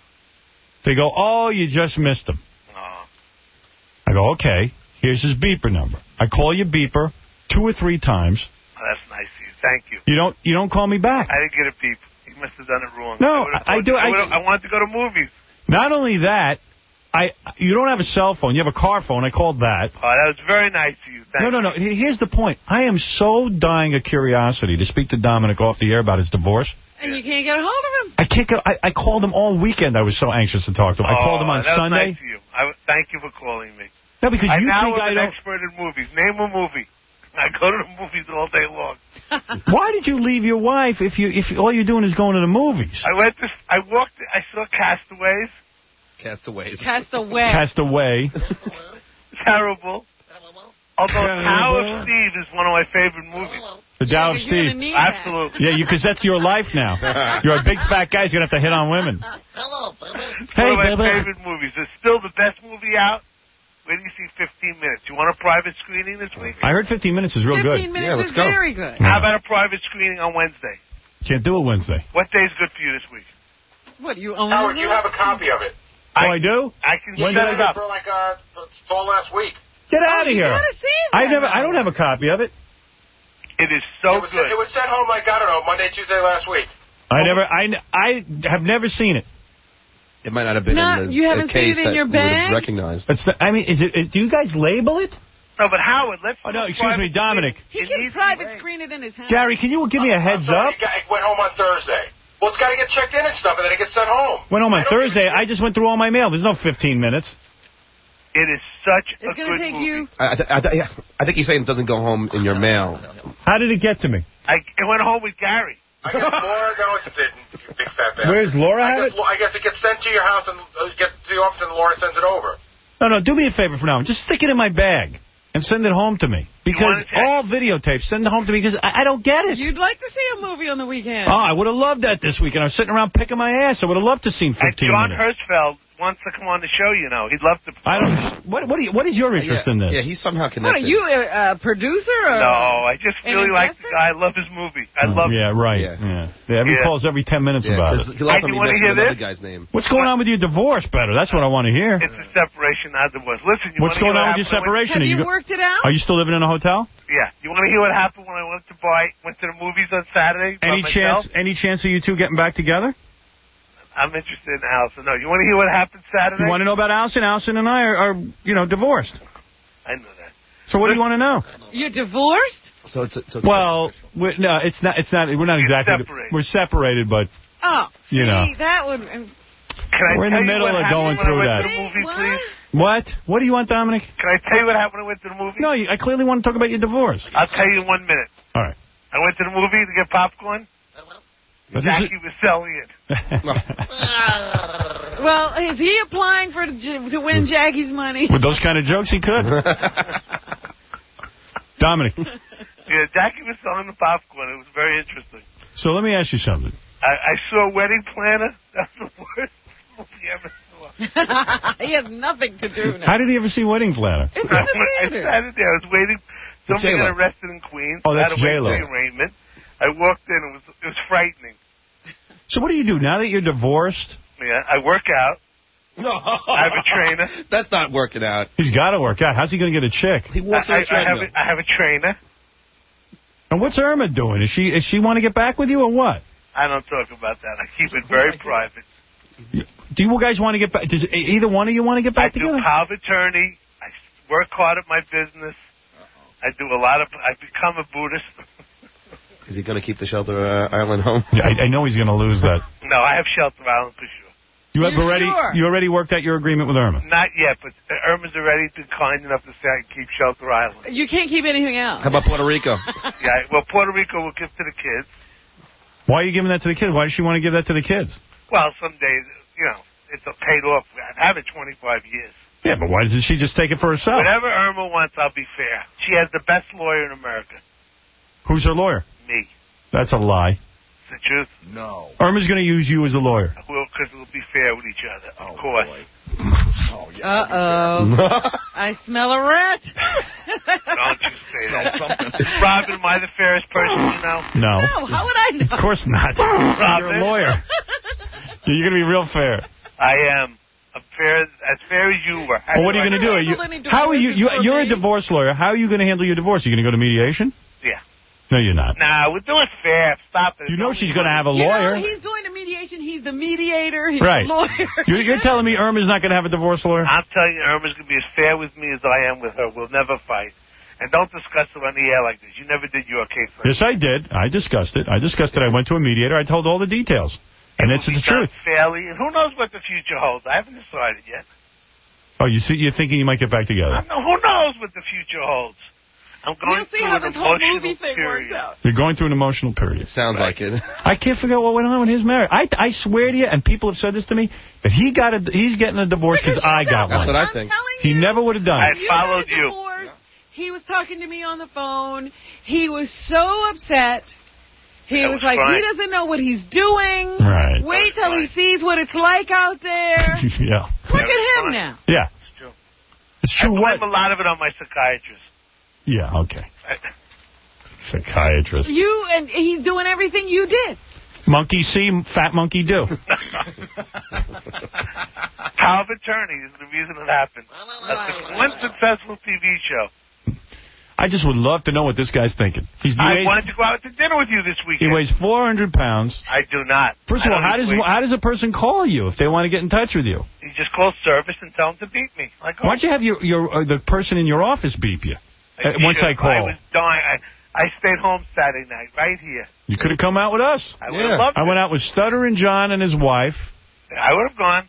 S1: They go, oh, you just missed him.
S9: Oh.
S1: I go, okay, here's his beeper number. I call your beeper two or three times.
S9: Oh, that's nice of you. Thank you.
S1: You don't you don't call me back.
S9: I didn't get a beep. You must have done it wrong.
S1: No,
S9: I,
S1: I do-
S9: I,
S1: I-
S9: would've- I wanted to go to movies.
S1: Not only that, I you don't have a cell phone. You have a car phone. I called that.
S9: Oh, that was very nice of you. Thank
S1: No, no, no. He- Here's the point. I am so dying of curiosity to speak to Dominic off the air about his divorce.
S2: And you can't get a hold of him.
S1: I can't get, I, I called him all weekend. I was so anxious to talk to him. I called him on
S9: oh, that was
S1: Sunday.
S9: nice of you. I, w- thank you for calling me.
S1: No, because
S9: I
S1: you
S9: now
S1: think
S9: am
S1: I
S9: an
S1: don't.
S9: expert in movies. Name a movie. I go to the movies all day long.
S1: Why did you leave your wife if you if all you're doing is going to the movies?
S9: I went to. I walked. I saw Castaways.
S3: Castaways.
S2: Castaway.
S1: Castaway.
S9: Terrible. Although
S1: Terrible.
S9: Tao of Steve is one of my favorite movies.
S1: The Tao of
S2: You're gonna
S1: Steve.
S2: need that.
S9: Absolutely.
S1: Yeah, because that's your life now. You're a big fat guy. You're going to have to hit on women.
S9: It's
S1: Hey,
S9: one of my
S1: baby.
S9: favorite movies. It's still the best movie out. Where do you see fifteen minutes? You want a private screening this week?
S1: I heard fifteen minutes is real
S2: Fifteen
S1: good.
S2: minutes
S3: Yeah, let's
S2: is
S3: go.
S2: very good.
S9: How about a private screening on Wednesday?
S1: Can't do it Wednesday.
S9: What day is good for you this week?
S2: What, you own
S6: Howard,
S2: it?
S6: you have a copy of it.
S1: Oh, I do?
S9: I can
S1: When
S9: set
S1: did I
S9: it
S1: get
S9: up.
S6: For like uh, it's all last week.
S1: Get out of
S2: you
S1: here.
S2: gotta see
S1: I
S2: that.
S1: never. I don't have a copy of it.
S9: It is so
S4: it was,
S9: good.
S4: It was sent home like, I don't know, Monday, Tuesday last week.
S1: I never. I, I have never seen it.
S3: It might not have been
S2: Not,
S3: in the
S2: you haven't
S3: a case
S2: seen it in
S3: that
S2: your
S3: you would have
S2: bag?
S3: recognized.
S1: It's the, I mean, is it? Do you guys label it?
S9: No, but Howard, let's...
S1: Oh, no, excuse me, Dominic.
S2: He can private screen it in his house.
S1: Gary, can you give me a heads
S4: I'm sorry,
S1: up?
S4: It, got, it went home on Thursday. Well, it's got to get checked in and stuff, and then it gets sent home.
S1: Went home on
S4: I don't
S1: Thursday.
S4: even-
S1: I just went through all my mail. There's no fifteen minutes.
S9: It is such
S2: It's
S9: a
S2: going
S9: good
S2: to take
S9: movie.
S2: you...
S3: I, I, I, I think he's saying it doesn't go home in your mail.
S1: How did it get to me?
S9: I, it went home with Gary.
S4: I guess Laura, no, it didn't, you big fat bastard.
S1: Where's Laura
S4: I
S1: have
S4: guess,
S1: it?
S4: I guess it gets sent to your house and uh, get to the office and Laura sends it over.
S1: No, no, do me a favor for now. Just stick it in my bag and send it home to me. Because all videotapes, send it home to me because I, I don't get it.
S2: You'd like to see a movie on the weekend.
S1: Oh, I would have loved that this weekend. I was sitting around picking my ass. I would have loved to have seen
S9: And
S1: fifteen
S9: John
S1: minutes.
S9: Hirschfeld wants to come on the show, you know. He'd love to...
S1: I don't. What? What, do you, what is your interest
S3: yeah,
S1: in this?
S3: Yeah, he's somehow
S2: What,
S3: connected.
S2: are you a uh, producer? Or
S9: No, I just
S2: an
S9: really like the
S2: investor?
S9: guy. I love his movie. I
S1: Oh,
S9: love
S1: yeah, right.
S3: Yeah.
S1: Yeah. yeah. He
S9: Yeah.
S1: calls every ten minutes
S3: Yeah,
S1: about
S3: 'cause
S1: it.
S3: he last
S9: Hey,
S3: time
S9: you
S3: he
S9: wanna
S3: mentioned
S9: hear
S3: another
S9: this?
S3: guy's name.
S1: What's going on with your divorce, better? That's what I want to hear.
S9: It's a separation, not divorce. Listen, you
S1: What's
S9: wanna
S1: going
S9: hear
S1: on
S9: what
S1: with your
S9: happened when-
S1: separation?
S2: Have
S1: Are
S2: you
S1: go-
S2: worked it out?
S1: Are you still living in a hotel?
S9: Yeah. You want to hear what happened when I went to buy, went to the movies on Saturday by
S1: Any
S9: myself?
S1: chance? Any chance of you two getting back together?
S9: I'm interested in Allison. No, you want to hear what happened Saturday?
S1: You want to know about Allison? Allison and I are, are you know, divorced.
S9: I know that.
S1: So what do you want to know?
S2: You're divorced?
S3: So it's, so it's
S1: Well, we're, no, it's not. It's not. We're not
S9: You're
S1: exactly.
S9: separated.
S1: We're separated, but
S2: Oh, see,
S1: You know.
S2: that would...
S9: Can I
S1: We're in
S9: tell
S1: the
S9: you
S1: middle
S9: what
S1: of
S9: happened
S1: going
S9: when I
S1: through
S9: went
S1: that.
S9: To the movie,
S2: What?
S9: please?
S1: what? What do you want, Dominic?
S9: Can I tell you what happened when I went to the movie?
S1: No, you, I clearly want to talk about your divorce.
S9: I'll tell you in one minute.
S1: All right.
S9: I went to the movie to get popcorn.
S1: But this
S9: Jackie was selling it.
S2: Well, is he applying for to win Jackie's money?
S1: With those kind of jokes, he could. Dominic.
S9: Yeah, Jackie was selling the popcorn. It was very interesting.
S1: So let me ask you something.
S9: I, I saw Wedding Planner. That's the worst movie I ever saw.
S2: He has nothing to do now.
S1: How did he ever see Wedding Planner?
S2: It's in the
S9: I
S2: theater.
S9: sat in there. I was waiting. Somebody
S1: J-Lo.
S9: got arrested in Queens.
S1: Oh, that's
S9: I had to wait for
S1: J-Lo.
S9: the arraignment. I walked in. It was it was frightening.
S1: So what do you do now that you're divorced?
S9: Yeah, I work out.
S3: No.
S9: I have a trainer.
S3: That's not working out.
S1: He's got to work out. How's he going to get a chick?
S3: He walks
S9: I,
S3: on
S9: I,
S3: a
S9: I have
S3: treadmill.
S9: a, I have a trainer.
S1: And what's Irma doing? Is she? Is she want to get back with you or what?
S9: I don't talk about that. I keep it very private.
S1: Do you guys want to get back? Does either one of you want to get
S9: I
S1: back
S9: do
S1: together?
S9: power of attorney. I work hard at my business. I do a lot of. I become a Buddhist.
S3: Is he going to keep the Shelter uh, Island home?
S1: Yeah, I, I know he's going to lose that.
S9: No, I have Shelter Island for sure.
S1: You have
S2: You
S1: already.
S2: sure?
S1: You already worked out your agreement with Irma.
S9: Not yet, but Irma's already been kind enough to say I can keep Shelter Island.
S2: You can't keep anything else.
S3: How about Puerto Rico?
S9: Yeah, well, Puerto Rico will give to the kids.
S1: Why are you giving that to the kids? Why does she want to give that to the kids?
S9: Well, someday, you know, it's a paid off. I've had it twenty-five years.
S1: Yeah, but why doesn't she just take it for herself?
S9: Whatever Irma wants, I'll be fair. She has the best lawyer in America.
S1: Who's her lawyer?
S9: Me.
S1: That's a lie.
S9: It's the truth.
S11: No.
S1: Irma's going to use you as a lawyer.
S9: Well, because we'll be fair with each other, of course.
S11: Oh, yeah.
S2: Uh-oh. I smell a rat.
S9: Don't you say that. Robin, am I the fairest person you know?
S1: No.
S2: No, how would I know?
S1: Of course not. You're a lawyer. You're going to be real fair.
S9: I am. I'm fair, as fair as you were.
S1: Well, what are you going to do? Are you, how are you? you you're a divorce lawyer. How are you going to handle your divorce? Are you going to go to mediation?
S9: Yeah.
S1: No, you're not.
S9: Nah, we're doing fair. Stop it.
S1: You know she's going to have a
S2: You
S1: lawyer.
S2: know, he's going to mediation. He's the mediator. He's
S1: Right.
S2: the lawyer.
S1: You're, you're telling me Irma's not going to have a divorce lawyer?
S9: I'm telling you, Irma's going to be as fair with me as I am with her. We'll never fight. And don't discuss it on the air like this. You never did your case like
S1: Yes, I did. I discussed it. I discussed it. I went to a mediator. I told all the details. And it's the
S9: It's
S1: truth.
S9: not fairly. And who knows what the future holds? I haven't decided yet.
S1: Oh, you see, you're thinking you might get back together.
S9: I don't know. Who knows what the future holds? I'm going
S2: We'll see
S9: through
S2: how
S9: an
S2: this whole
S9: emotional
S2: movie thing
S9: period.
S2: works out.
S1: You're going through an emotional period.
S3: Sounds like it.
S1: I can't figure out what went on with his marriage. I, I swear to you, and people have said this to me, that he got a, he's getting a divorce because I got
S3: That's
S1: one.
S3: what I
S2: I'm
S3: think.
S2: telling
S1: He
S2: you.
S1: never would have done
S9: I
S1: it.
S2: You
S9: followed
S2: got a
S9: you.
S2: divorce. He was talking to me on the phone. He was so upset. He
S9: That
S2: was,
S9: was
S2: like,
S9: fine.
S2: he doesn't know what he's doing.
S1: Right.
S2: Wait
S9: That was
S2: till he
S9: fine.
S2: sees what it's like out there.
S1: Yeah.
S2: Look
S9: That
S2: at
S9: was
S2: him
S9: fine.
S2: now.
S1: Yeah.
S9: It's true.
S1: It's
S9: I
S1: true what?
S9: blame a lot of it on my psychiatrist.
S1: Yeah, okay.
S9: I,
S1: Psychiatrist.
S2: You and he's doing everything you did.
S1: Monkey see, fat monkey do.
S9: Power of attorney is the reason it happened. That's the one successful T V show.
S1: I just would love to know what this guy's thinking. He's
S9: I
S1: weighs,
S9: wanted to go out to dinner with you this
S1: He
S9: weekend.
S1: weighs four hundred pounds.
S9: I do not.
S1: First of
S9: I
S1: all,
S9: don't
S1: how does
S9: weight.
S1: how does a person call you if they want to get in touch with you?
S9: You just call service and tell them to beat me. Like,
S1: Why don't you have your, your uh, the person in your office beep you uh, once I call?
S9: I was dying. I, I stayed home Saturday night, right here.
S1: You could have come out with us.
S9: I would have loved
S1: I
S9: it.
S1: went out with Stuttering John and his wife.
S9: I would have gone.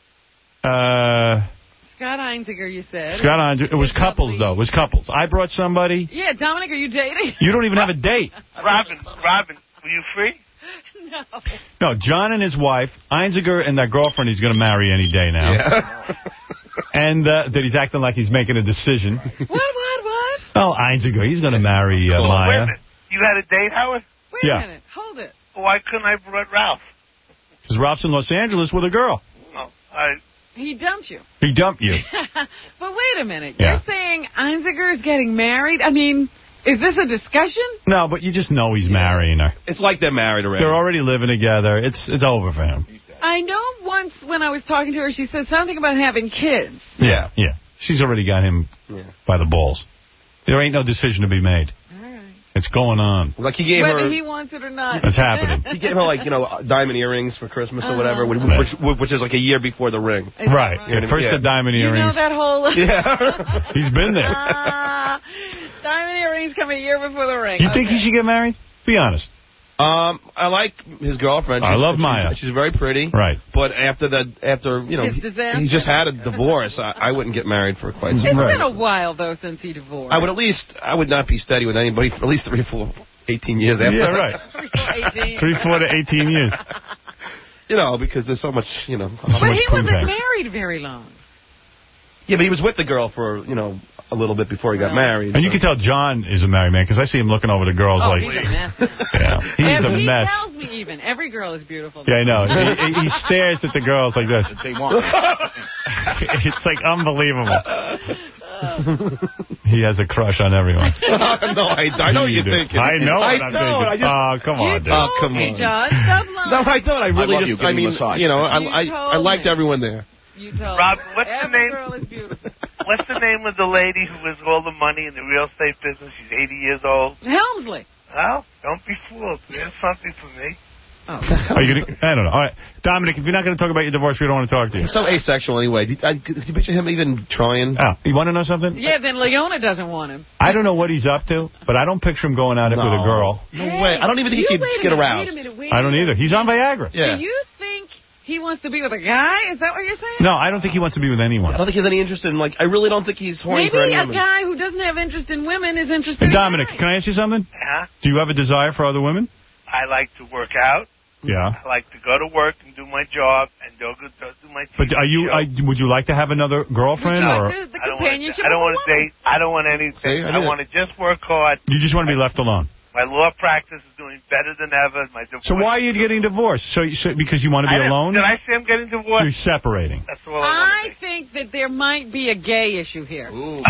S1: Uh,
S2: Scott Einziger, you said.
S1: Scott Andre. It was couples, though. It was couples. I brought somebody.
S2: Yeah, Dominic, are you dating?
S1: You don't even have a date.
S9: Robin, Robin, were you free?
S2: No.
S1: No, John and his wife, Einziger and that girlfriend he's going to marry any day now.
S3: Yeah.
S1: And uh, that he's acting like he's making a decision.
S2: What, what, what?
S1: Oh, Einziger, he's going to marry uh,
S9: Wait a
S1: Maya.
S9: minute. You had a date, Howard?
S2: Wait
S1: Yeah.
S2: a minute. Hold it.
S9: Why couldn't I brought Ralph?
S1: Because Ralph's in Los Angeles with a girl.
S9: Oh, I...
S2: He dumped you.
S1: He dumped you.
S2: But wait a minute.
S1: Yeah.
S2: You're saying Einziger is getting married? I mean, is this a discussion?
S1: No, but you just know he's marrying her.
S3: It's like they're married already.
S1: They're already living together. It's it's over for him.
S2: I know once when I was talking to her, she said something about having kids.
S1: Yeah, yeah. She's already got him
S3: Yeah.
S1: by the balls. There ain't no decision to be made.
S2: All right.
S1: It's going on.
S3: Like he gave
S2: Whether
S3: her...
S2: he wants it or not.
S1: It's happening.
S3: He gave her, like, you know, diamond earrings for Christmas or whatever,
S2: Uh-huh.
S3: which, which is like a year before the ring.
S2: Is that
S1: Right.
S2: right?
S1: First
S3: Yeah.
S1: the diamond
S2: You
S1: earrings.
S2: know that whole...
S3: Yeah.
S1: He's been there.
S2: Ah, diamond earrings come a year before the ring.
S1: You think
S2: Okay.
S1: he should get married? Be honest.
S3: Um, I like his girlfriend.
S1: I
S3: She's-
S1: love
S3: she's-
S1: Maya.
S3: She's very pretty.
S1: Right.
S3: But after that, after, you know,
S2: His
S3: he,
S2: disaster?
S3: he just had a divorce. I, I wouldn't get married for quite some
S2: It's
S3: time.
S2: been a while, though, since he divorced.
S3: I would at least, I would not be steady with anybody for at least three, four, eighteen years after
S1: Yeah,
S3: that.
S1: right.
S2: eighteen.
S1: Three, four to eighteen years.
S3: You know, because there's so much, you know.
S2: But he
S1: Poontang.
S2: wasn't married very long.
S3: Yeah, but he was with the girl for, you know, a little bit before he got married.
S1: And you
S3: so-
S1: can tell John is a married man because I see him looking over the girls
S2: Oh,
S1: like,
S2: he's a mess.
S1: yeah, he's
S2: and
S1: a
S2: he
S1: mess.
S2: tells me even, every girl is beautiful.
S1: Yeah, I know. He, he stares at the girls like this.
S6: They want.
S1: It's like unbelievable. He has a crush on everyone.
S3: no, I, I know what you're
S1: do.
S3: thinking.
S1: I know what
S3: I
S1: I'm
S3: don't. I
S1: thinking.
S3: just,
S1: Oh, come
S2: You
S1: on, dude.
S2: told
S3: Oh, come
S2: me,
S3: on.
S2: John. Stop lying.
S3: no, I don't. I really
S6: love you
S3: just, I
S6: giving
S3: mean,
S6: massage.
S3: you know, I,
S2: You
S3: I, I
S2: told
S3: liked
S2: me.
S3: everyone there.
S2: You told
S9: Rob,
S2: me.
S9: what's the
S2: Every
S9: name?
S2: girl is beautiful.
S9: What's the name of the lady who has all the money in the real estate business? She's eighty years old.
S2: Helmsley.
S9: Well, don't be fooled. There's something for me.
S2: Oh.
S1: Are you gonna, I don't know. All right, Dominic, if you're not going to talk about your divorce, we don't want to talk to you.
S3: He's so asexual anyway. Did, I, did you picture him even trying?
S1: Oh, you want to know something?
S2: Yeah, then Leona doesn't want him.
S1: I don't know what he's up to, but I don't picture him going out
S3: No.
S1: with a girl.
S3: No way. I don't even think
S2: you
S3: he could
S2: wait a
S3: get
S2: minute,
S3: aroused.
S2: Wait a minute, wait
S1: I don't
S2: a minute.
S1: either. He's on Viagra.
S3: Yeah.
S2: Do you think he wants to be with a guy? Is that what you're saying?
S1: No, I don't think he wants to be with
S3: I
S1: anyone.
S3: don't think he has any interest in, like, I really don't think he's horny
S2: Maybe
S3: for any
S2: a
S3: woman.
S2: guy who doesn't have interest in women is interested
S1: Hey, Dominic,
S2: in
S1: can I ask you something?
S9: Huh?
S1: Do you have a desire for other women?
S9: I like to work out.
S1: Yeah.
S9: I like to go to work and do my job and do, do my T V
S1: But are you?
S9: show.
S1: I, would you like to have another girlfriend,
S2: No,
S1: or
S2: the, the
S9: I don't want to.
S2: companionship
S9: I don't
S2: of a
S9: want to
S2: woman.
S9: date. I don't want anything.
S3: See, I
S9: I
S3: did it.
S9: want to just work hard.
S1: you just want to be left alone?
S9: My law practice is doing better than ever. My divorce.
S1: So why are you getting divorced? So, so because you want to be
S9: I didn't-
S1: alone?
S9: Did I say I'm getting divorced?
S1: You're separating.
S9: That's all I want
S2: I
S9: to be.
S2: think that there might be a gay issue here.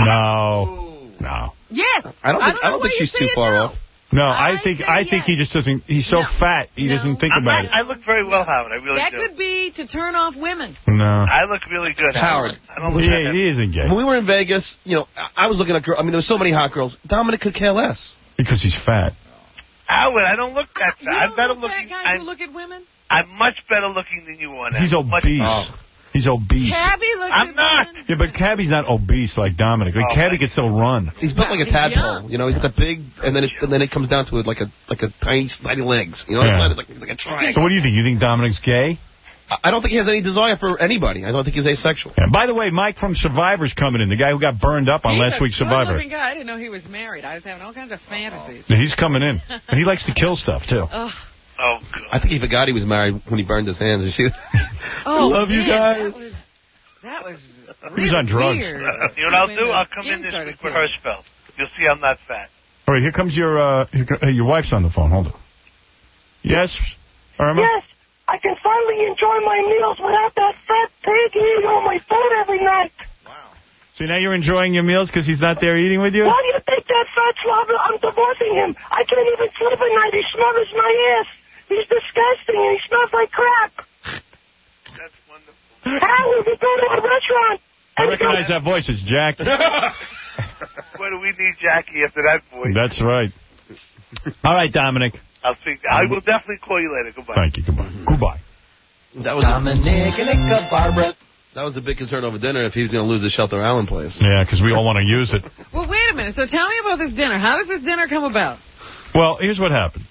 S1: No. No.
S2: Yes.
S3: I don't think,
S2: know
S3: I don't
S2: why
S3: think
S2: you
S3: she's
S2: say
S3: too
S2: it
S3: far
S2: no.
S3: off.
S1: No,
S2: I
S1: I think
S2: say
S1: I think
S2: yes.
S1: he just doesn't. He's so
S2: No.
S1: fat, he
S2: No.
S1: doesn't think
S9: I'm
S1: about
S9: not, I look very well, Howard. I really
S2: That
S9: do.
S2: could be to turn off women.
S1: it. No.
S9: I look really good,
S3: Howard.
S9: I don't look
S1: He,
S9: like
S1: he isn't gay
S3: When we were in Vegas, you know, I I was looking at girls. I mean, there were so many hot girls. Dominic could care less.
S1: because he's fat.
S9: Howard, I don't look that
S2: You
S9: fat. I'm
S2: don't
S9: better
S2: look
S9: looking.
S2: guys
S9: I'm,
S2: who look at women?
S9: I'm much better looking than you are now.
S1: He's
S9: Much-
S1: obese.
S3: Oh.
S1: He's obese.
S2: Cabby looks
S9: I'm
S2: at
S9: not.
S2: women?
S1: Yeah, but Cabby's not obese like Dominic. Like
S9: Oh,
S1: Cabby
S9: my-
S1: can still run.
S3: He's built like a
S2: He's
S3: tadpole.
S2: young.
S3: You know, he's got the big, and then it, and then it comes down to it like a like a tiny, tiny legs. You know,
S1: Yeah.
S3: it's like, like a triangle.
S1: So what do you think? You think Dominic's gay?
S3: I- I don't think he has any desire for anybody. I don't think he's asexual.
S1: Yeah. By the way, Mike from Survivor's coming in. The guy who got burned up on
S2: He's
S1: last
S2: a
S1: week's Survivor.
S2: good-looking guy. I didn't know he was married. I was having all kinds of fantasies.
S1: Yeah, he's coming in. And he likes to kill stuff, too.
S2: Ugh.
S9: Oh, God.
S3: I think he forgot he was married when he burned his hands. You see?
S2: Oh,
S3: Love you
S2: man,
S3: guys.
S2: That was, that was
S1: He was on drugs.
S2: weird.
S9: You know what I'll
S2: When
S9: do?
S2: the
S9: I'll come
S2: skin
S9: in this
S2: started
S9: week with
S2: peeling.
S9: Hirschfeld. You'll see I'm not fat.
S1: All right, here comes your uh, here, co- hey, your wife's on the phone. Hold on. Yes, Irma?
S11: Yes, I can finally enjoy my meals without that fat pig eating all my food every night.
S1: See, now you're enjoying your meals because he's not there eating with you?
S11: Why do you think that fat slobber? I'm divorcing him. I can't even sleep at night. He smothers my ass. He's disgusting. disgusting and he smells like crap.
S9: That's wonderful.
S11: Howard, we go to a restaurant.
S1: I recognize that voice. It's Jackie.
S9: What do we need Jackie after that voice?
S1: That's right. All right, Dominic.
S9: I'll speak. I will definitely call you later. Goodbye.
S1: Thank you. Goodbye. Goodbye.
S3: That was
S12: Dominic and Nika Barbara.
S3: That was a big concern over dinner if he's going to lose the Shelter Island place.
S1: Yeah, because we all want to use it.
S2: Well, wait a minute. So tell me about this dinner. How does this dinner come about?
S1: Well, here's what happened.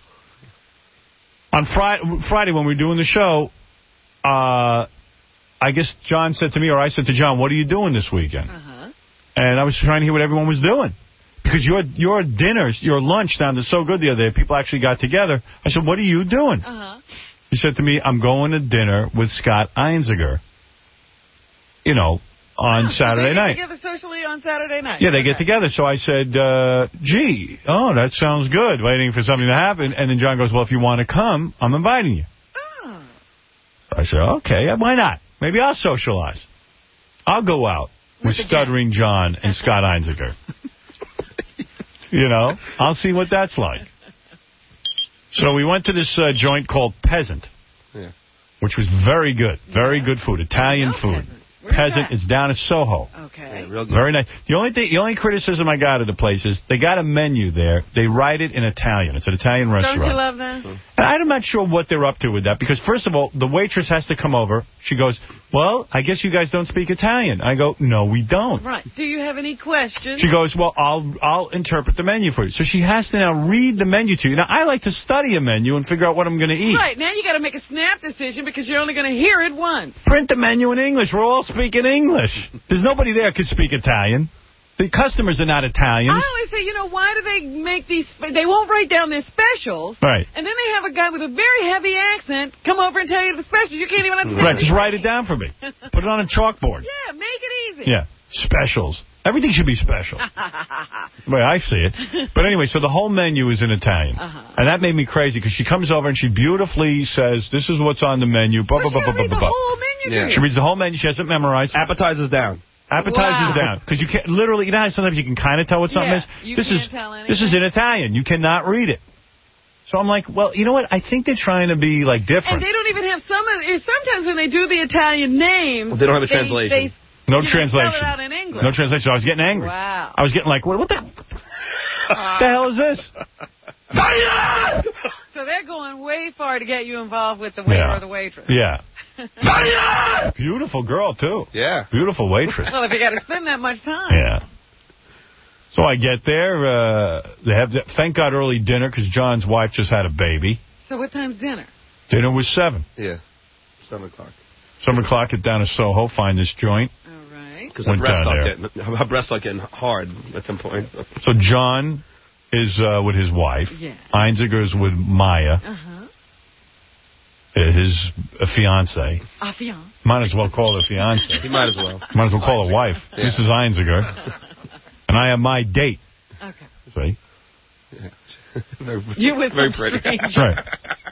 S1: On Friday, Friday when we were doing the show, uh, I guess John said to me, or I said to John, what are you doing this weekend?
S2: Uh-huh.
S1: And I was trying to hear what everyone was doing. Because your your dinners, your lunch sounded so good the other day. People actually got together. I said, what are you doing?
S2: Uh-huh.
S1: He said to me, I'm going to dinner with Scott Einziger. You know, on
S2: Oh,
S1: Saturday
S2: so they get
S1: night.
S2: together socially on Saturday night.
S1: Yeah, they get
S2: Okay.
S1: together. So I said, uh, gee, oh, that sounds good, waiting for something to happen. And then John goes, well, if you want to come, I'm inviting you.
S2: Oh.
S1: I said, okay, why not? Maybe I'll socialize. I'll go out with, with Stuttering John and Scott Einziger. You know, I'll see what that's like. So we went to this uh, joint called Peasant,
S3: yeah.
S1: which was very good, very good food, Italian food. Peasant. It's down in Soho.
S2: Okay.
S3: Yeah, real good.
S1: Very nice. The only thing, the only criticism I got of the place is they got a menu there. They write it in Italian. It's an Italian restaurant.
S2: Don't you love that?
S1: And I'm not sure what they're up to with that because, first of all, the waitress has to come over. She goes, well, I guess you guys don't speak Italian. I go, no, we don't.
S2: Right. Do you have any questions?
S1: She goes, well, I'll I'll interpret the menu for you. So she has to now read the menu to you. Now, I like to study a menu and figure out what I'm going to eat.
S2: Right. Now you got to make a snap decision because you're only going to hear it once.
S1: Print the menu in English. We're all speaking English. There's nobody there who can speak Italian. The customers are not Italians.
S2: I always say, you know, why do they make these... They won't write down their specials.
S1: Right.
S2: And then they have a guy with a very heavy accent come over and tell you the specials. You can't even understand.
S1: Right, just write it down for me. Put it on a chalkboard.
S2: Yeah, make it easy.
S1: Yeah, specials. Everything should be special. Well, I see it. But anyway, so the whole menu is in Italian.
S2: Uh-huh.
S1: And that made me crazy because she comes over and she beautifully says, this is what's on the menu. Blah,
S2: So
S1: blah, blah,
S2: she'll
S1: blah,
S2: read
S1: blah,
S2: the
S1: blah.
S2: whole menu
S1: Yeah.
S2: to
S1: She
S2: you.
S1: reads the whole menu. She has it memorized.
S3: Appetizers down.
S1: Appetizers
S2: Wow.
S1: down. Because you can't, literally, you know how sometimes you can kind of tell what something
S2: Yeah,
S1: is?
S2: you
S1: this
S2: can't
S1: is
S2: tell
S1: This is
S2: anything.
S1: in Italian. You cannot read it. So I'm like, well, you know what? I think they're trying to be, like,
S2: And
S1: different.
S2: they don't even have some of... Sometimes when they do the Italian names...
S3: Well, they don't have a translation.
S2: They,
S1: No
S2: you know,
S1: translation.
S2: spell it out in English.
S1: No translation. I was getting angry.
S2: Wow.
S1: I was getting like, what, what the, the hell is this?
S2: So they're going way far to get you involved with the waiter
S1: Yeah.
S2: or the waitress.
S1: Yeah. Beautiful girl, too.
S3: Yeah.
S1: Beautiful waitress.
S2: Well, if you got to spend that much time.
S1: Yeah. So I get there. Uh, they have, the, thank God, early dinner because John's wife just had a baby.
S2: So what time's dinner?
S1: Dinner was seven.
S3: Yeah. Seven o'clock.
S1: Seven o'clock, get down to Soho, find this joint.
S2: All right.
S3: Because her
S1: Went
S3: breasts
S1: down
S3: start
S1: there.
S3: getting, her breasts start getting hard at some point.
S1: So John is uh, with his wife.
S2: Yeah.
S1: Einziger's with Maya,
S2: Uh-huh.
S1: uh, his uh, fiance.
S2: A fiance.
S1: Might as well call her fiance.
S3: He might as well.
S1: Might as well call her wife.
S3: Yeah.
S1: Missus Einziger. And I am my date.
S2: Okay.
S1: See?
S3: Yeah. very,
S2: You with
S3: very
S2: some
S3: pretty.
S2: stranger.
S1: That's right.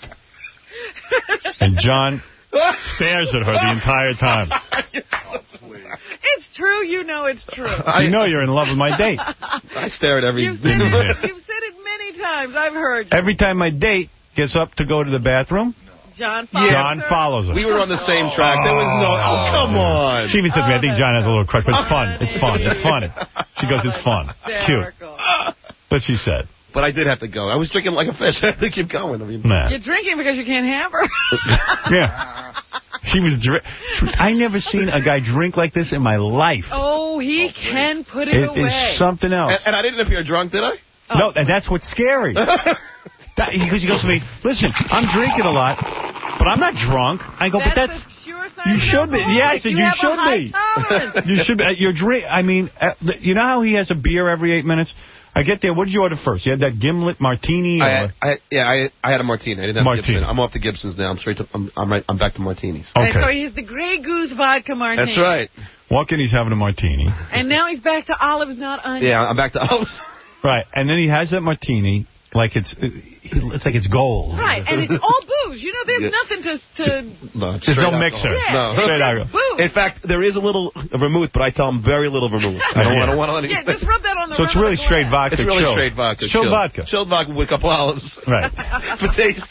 S1: And John stares at her the entire time.
S2: It's true. You know it's true.
S1: You know you're in love with my date.
S3: I stare at every...
S2: You've said, it, you've said it many times. I've heard you.
S1: Every time my date gets up to go to the bathroom,
S2: John follows
S1: John
S2: her.
S1: follows her.
S3: We were on the same track. There was no... Oh, come on.
S1: She even said to me, I think John has a little crush, but it's fun. It's fun. It's funny. She goes, it's fun. It's cute.
S2: Hysterical.
S1: But she said.
S3: But I did have to go. I was drinking like a fish. I had to keep going. I mean,
S1: Nah.
S2: You're drinking because you can't have her.
S1: Yeah. She was dri- I never seen a guy drink like this in my life.
S2: Oh, he can put it,
S1: It
S2: away.
S1: is something else.
S3: and, and I didn't appear drunk, did I?
S1: No, and that's what's scary. That, because he goes to me, listen, I'm drinking a lot, but I'm not drunk. I go,
S2: that's
S1: but that's...
S2: a sure sign
S1: You
S2: of
S1: should be.
S2: alcoholic.
S1: Yeah, I said you,
S2: have
S1: should
S2: a high
S1: be.
S2: tolerance.
S1: You should be. Your drink. I mean, uh, you know how he has a beer every eight minutes? I get there. What did you order first? You had that gimlet martini? Or?
S3: I, I, yeah, I, I had a martini. I didn't have
S1: Martini.
S3: Gibson. I'm off the Gibsons now. I'm straight to. I'm. I'm, right, I'm back to martinis.
S1: Okay.
S2: And so he's the Grey Goose vodka martini.
S3: That's right.
S1: Walk in, he's having a martini.
S2: And now he's back to olives, not onions.
S3: Yeah, I'm back to olives.
S1: Right, and then he has that martini like it's it's like it's gold.
S2: Right, and it's all booze. You know, there's
S3: Yeah.
S2: nothing to... to
S3: No, it's
S1: There's no
S3: straight
S1: mixer.
S3: alcohol.
S2: Yeah,
S3: No.
S2: it's
S1: Straight
S2: just
S1: alcohol.
S2: booze.
S3: In fact, there is a little vermouth, but I tell them very little vermouth. I don't,
S1: Yeah.
S3: I don't want to...
S2: Yeah, just rub that on the
S1: So it's
S2: rim of
S1: really
S2: the
S1: straight
S2: glass.
S1: vodka.
S3: It's really
S1: chilled.
S3: straight vodka.
S1: Chilled vodka.
S3: Chilled vodka with a couple olives.
S1: Right.
S3: For taste.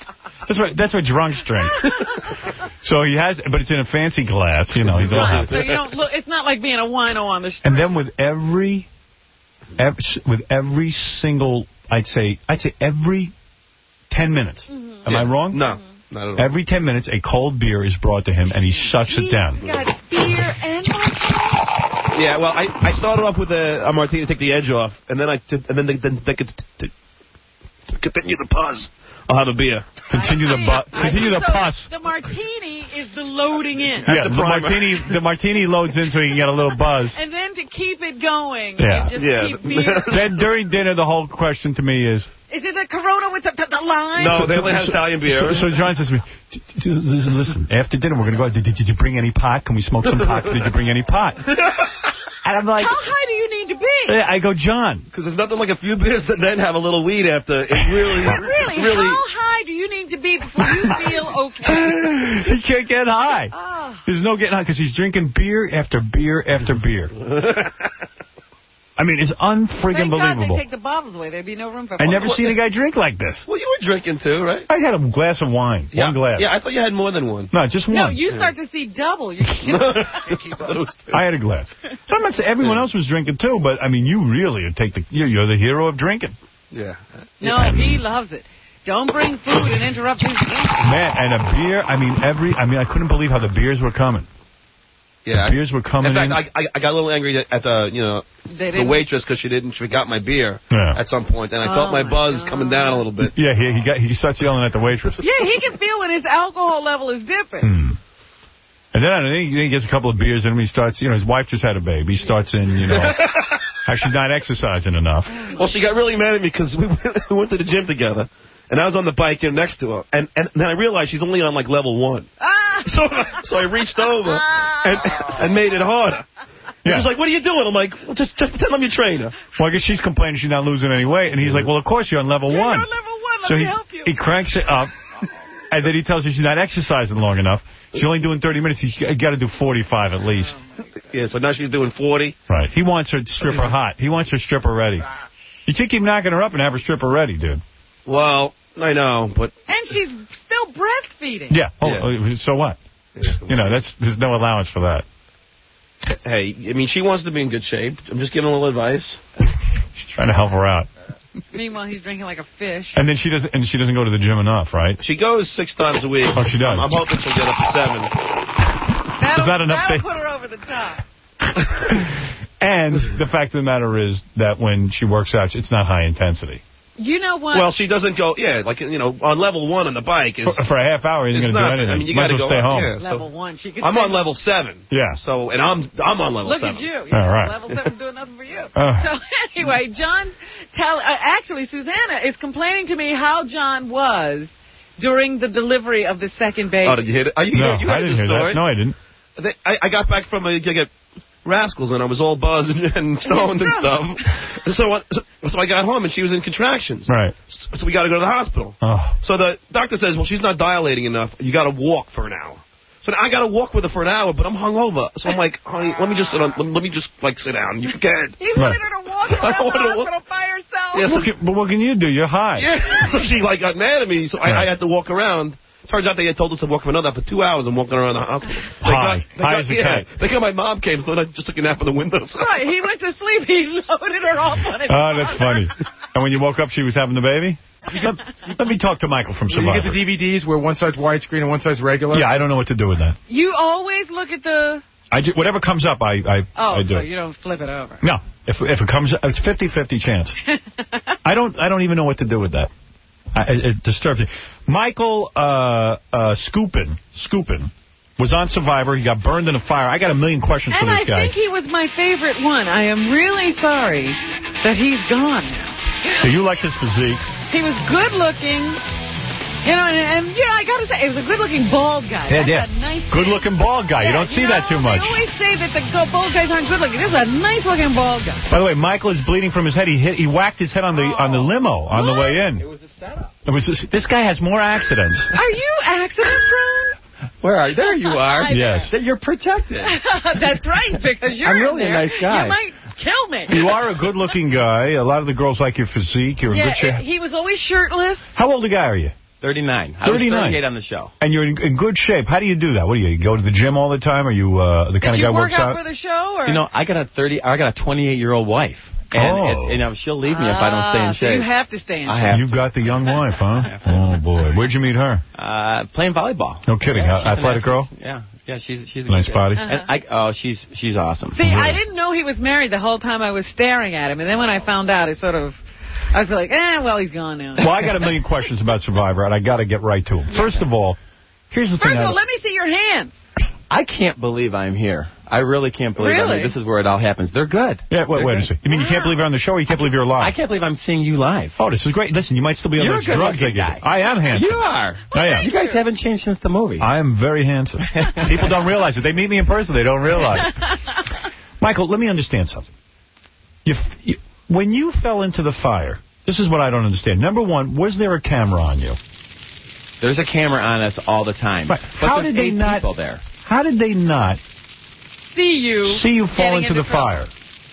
S1: That's what that's what drunks drink. So he has, but it's in a fancy glass. You know, he's all
S2: Right,
S1: happy.
S2: so you don't look. It's not like being a wino on the street.
S1: And then with every, every, with every single, I'd say, I'd say every ten minutes. Mm-hmm. Am yeah. I wrong?
S3: No, not at all.
S1: Every ten minutes, a cold beer is brought to him, and he shuts it down.
S2: He's got beer and martini.
S3: Yeah, well, I, I started off with a, a martini to take the edge off, and then I t- and then they, then they could t- t- continue the pause. I'll have a beer.
S1: Continue the bu- continue the
S2: so
S1: pus.
S2: The martini is the loading in.
S1: Yeah, the, the martini the martini loads in so he can get a little buzz.
S2: And then to keep it going,
S1: yeah.
S2: just
S1: yeah.
S2: keep beer.
S1: Then during dinner, the whole question to me is...
S2: Is it the Corona with the, the, the lime?
S3: No, they only have Italian beer.
S1: So, so John says to me, listen, after dinner, we're going to go out. Did, did you bring any pot? Can we smoke some pot? Did you bring any pot? And I'm like...
S2: How high do you need to be?
S1: I go, John.
S3: Because there's nothing like a few beers that then have a little weed after. It really,
S2: really,
S3: really...
S2: How high do you need to be before you feel okay?
S1: He can't get high.
S2: Oh.
S1: There's no getting high because he's drinking beer after beer after beer. I mean, it's unfriggin' believable.
S2: Thank God they take the bottles away. There'd be no room for...
S1: I never seen a guy drink like this.
S3: Well, you were drinking too, right?
S1: I had a glass of wine.
S3: Yeah.
S1: One glass.
S3: Yeah, I thought you had more than one.
S1: No, just one.
S2: No, you start to see double. You
S1: I had a glass. So I'm not saying everyone else was drinking too, but, I mean, you really take the... You're, you're the hero of drinking.
S3: Yeah.
S2: No, yeah. He loves it. Don't bring food and interrupt his drink.
S1: Man, and a beer, I mean, every... I mean, I couldn't believe how the beers were coming.
S3: Yeah,
S1: the beers were coming
S3: in.
S1: In
S3: fact, I, I got a little angry at the, you know, the waitress because she didn't, she forgot my beer
S1: yeah.
S3: at some point, and I
S2: oh
S3: felt my,
S2: my
S3: buzz
S2: God.
S3: coming down a little bit.
S1: Yeah, he he, got, he starts yelling at the waitress.
S2: Yeah, he can feel when his alcohol level is dipping.
S1: Hmm. And then, I don't know, he gets a couple of beers in him. He starts, you know, his wife just had a baby. He starts in, you know, how she's not exercising enough.
S3: Well, she got really mad at me because we, we went to the gym together. And I was on the bike here next to her. And, and then I realized she's only on, like, level one.
S2: Ah.
S3: So, so I reached over and, and made it harder. He
S1: Yeah.
S3: was like, what are you doing? I'm like, well, just, just pretend I'm your trainer.
S1: Well, I guess she's complaining she's not losing any weight. And he's like, well, of course you're on level
S2: yeah,
S1: one.
S2: You're on level one. Let
S1: so
S2: me
S1: he,
S2: help you.
S1: he cranks it up. And then he tells her she's not exercising long enough. She's only doing thirty minutes. He's got to do forty-five at least.
S3: Yeah, so now she's doing forty.
S1: Right. He wants her to strip her hot. He wants her stripper ready. You should keep knocking her up and have her stripper ready, dude.
S3: Well, I know, but...
S2: And she's still breastfeeding.
S1: Yeah. Oh,
S3: yeah.
S1: So what? Yeah. You know, that's there's no allowance for that.
S3: Hey, I mean, she wants to be in good shape. I'm just giving a little advice.
S1: She's trying to help her out.
S2: Meanwhile, he's drinking like a fish.
S1: And then she doesn't. And she doesn't go to the gym enough, right?
S3: She goes six times a week.
S1: Oh, she does.
S3: I'm, I'm hoping she'll get up to seven.
S2: That'll,
S1: Is that enough?
S2: That'll
S1: They...
S2: put her over the top.
S1: And the fact of the matter is that when she works out, it's not high intensity.
S2: You know what?
S3: Well, she doesn't go, yeah, like, you know, on level one on the bike. Is,
S1: for, for a half hour, you're going to do anything.
S3: I mean, you
S1: Might
S3: got to
S1: as well
S3: go
S1: stay home.
S3: Yeah,
S2: level
S3: so
S2: one. She could
S3: I'm
S2: stay
S3: on level seven.
S1: Yeah.
S3: So, and I'm I'm on level
S2: Look
S3: seven.
S2: Look at you.
S1: Yeah,
S2: All
S1: right.
S2: Level seven's doing nothing for you.
S1: Uh.
S2: So anyway, John, tell, uh, actually, Susanna is complaining to me how John was during the delivery of the second baby.
S3: Oh, did you hear it? Oh, you,
S1: No,
S3: you heard
S1: I didn't
S3: the
S1: hear
S3: story?
S1: that. No, I didn't.
S3: They, I, I got back from a gig at Rascals, and I was all buzzed and, and stoned and stuff. So, uh, so so I got home, and she was in contractions.
S1: Right.
S3: So, so we got to go to the hospital.
S1: Oh.
S3: So the doctor says, well, she's not dilating enough. You got to walk for an hour. So now I got to walk with her for an hour, but I'm hungover. So I'm like, honey, let me just sit on, let, let me just, like, sit down. You can.
S2: He wanted her to walk around the hospital
S3: walk.
S2: by herself.
S3: Yeah, so,
S1: what can, but what can you do? You're high.
S3: Yeah. So she, like, got mad at me, so
S1: Right.
S3: I, I had to walk around. Turns out they had told us to walk for another for two hours. I'm walking around the hospital. They
S1: High.
S3: got, they
S1: High
S3: got,
S1: as a
S3: yeah,
S1: kite.
S3: they got my mom came, so I just took a nap on the windows.
S2: Right, he went to sleep. He loaded her off on his
S1: Oh, that's funny. And when you woke up, she was having the baby? Let, let me talk to Michael from
S4: You
S1: Survivor.
S4: get the D V Ds where one side's widescreen and one side's regular?
S1: Yeah, I don't know what to do with that.
S2: You always look at the...
S1: I ju whatever comes up, I, I,
S2: Oh,
S1: I do.
S2: so you don't flip it over.
S1: No, if if it comes, it's fifty fifty chance. I don't I don't even know what to do with that. I, it, it disturbs me. Michael uh, uh, Scoopin, Scoopin was on Survivor. He got burned in a fire. I got a million questions
S2: and
S1: for this
S2: I
S1: guy.
S2: think he was my favorite one. I am really sorry that he's gone now.
S1: Do you like his physique?
S2: He was good looking. You know, and, and you know, I got to say, it was a good-looking bald guy.
S1: Yeah,
S2: That's
S1: yeah.
S2: a nice
S1: Good-looking bald guy.
S2: Yeah,
S1: you don't see
S2: you know,
S1: that too much.
S2: They always say that the go- bald guys aren't good-looking. This is a nice-looking bald guy.
S1: By the way, Michael is bleeding from his head. He hit, he whacked his head on the
S2: Oh.
S1: on the limo on
S2: What?
S1: the way in. It was a setup. It was this, this guy has more accidents.
S2: Are you accident-prone?
S13: Where are you? There you are.
S1: Yes.
S13: That you're protected.
S2: That's right, because you're
S13: I'm really
S2: in
S13: a
S2: there.
S13: nice guy.
S2: You might kill me.
S1: You are a good-looking guy. A lot of the girls like your physique. You're in
S2: Yeah,
S1: good shape.
S2: he was always shirtless.
S1: How old a guy are you?
S10: thirty-nine. I was
S1: thirty-nine.
S10: thirty-eight on the show.
S1: And you're in, in good shape. How do you do that? What do you, you go to the gym all the time? Are you uh, the kind
S2: Did
S1: of guy
S2: you
S1: who
S2: work
S1: works
S2: out
S1: out?
S2: for the show? Or?
S10: You know, I got a thirty. I got a twenty-eight-year-old wife. And,
S1: Oh.
S10: it, you know, she'll leave me if I don't stay in
S2: Ah, so
S10: shape.
S2: you have to stay in
S10: I
S2: shape.
S10: have
S1: You've got the young wife, huh? Oh, boy. Where'd you meet her?
S10: Uh, playing volleyball.
S1: No kidding.
S10: Yeah,
S1: How,
S10: she's an
S1: athletic girl?
S10: athlete. Yeah, yeah, she's she's a
S1: Nice
S10: good
S1: body?
S10: girl. And I, oh, she's she's awesome.
S2: See, I didn't know he was married the whole time I was staring at him. And then when I found out, it sort of, I was like, eh, well, he's gone now.
S1: Well, I got a million questions about Survivor, and I got to get right to them. First of all, here's the thing.
S2: First of
S1: I-
S2: all, let me see your hands.
S10: I can't believe I'm here. I really can't believe I'm
S2: Really?
S10: here. This is where it all happens. They're good.
S1: Yeah, wait,
S10: They're
S1: wait a
S10: good.
S1: second. You mean you can't believe you're on the show, or you can't believe you're alive?
S10: I can't believe I'm seeing you live.
S1: Oh, this is great. Listen, you might still be on
S10: You're
S1: those
S10: a
S1: drugs they
S10: good-looking
S1: give
S10: guy.
S1: you. I am handsome.
S10: You are.
S1: I am.
S10: You guys haven't changed since the movie.
S1: I am very handsome. People don't realize it. They meet me in person, they don't realize. Michael, let me understand something. You, you, when you fell into the fire, this is what I don't understand. Number one, was there a camera on you?
S10: There's a camera on us all the time.
S1: Right.
S10: But
S1: How
S10: there's
S1: did they
S10: eight
S1: not?
S10: people there.
S1: How did they not
S2: See you.
S1: see you fall
S2: getting
S1: into the
S2: trouble.
S1: fire?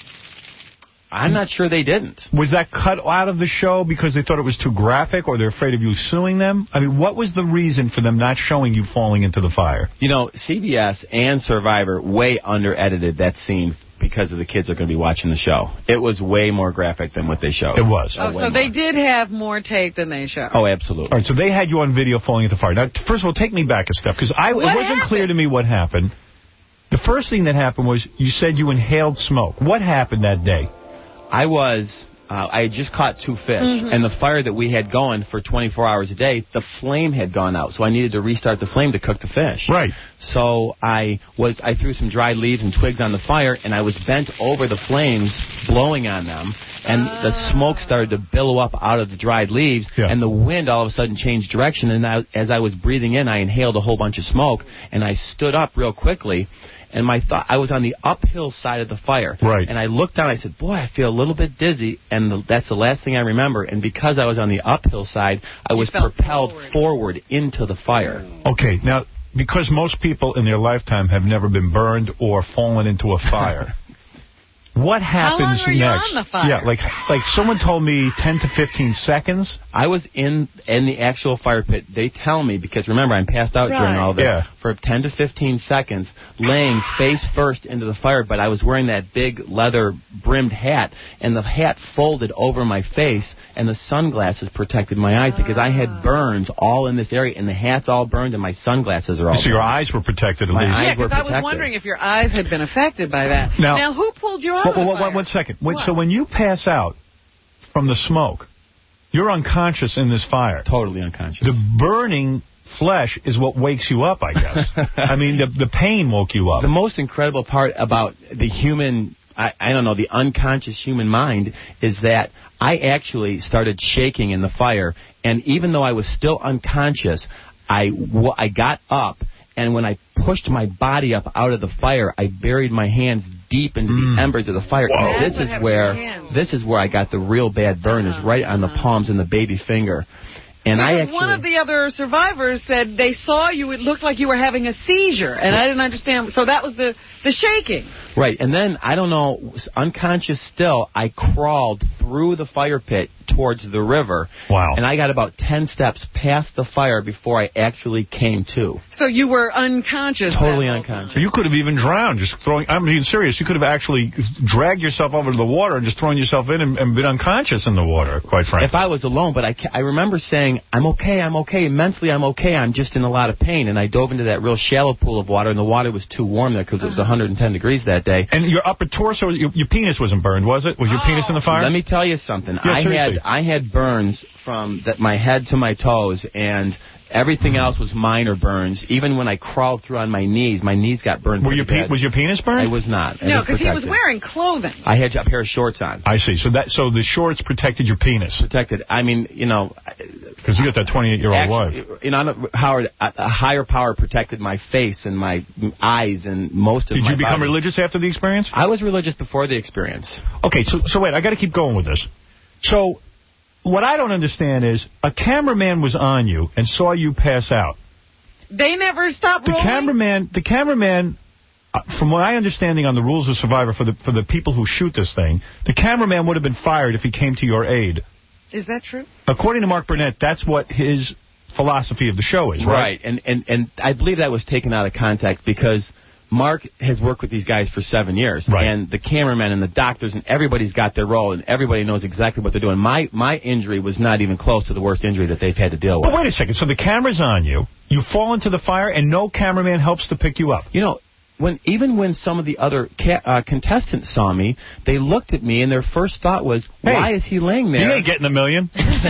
S10: I'm not sure they didn't.
S1: Was that cut out of the show because they thought it was too graphic, or they're afraid of you suing them? I mean, what was the reason for them not showing you falling into the fire?
S10: You know, C B S and Survivor way under-edited that scene because of the kids that are going to be watching the show. It was way more graphic than what they showed.
S1: It was.
S2: Oh, so they did have more tape than they showed.
S10: Oh, absolutely.
S1: All right, so they had you on video falling into the fire. Now, t- first of all, take me back a step, because I it
S2: What
S1: wasn't
S2: happened?
S1: clear to me what happened. The first thing that happened was you said you inhaled smoke. What happened that day?
S10: I was, uh, I had just caught two fish,
S2: Mhm.
S10: and the fire that we had going for twenty-four hours a day, the flame had gone out, so I needed to restart the flame to cook the fish.
S1: Right.
S10: So I was, I threw some dried leaves and twigs on the fire, and I was bent over the flames, blowing on them, and the smoke started to billow up out of the dried leaves,
S1: Yeah.
S10: and the wind all of a sudden changed direction, and I, as I was breathing in, I inhaled a whole bunch of smoke, and I stood up real quickly. And my thought, I was on the uphill side of the fire.
S1: Right.
S10: And I looked down, I said, boy, I feel a little bit dizzy. And the, that's the last thing I remember. And because I was on the uphill side, I was
S2: fell
S10: propelled
S2: forward.
S10: forward. into the fire.
S1: Okay, now, because most people in their lifetime have never been burned or fallen into a fire, what happens
S2: long were you
S1: next?
S2: on the fire?
S1: Yeah, like like someone told me ten to fifteen seconds.
S10: I was in in the actual fire pit. They tell me, because remember, I'm passed out during
S2: Right.
S10: all this,
S1: Yeah.
S10: for ten to fifteen seconds, laying face first into the fire, but I was wearing that big leather-brimmed hat, and the hat folded over my face, and the sunglasses protected my eyes, because I had burns all in this area, and the hat's all burned, and my sunglasses are all
S1: So your
S10: burned.
S1: eyes were protected at
S10: My
S1: least.
S10: eyes
S2: Yeah,
S10: were
S2: because I was
S10: protected.
S2: wondering if your eyes had been affected by that.
S1: Now-
S2: Now, who pulled you out
S1: Well,
S2: of the
S1: well,
S2: fire?
S1: one, one second. When,
S2: What?
S1: so when you pass out from the smoke, you're unconscious in this fire.
S10: Totally unconscious.
S1: The burning flesh is what wakes you up, I guess. I mean, the the pain woke you up.
S10: The most incredible part about the human, I, I don't know, the unconscious human mind is that I actually started shaking in the fire, and even though I was still unconscious, I, w- I got up, and when I pushed my body up out of the fire, I buried my hands deep into
S1: Mm.
S10: the embers of the fire.
S2: Whoa.
S10: And
S2: That's
S10: this
S2: what
S10: is
S2: happened to
S10: where
S2: your hands.
S10: this is where I got the real bad burn, is right on the palms and the baby finger. And I
S2: Because
S10: actually,
S2: one of the other survivors said they saw you, it looked like you were having a seizure, and I didn't understand. So that was the, the shaking.
S10: right, and then, I don't know, unconscious still, I crawled through the fire pit towards the river.
S1: Wow.
S10: And I got about ten steps past the fire before I actually came to.
S2: So you were unconscious.
S10: Totally
S2: that whole
S10: unconscious.
S1: So you could have even drowned, just throwing. I'm being serious. You could have actually dragged yourself over to the water and just thrown yourself in and, and been unconscious in the water, quite frankly.
S10: If I was alone, but I, ca- I remember saying, I'm okay, I'm okay, mentally I'm okay, I'm just in a lot of pain. And I dove into that real shallow pool of water, and the water was too warm there because it was one hundred ten degrees that day.
S1: And your upper torso, your, your penis wasn't burned, was it? Was your penis in the fire?
S10: Let me tell you something.
S1: Yeah,
S10: I had
S1: seriously.
S10: I had burns from that my head to my toes, and everything else was minor burns. Even when I crawled through on my knees, my knees got burned.
S1: Were your
S10: pretty
S1: pe-
S10: bad.
S1: was your penis burned?
S10: I was not. I
S2: No,
S10: was
S2: because he was
S10: protected.
S2: wearing clothing.
S10: I had a pair of shorts on.
S1: I see. So that so the shorts protected your penis
S10: Protected. I mean, you know,
S1: because you got that twenty-eight-year-old wife.
S10: actually, you know, Howard, a, a higher power protected my face and my eyes and most of
S1: Did
S10: my
S1: you become
S10: body.
S1: religious after the experience?
S10: I was religious before the experience.
S1: Okay, so so wait, I got to keep going with this. So what I don't understand is a cameraman was on you and saw you pass out.
S2: They never stopped
S1: The
S2: rolling.
S1: cameraman, the cameraman, uh, from what I understanding on the rules of Survivor for the for the people who shoot this thing, the cameraman would have been fired if he came to your aid.
S2: Is that true?
S1: According to Mark Burnett, that's what his philosophy of the show is, right?
S10: Right, and, and, and I believe that was taken out of context because Mark has worked with these guys for seven years,
S1: right.
S10: and the cameramen and the doctors and everybody's got their role, and everybody knows exactly what they're doing. My my injury was not even close to the worst injury that they've had to deal with.
S1: But wait a second. So the camera's on you, you fall into the fire, and no cameraman helps to pick you up.
S10: You know, when even when some of the other ca uh, contestants saw me, they looked at me, and their first thought was,
S1: hey,
S10: why is he laying there?
S1: You ain't getting a million.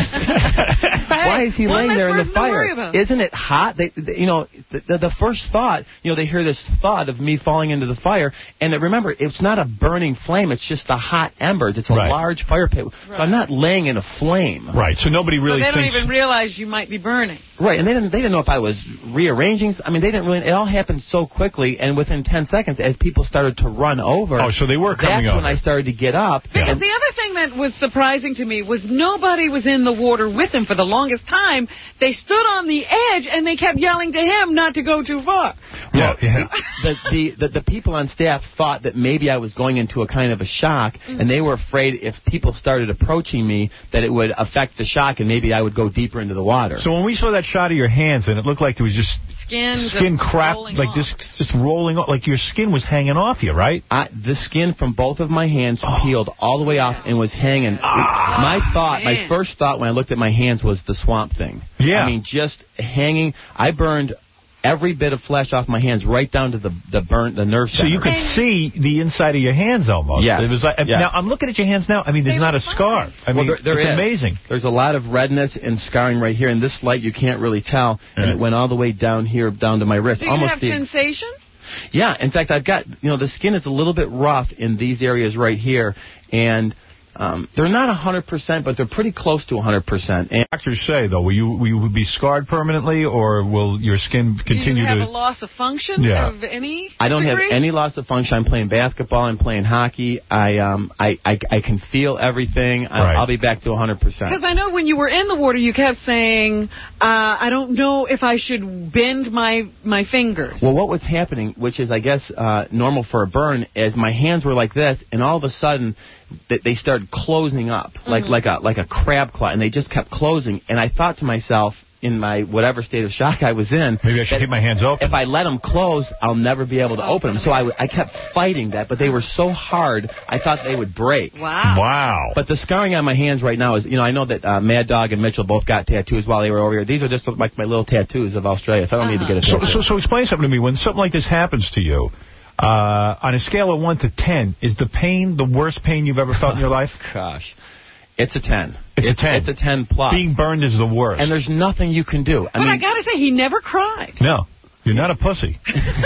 S10: Why is he
S2: One
S10: laying
S2: less
S10: there in the
S2: person to worry
S10: fire?
S2: about.
S10: Isn't it hot? They, they, you know, the, the, the first thought, you know, they hear this thought of me falling into the fire, and remember, it's not a burning flame, it's just the hot embers. It's a
S1: right.
S10: large fire pit.
S2: Right.
S10: So I'm not laying in a flame.
S1: Right, so nobody really
S2: so they
S1: thinks...
S2: don't even realize you might be burning.
S10: Right, and they didn't, they didn't know if I was rearranging. I mean, they didn't really, it all happened so quickly, and within ten seconds, as people started to run over...
S1: Oh, so they were coming
S10: That's
S1: over.
S10: when I started to get up.
S2: Because
S10: and,
S2: the other thing that was surprising to me was nobody was in the water with him for the longest time. They stood on the edge, and they kept yelling to him not to go too far.
S1: Yeah, yeah.
S10: the, the, the, the people on staff thought that maybe I was going into a kind of a shock, mm-hmm. and they were afraid if people started approaching me that it would affect the shock and maybe I would go deeper into the water.
S1: So when we saw that shot of your hands, and it looked like it was just
S2: skin,
S1: skin
S2: just
S1: crap,
S2: rolling
S1: like
S2: off.
S1: just just rolling off, like your skin was hanging off you, right?
S10: I, the skin from both of my hands oh. peeled all the way off and was hanging.
S1: Ah,
S10: my thought,
S2: man.
S10: my first thought when I looked at my hands was the Swamp Thing.
S1: Yeah.
S10: I mean, just hanging. I burned every bit of flesh off my hands right down to the the burnt the nerve center.
S1: So you could see the inside of your hands almost.
S10: Yes.
S1: It was like,
S10: yes.
S1: Now I'm looking at your hands now. I mean, there's
S2: They
S1: not a
S2: fine.
S1: scar. I
S10: well,
S1: mean,
S10: there, there
S1: it's
S10: is.
S1: amazing.
S10: There's a lot of redness and scarring right here. In this light, you can't really tell, and
S1: Yeah.
S10: it went all the way down here, down to my wrist.
S2: Do you
S10: almost
S2: have
S10: the,
S2: sensation?
S10: Yeah, in fact, I've got, you know, the skin is a little bit rough in these areas right here, and um, they're not one hundred percent, but they're pretty close to one hundred percent. And
S1: Doctors say, though, will you, will you be scarred permanently, or will your skin continue
S2: Do you have
S1: to...
S2: a loss of function
S1: Yeah.
S2: of any
S10: I don't
S2: degree?
S10: have any loss of function. I'm playing basketball. I'm playing hockey. I um I I, I can feel everything. I,
S1: Right.
S10: I'll be back to one hundred percent.
S2: Because I know when you were in the water, you kept saying, uh, I don't know if I should bend my, my fingers.
S10: Well, what was happening, which is, I guess, uh, normal for a burn, is my hands were like this, and all of a sudden, th- they started closing up, like
S2: Mm-hmm.
S10: like a like a crab claw, and they just kept closing. And I thought to myself, in my whatever state of shock I was in,
S1: Maybe I should
S10: that
S1: keep my hands open.
S10: if I let them close, I'll never be able to open them. So I, w- I kept fighting that, but they were so hard, I thought they would break.
S2: Wow.
S1: Wow.
S10: But the scarring on my hands right now is, you know, I know that uh, Mad Dog and Mitchell both got tattoos while they were over here. These are just like my little tattoos of Australia, so I don't need to get a
S1: So,
S10: tattoo.
S1: so, so explain something to me. When something like this happens to you, uh, on a scale of one to ten, is the pain the worst pain you've ever felt in your life?
S10: Gosh. It's a ten.
S1: It's,
S10: it's
S1: a ten.
S10: It's a ten plus.
S1: Being burned is the worst.
S10: And there's nothing you can do. I
S2: But
S10: mean,
S2: I got to say, he never cried.
S1: No. You're not a pussy.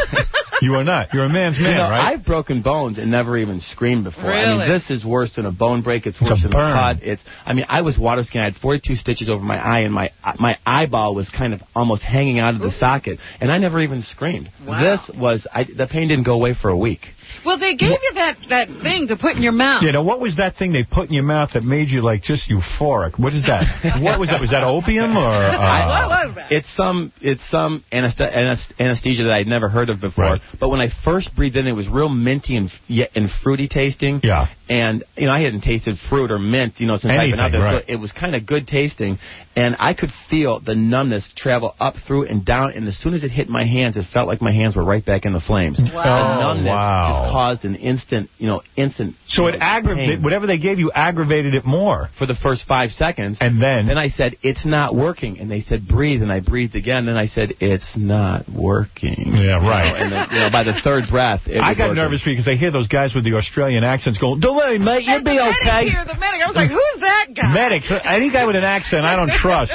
S1: You are not. You're a man's man,
S10: you know,
S1: right?
S10: I've broken bones and never even screamed before. I mean,
S2: Really?
S10: this is worse than a bone break. It's worse
S1: It's a
S10: than
S1: burn.
S10: a cut. It's. I mean, I was water skiing. I had forty-two stitches over my eye, and my my eyeball was kind of almost hanging out of the socket, and I never even screamed.
S2: Wow.
S10: This was. I, the pain didn't go away for a week.
S2: Well, they gave you that, that thing to put in your mouth.
S1: Yeah, now what was that thing they put in your mouth that made you, like, just euphoric? What is that? What was that? Was that opium or... Uh...
S2: What was that?
S10: It's some it's some anest- anest- anesthesia that I'd never heard of before.
S1: Right.
S10: But when I first breathed in, it was real minty and yet and fruity tasting.
S1: Yeah.
S10: And you know, I hadn't tasted fruit or mint, you know, since I've been out
S1: Anything,
S10: there.
S1: right.
S10: So it was kind of good tasting, and I could feel the numbness travel up through and down. And as soon as it hit my hands, it felt like my hands were right back in the flames.
S2: Wow.
S10: The numbness
S1: wow.
S10: just caused an instant, you know, instant.
S1: So
S10: you
S1: it
S10: know,
S1: aggravated,
S10: pain
S1: whatever they gave you aggravated it more.
S10: for the first five seconds.
S1: And then...
S10: Then I said, it's not working. And they said, breathe. And I breathed again. Then I said, it's not working.
S1: Yeah, right.
S10: You know, and then, you know, by the third breath, it
S1: I
S10: was
S1: got
S10: working.
S1: nervous because I hear those guys with the Australian accents going, don't worry, mate, you'll
S2: And the
S1: be
S2: medic
S1: okay.
S2: here, the medic. I was like, who's that guy?
S1: Medic. Any guy with an accent, I don't trust.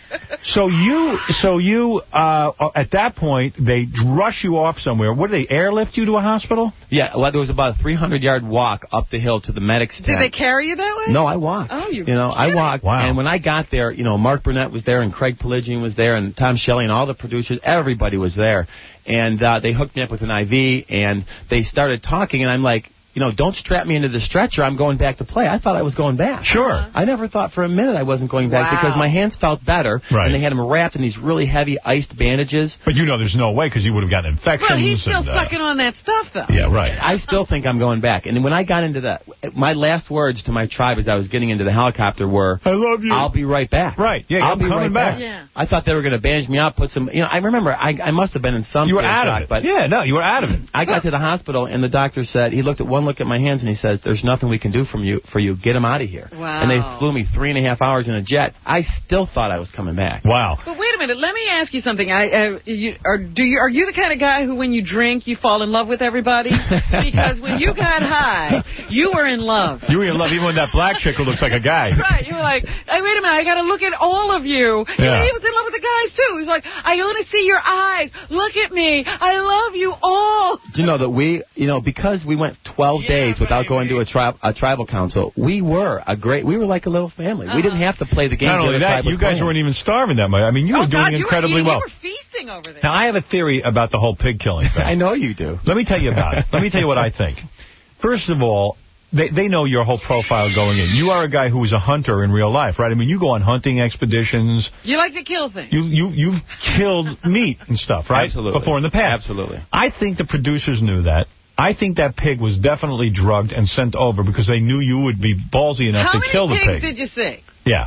S1: So you, so you, uh, at that point, they rush you off somewhere. What, did they airlift you to a hospital?
S10: Yeah, well, there was about a three hundred yard walk up the hill to the medic's tent.
S2: Did they carry you that way?
S10: No, I walked.
S2: Oh, you
S10: You know, I
S2: kidding?
S10: walked.
S1: Wow.
S10: And when I got there, you know, Mark Burnett was there, and Craig Pelagian was there, and Tom Shelley, and all the producers. Everybody was there. And uh, they hooked me up with an I V, and they started talking, and I'm like, you know, don't strap me into the stretcher. I'm going back to play. I thought I was going back.
S1: Sure.
S10: I never thought for a minute I wasn't going back
S2: Wow.
S10: because my hands felt better.
S1: Right.
S10: And they had them wrapped in these really heavy iced bandages.
S1: But you know there's no way because you would have gotten infections.
S2: Well, he's still
S1: and, uh,
S2: sucking on that stuff, though.
S1: Yeah, right.
S10: I still think I'm going back. And when I got into the, my last words to my tribe as I was getting into the helicopter were,
S1: I love you.
S10: I'll be right back.
S1: Right. Yeah,
S10: I'll
S1: I'm
S10: be
S1: coming
S10: right
S1: back.
S10: back.
S2: Yeah.
S10: I thought they were going to bandage me up, put some, you know, I remember I, I must have been in some
S1: You were
S10: state
S1: out
S10: shock,
S1: of it.
S10: but
S1: Yeah, no, you were out of it.
S10: I got to the hospital, and the doctor said, he looked at one look at my hands, and he says, there's nothing we can do from you for you. Get him out of here.
S2: Wow.
S10: And they flew me three and a half hours in a jet. I still thought I was coming back.
S1: Wow.
S2: But wait a minute. Let me ask you something. I, uh, you, are, do you, are you the kind of guy who, when you drink, you fall in love with everybody? Because when you got high, you were in love.
S1: You were in love even with that black chick who looks like a guy.
S2: Right. You were like, hey, wait a minute. I got to look at all of you.
S1: Yeah.
S2: He, he was in love with the guys, too. He was like, I want to see your eyes. Look at me. I love you all.
S10: Do you know that we, you know, because we went twelve days without going to a, tri a tribal council, we were a great, we were like a little family.
S2: Uh-huh.
S10: We didn't have to play the game.
S1: Not only that, you guys weren't even starving that much. I mean, you
S2: oh,
S1: were doing
S2: God, you
S1: incredibly
S2: were eating,
S1: well.
S2: You were feasting over there.
S1: Now, I have a theory about the whole pig killing thing.
S10: I know you do.
S1: Let me tell you about it. Let me tell you what I think. First of all, they they know your whole profile going in. You are a guy who was a hunter in real life, right? I mean, you go on hunting expeditions.
S2: You like to kill things.
S1: You, you, you've killed meat and stuff, right?
S10: Absolutely.
S1: Before in the past.
S10: Absolutely.
S1: I think the producers knew that. I think that pig was definitely drugged and sent over because they knew you would be ballsy enough
S2: How
S1: to
S2: many
S1: kill the
S2: pigs
S1: pig.
S2: did you see?
S1: Yeah.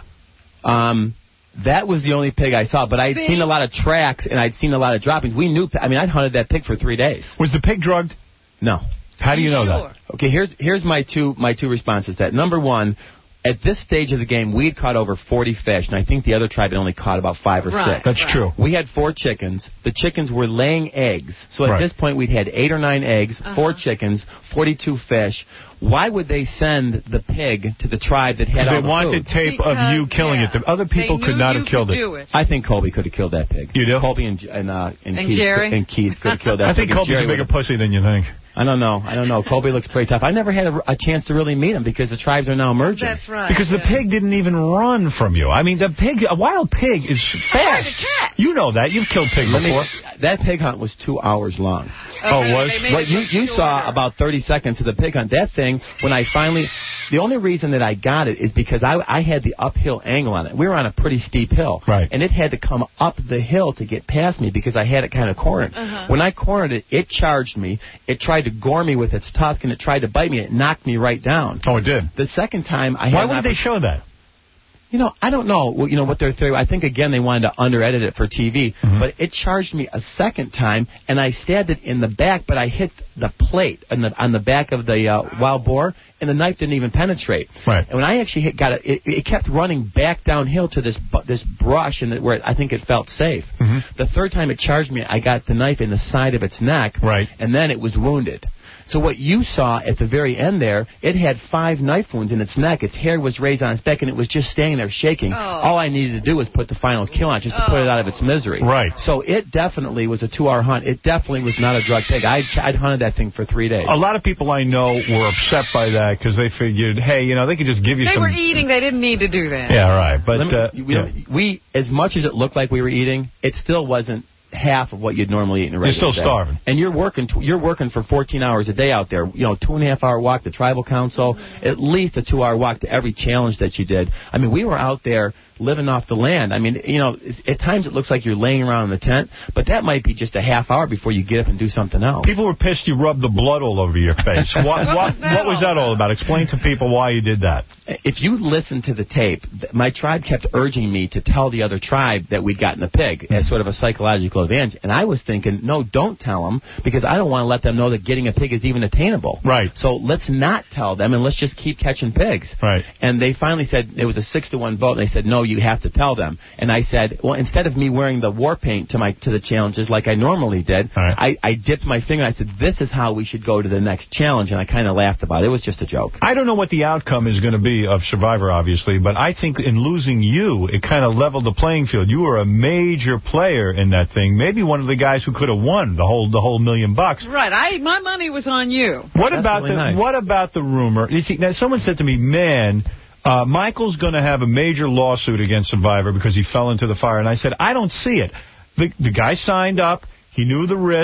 S10: Um, that was the only pig I saw, but I'd
S2: See?
S10: seen a lot of tracks and I'd seen a lot of droppings. We knew, I mean, I'd hunted that pig for three days.
S1: Was the pig drugged?
S10: No.
S1: How do you know
S2: Sure.
S1: that?
S10: Okay, here's here's my two my two responses to that. Number one, at this stage of the game, we'd caught over forty fish, and I think the other tribe had only caught about five or
S2: Right,
S10: six.
S1: That's
S2: right.
S1: true.
S10: We had four chickens. The chickens were laying eggs. So at
S1: Right.
S10: this point, we'd had eight or nine eggs,
S2: Uh-huh.
S10: four chickens, forty-two fish. Why would they send the pig to the tribe that had
S1: Because
S10: all
S1: they
S10: the
S1: wanted
S10: food?
S1: tape of you
S2: Because,
S1: killing
S2: yeah,
S1: it. The other people
S2: they
S1: could
S2: knew
S1: not
S2: you
S1: have killed
S2: could
S1: it.
S2: do it.
S10: I think Colby could have killed that pig.
S1: You do?
S10: Colby and and uh, and,
S2: And
S10: Keith
S2: Jerry?
S10: and Keith could have killed that
S1: I think
S10: pig. and
S1: Colby's
S10: Jerry
S1: a bigger
S10: would've-
S1: pussy than you think.
S10: I don't know. I don't know. Colby looks pretty tough. I never had a, a chance to really meet him because the tribes are now merging.
S2: That's right.
S1: Because the
S2: yeah.
S1: pig didn't even run from you. I mean, the pig, a wild pig is fast.
S2: It's a cat.
S1: You know that. You've killed pigs
S10: Let me,
S1: before.
S10: that pig hunt was two hours long.
S1: Oh,
S2: Okay,
S1: was?
S2: they made
S10: What
S2: it
S10: you
S2: look
S10: you saw
S2: shorter.
S10: about thirty seconds of the pig hunt. That thing, when I finally, the only reason that I got it is because I I had the uphill angle on it. We were on a pretty steep hill,
S1: Right.
S10: And it had to come up the hill to get past me because I had it kind of cornered.
S2: Uh-huh.
S10: When I cornered it, it charged me. It tried to gore me with its tusk, and it tried to bite me. It knocked me right down.
S1: Oh, it did.
S10: The second time, I had
S1: Why
S10: an
S1: would they
S10: oppor-
S1: show that?
S10: You know, I don't know. Well, you know what their theory. I think again they wanted to under-edit it for T V,
S1: Mhm.
S10: but it charged me a second time, and I stabbed it in the back, but I hit the plate on the on the back of the uh, wild boar, and the knife didn't even penetrate.
S1: Right.
S10: And when I actually hit, got it, it, it kept running back downhill to this bu- this brush, and it, where I think it felt safe.
S1: Mhm.
S10: The third time it charged me, I got the knife in the side of its neck,
S1: Right.
S10: and then it was wounded. So what you saw at the very end there, it had five knife wounds in its neck. Its hair was raised on its back, and it was just standing there shaking.
S2: Oh.
S10: All I needed to do was put the final kill on it just to put it out of its misery.
S1: Right.
S10: So it definitely was a two-hour hunt. It definitely was not a drug pig. I'd, I'd hunted that thing for three days.
S1: A lot of people I know were upset by that because they figured, hey, you know, they could just give you
S2: They
S1: some...
S2: were eating. They didn't need to do that.
S1: Yeah, right. But
S10: Let me-
S1: uh,
S10: we,
S1: yeah.
S10: we, as much as it looked like we were eating, it still wasn't half of what you'd normally eat in a regular
S1: You're still
S10: day.
S1: starving.
S10: And you're working tw- you're working for fourteen hours a day out there. You know, two and a half hour walk to tribal council, at least a two hour walk to every challenge that you did. I mean, we were out there living off the land. I mean, you know, at times it looks like you're laying around in the tent, but that might be just a half hour before you get up and do something else.
S1: People were pissed you rubbed the blood all over your face. What, what,
S2: What was that
S1: what was that all about? Explain to people why you did that.
S10: If you listen to the tape, th- my tribe kept urging me to tell the other tribe that we'd gotten a pig as sort of a psychological advantage. And I was thinking, no, don't tell them, because I don't want to let them know that getting a pig is even attainable.
S1: Right.
S10: So let's not tell them, and let's just keep catching pigs.
S1: Right.
S10: And they finally said, it was a six to one vote, and they said, no, you have to tell them. And I said, well, instead of me wearing the war paint to my to the challenges like I normally did,
S1: Right.
S10: I, I dipped my finger, and I said, this is how we should go to the next challenge, and I kind of laughed about it. It was just a joke.
S1: I don't know what the outcome is going to be of Survivor, obviously, but I think in losing you, it kind of leveled the playing field. You were a major player in that thing, maybe one of the guys who could have won the whole the whole million bucks.
S2: Right. I my money was on you.
S1: What
S10: That's
S1: about
S10: really
S1: the
S10: nice.
S1: What about the rumor? You see, now someone said to me, man, uh, Michael's going to have a major lawsuit against Survivor because he fell into the fire. And I said, I don't see it. The, the guy signed up. He knew the risks.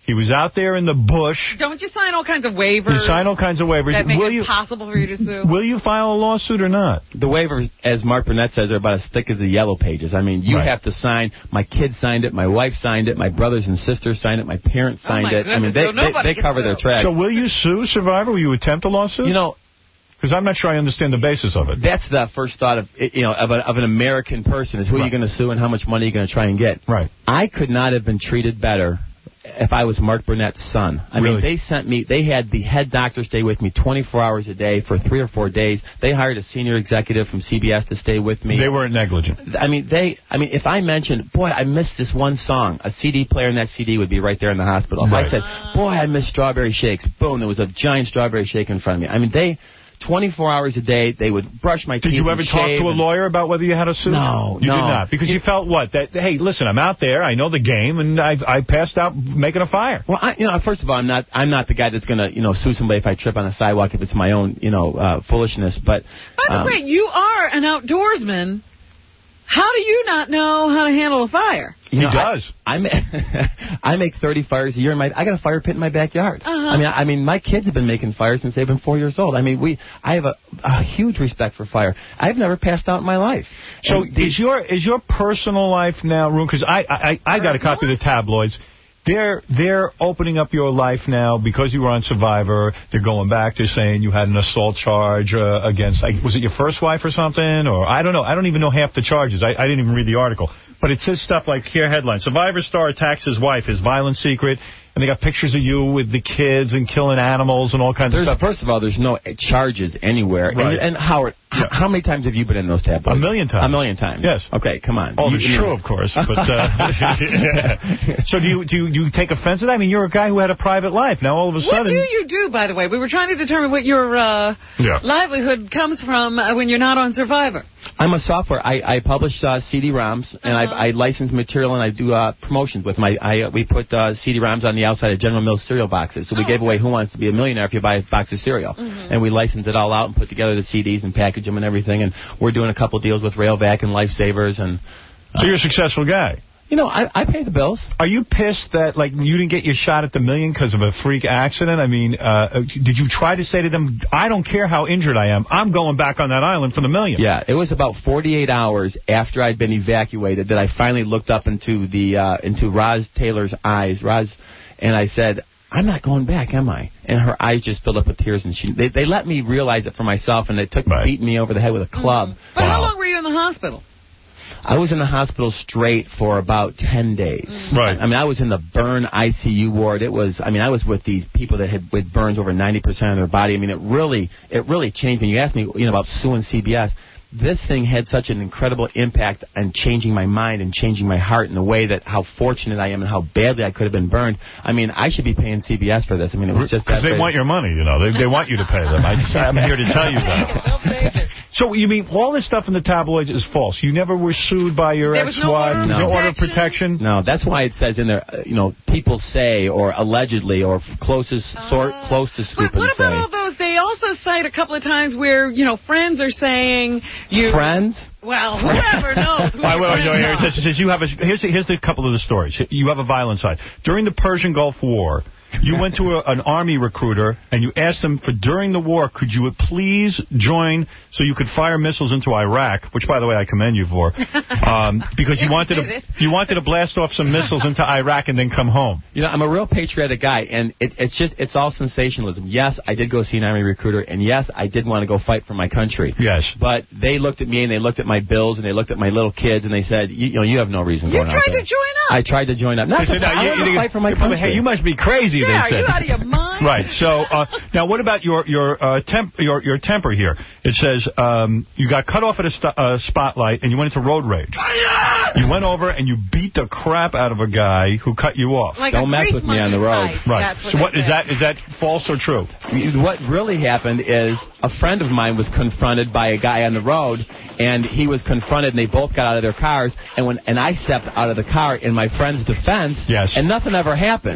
S1: He was out there in the bush.
S2: Don't you sign all kinds of waivers?
S1: You sign all kinds of waivers.
S2: That make
S1: will
S2: it
S1: you,
S2: possible for you to sue?
S1: Will you file a lawsuit or not?
S10: The waivers, as Mark Burnett says, are about as thick as the yellow pages. I mean, you
S1: right.
S10: have to sign. My kids signed it. My wife signed it. My brothers and sisters signed it. My parents signed
S2: oh
S10: it. I mean, they,
S2: so
S10: they, they cover their tracks.
S1: So will you sue Survivor? Will you attempt a lawsuit?
S10: You know,
S1: because I'm not sure I understand the basis of it.
S10: That's the first thought of you know of, a, of an American person is who right. you're going to sue and how much money you're going to try and get.
S1: Right.
S10: I could not have been treated better if I was Mark Burnett's son. I
S1: really?
S10: mean, they sent me, they had the head doctor stay with me twenty-four hours a day for three or four days. They hired a senior executive from C B S to stay with me.
S1: They weren't negligent.
S10: I mean, they, I mean, if I mentioned, boy, I missed this one song, a C D player in that C D would be right there in the hospital. If
S1: right.
S10: I said, boy, I missed Strawberry Shakes, boom, there was a giant Strawberry Shake in front of me. I mean, they... twenty-four hours a day, they would brush my teeth.
S1: Did you ever talk to a lawyer about whether you had a suit?
S10: No,
S1: you
S10: no.
S1: did not, because you felt what? That hey, listen, I'm out there, I know the game, and I I passed out making a fire.
S10: Well, I, you know, first of all, I'm not I'm not the guy that's gonna you know sue somebody if I trip on the sidewalk if it's my own you know uh, foolishness. But
S2: by the
S10: um,
S2: way, you are an outdoorsman. How do you not know how to handle a fire?
S10: You know,
S1: he does.
S10: I, I, make, I make thirty fires a year. In my, I got a fire pit in my backyard.
S2: Uh-huh.
S10: I mean, I, I mean, my kids have been making fires since they've been four years old. I mean, we. I have a, a huge respect for fire. I've never passed out in my life.
S1: So is your is your personal life now ruined? Because I I, I got a copy of the tabloids. They're they're opening up your life now because you were on Survivor. They're going back to saying you had an assault charge uh, against, like, was it your first wife or something? Or I don't know. I don't even know half the charges. I, I didn't even read the article. But it says stuff like, here, headline, Survivor star attacks his wife, his violent secret. And they got pictures of you with the kids and killing animals and all kinds
S10: there's,
S1: of stuff.
S10: First of all, there's no charges anywhere.
S1: Right.
S10: And, and Howard,
S1: yeah.
S10: how many times have you been in those tabloids?
S1: A million times.
S10: A million times.
S1: Yes.
S10: Okay, come on.
S1: Oh,
S10: you,
S1: it's
S10: you
S1: true,
S10: know.
S1: of course. But uh, yeah. So do you, do you do you take offense to that? I mean, you're a guy who had a private life. Now all of a sudden...
S2: What do you do, by the way? We were trying to determine what your uh,
S1: yeah.
S2: livelihood comes from uh, when you're not on Survivor.
S10: I'm a software. I, I publish uh, C D ROMs, and uh-huh. I, I license material, and I do uh, promotions with my. I uh, we put uh, C D ROMs on the outside of General Mills cereal boxes. So we
S2: oh,
S10: gave
S2: okay.
S10: away Who Wants to Be a Millionaire if you buy a box of cereal,
S2: mm-hmm.
S10: and we license it all out and put together the C Ds and package them and everything. And we're doing a couple deals with Railvac and Lifesavers, and uh,
S1: so you're a successful guy.
S10: You know, I, I pay the bills.
S1: Are you pissed that, like, you didn't get your shot at the million because of a freak accident? I mean, uh, did you try to say to them, I don't care how injured I am, I'm going back on that island for the million?
S10: Yeah, it was about forty-eight hours after I'd been evacuated that I finally looked up into the uh, into Roz Taylor's eyes, Roz, and I said, I'm not going back, am I? And her eyes just filled up with tears, and she they, they let me realize it for myself, and they took right. beating me over the head with a club.
S2: Mm-hmm. But
S10: wow.
S2: how long were you in the hospital?
S10: I was in the hospital straight for about ten days.
S1: Right.
S10: I mean, I was in the burn I C U ward. It was, I mean, I was with these people that had with burns over ninety percent of their body. I mean, it really, it really changed me. You asked me, you know, about suing C B S. This thing had such an incredible impact on changing my mind and changing my heart in the way that how fortunate I am and how badly I could have been burned. I mean, I should be paying C B S for this. I mean, it was just that.
S1: Because they want your money, you know. They they want you to pay them. I just, I'm here to tell you that. So, you mean all this stuff in the tabloids is false? You never were sued by your ex-wife?
S2: No order,
S10: no.
S1: no order of protection?
S10: No, that's why it says in there, uh, you know, people say or allegedly or closest uh, sort close to scoop
S2: But what
S10: and
S2: about
S10: say.
S2: all those? They also cite a couple of times where, you know, friends are saying you...
S10: Friends?
S2: Well, whoever knows. Who
S1: Wait, wait, wait,
S2: friends
S1: here, it says, it says you have a, here's, here's the couple of the stories. You have a violent side. During the Persian Gulf War, you went to a, an army recruiter and you asked them for during the war, could you please join so you could fire missiles into Iraq, which, by the way, I commend you for, um, because you wanted to you wanted to blast off some missiles into Iraq and then come home.
S10: You know, I'm a real patriotic guy, and it, it's just, it's all sensationalism. Yes, I did go see an army recruiter, and yes, I did want to go fight for my country.
S1: Yes.
S10: But they looked at me, and they looked at my bills, and they looked at my little kids, and they said, you, you know, you have no reason
S2: You
S10: going out
S2: tried
S10: there.
S2: to join up.
S10: I tried to join up. Not
S1: They said,
S10: to,
S1: no,
S10: I
S1: you,
S10: want to
S1: you,
S10: fight for my
S1: you,
S10: country.
S1: Hey, you must be crazy,
S2: yeah,
S1: they
S2: are
S1: said.
S2: you out of your mind?
S1: Right. So uh, now, what about your your uh, temp your your temper here? It says um, you got cut off at a st uh, spotlight and you went into road rage. You went over and you beat the crap out of a guy who cut you off.
S2: Like
S10: Don't mess with me on the road.
S2: Type.
S1: Right.
S2: What
S1: so what
S2: said.
S1: is that? Is that false or true?
S10: What really happened is a friend of mine was confronted by a guy on the road, and he was confronted, and they both got out of their cars, and when and I stepped out of the car in my friend's defense,
S1: yes.
S10: and nothing ever happened.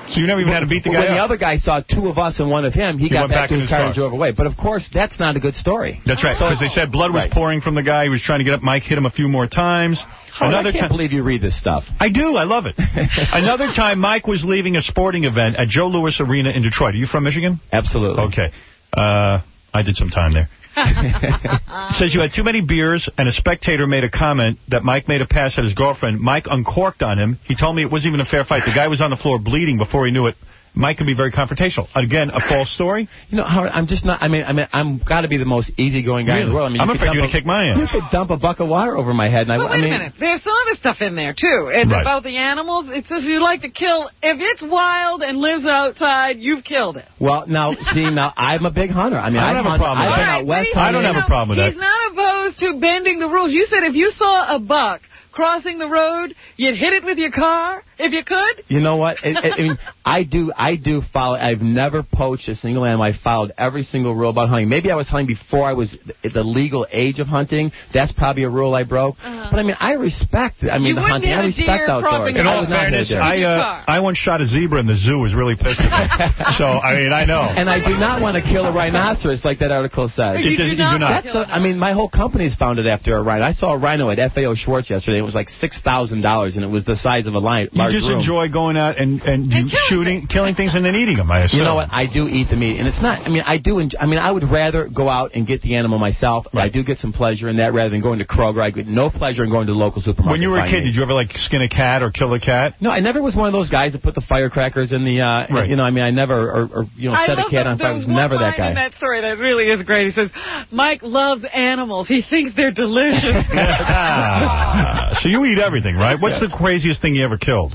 S14: So you never even had to beat the guy
S10: When
S14: up?
S10: the other guy saw two of us and one of him, he,
S14: He
S10: got
S14: went
S10: back,
S14: back
S10: to
S14: in
S10: his
S14: his
S10: car
S14: car.
S10: and drove away. But, of course, that's not a good story.
S14: That's right, because they said blood was
S10: Right.
S14: pouring from the guy. He was trying to get up. Mike hit him a few more times.
S10: Howard,
S14: Another
S10: I can't
S14: ti-
S10: believe you read this stuff.
S14: I do. I love it. Another time, Mike was leaving a sporting event at Joe Louis Arena in Detroit. Are you from Michigan?
S10: Absolutely.
S14: Okay. Uh, I did some time there. It says you had too many beers, and a spectator made a comment that Mike made a pass at his girlfriend. Mike uncorked on him. He told me it wasn't even a fair fight. The guy was on the floor bleeding before he knew it. Mike can be very confrontational. Again, a false story?
S10: You know, Howard, I'm just not, I mean, I mean, I'm got to be the most easygoing guy
S14: Really?
S10: in the world. I mean,
S14: I'm
S10: you could
S14: afraid
S10: dump
S14: you're going to
S10: a-
S14: kick my ass.
S10: You could dump a bucket of water over my head. And I,
S2: But
S10: I
S2: wait
S10: mean,
S2: a minute. There's some other stuff in there, too. And
S10: Right.
S2: about the animals, it says you like to kill. If it's wild and lives outside, you've killed it.
S10: Well, now, see, now, I'm a big hunter. I mean,
S14: I don't
S10: I've
S14: have a
S10: hunted-
S14: problem with
S10: I've been
S14: that.
S10: out west
S2: He's-
S14: I don't have a problem with
S2: He's
S14: that.
S2: not opposed to bending the rules. You said if you saw a buck crossing the road, you'd hit it with your car, if you could?
S10: You know what? I, I, I mean, I do I do follow. I've never poached a single animal. I followed every single rule about hunting. Maybe I was hunting before I was at the legal age of hunting. That's probably a rule I broke.
S2: Uh-huh.
S10: But, I mean, I respect, I mean,
S2: You
S10: the
S2: wouldn't
S10: hunting.
S2: hit
S10: I
S2: a
S10: respect
S2: deer
S10: outdoors.
S2: crossing
S14: In
S2: the
S10: I
S14: all
S10: would not hit a
S14: fairness,
S10: deer.
S14: I, uh, I once shot a zebra in the zoo. It was really pissed at me. So, I mean, I know.
S10: And I do not want to kill a rhinoceros like that article says.
S14: You do not
S10: That's the, I mean, my whole company's founded after a rhino. I saw a rhino at F A O Schwartz yesterday. It was like six thousand dollars, and it was the size of a lion,
S14: You
S10: large
S14: just
S10: room.
S14: enjoy going out and, and, you shooting, killing things and then eating them, I assume.
S10: You know what? I do eat the meat, and it's not. I mean, I do. Enjoy, I mean, I would rather go out and get the animal myself. I do get some pleasure in that rather than going to Kroger. I get no pleasure in going to the local supermarket.
S14: When you were a
S10: buying
S14: kid,
S10: meat.
S14: did you ever, like, skin a cat or kill a cat?
S10: No, I never was one of those guys that put the firecrackers in the. Uh,
S14: Right.
S10: You know, I mean, I never, or, or you know,
S2: I
S10: set a
S2: love
S10: cat
S2: that
S10: on fire. I
S2: there
S10: was
S2: was
S10: never
S2: one
S10: that
S2: line
S10: guy.
S2: in that story that really is great. He says, Mike loves animals. He thinks they're delicious.
S14: Ah, so you eat everything, right? What's the craziest thing you ever killed?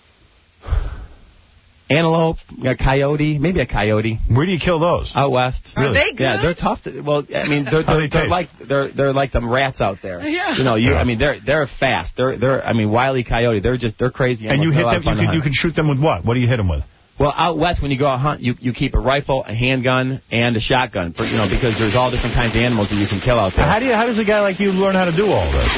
S10: Antelope, a coyote, maybe a coyote.
S14: Where do you kill those?
S10: Out west.
S2: Are Really? they good?
S10: Yeah, they're tough. To, well, I mean, they're
S14: How
S10: they're,
S14: they
S10: they're
S14: taste?
S10: like they're they're like them rats out there.
S2: Yeah.
S10: You know, you.
S14: Yeah.
S10: I mean, they're they're fast. They're they're. I mean, Wile E. Coyote. They're just they're crazy.
S14: And you
S10: animals.
S14: hit
S10: They're a lot
S14: them,
S10: of fun
S14: you
S10: to
S14: can, you
S10: hunt.
S14: can shoot them with what? What do you hit them with?
S10: Well, out west, when you go out hunt, you you keep a rifle, a handgun, and a shotgun. For, you know, because there's all different kinds of animals that you can kill out there.
S14: How do you? How does a guy like you learn how to do all this?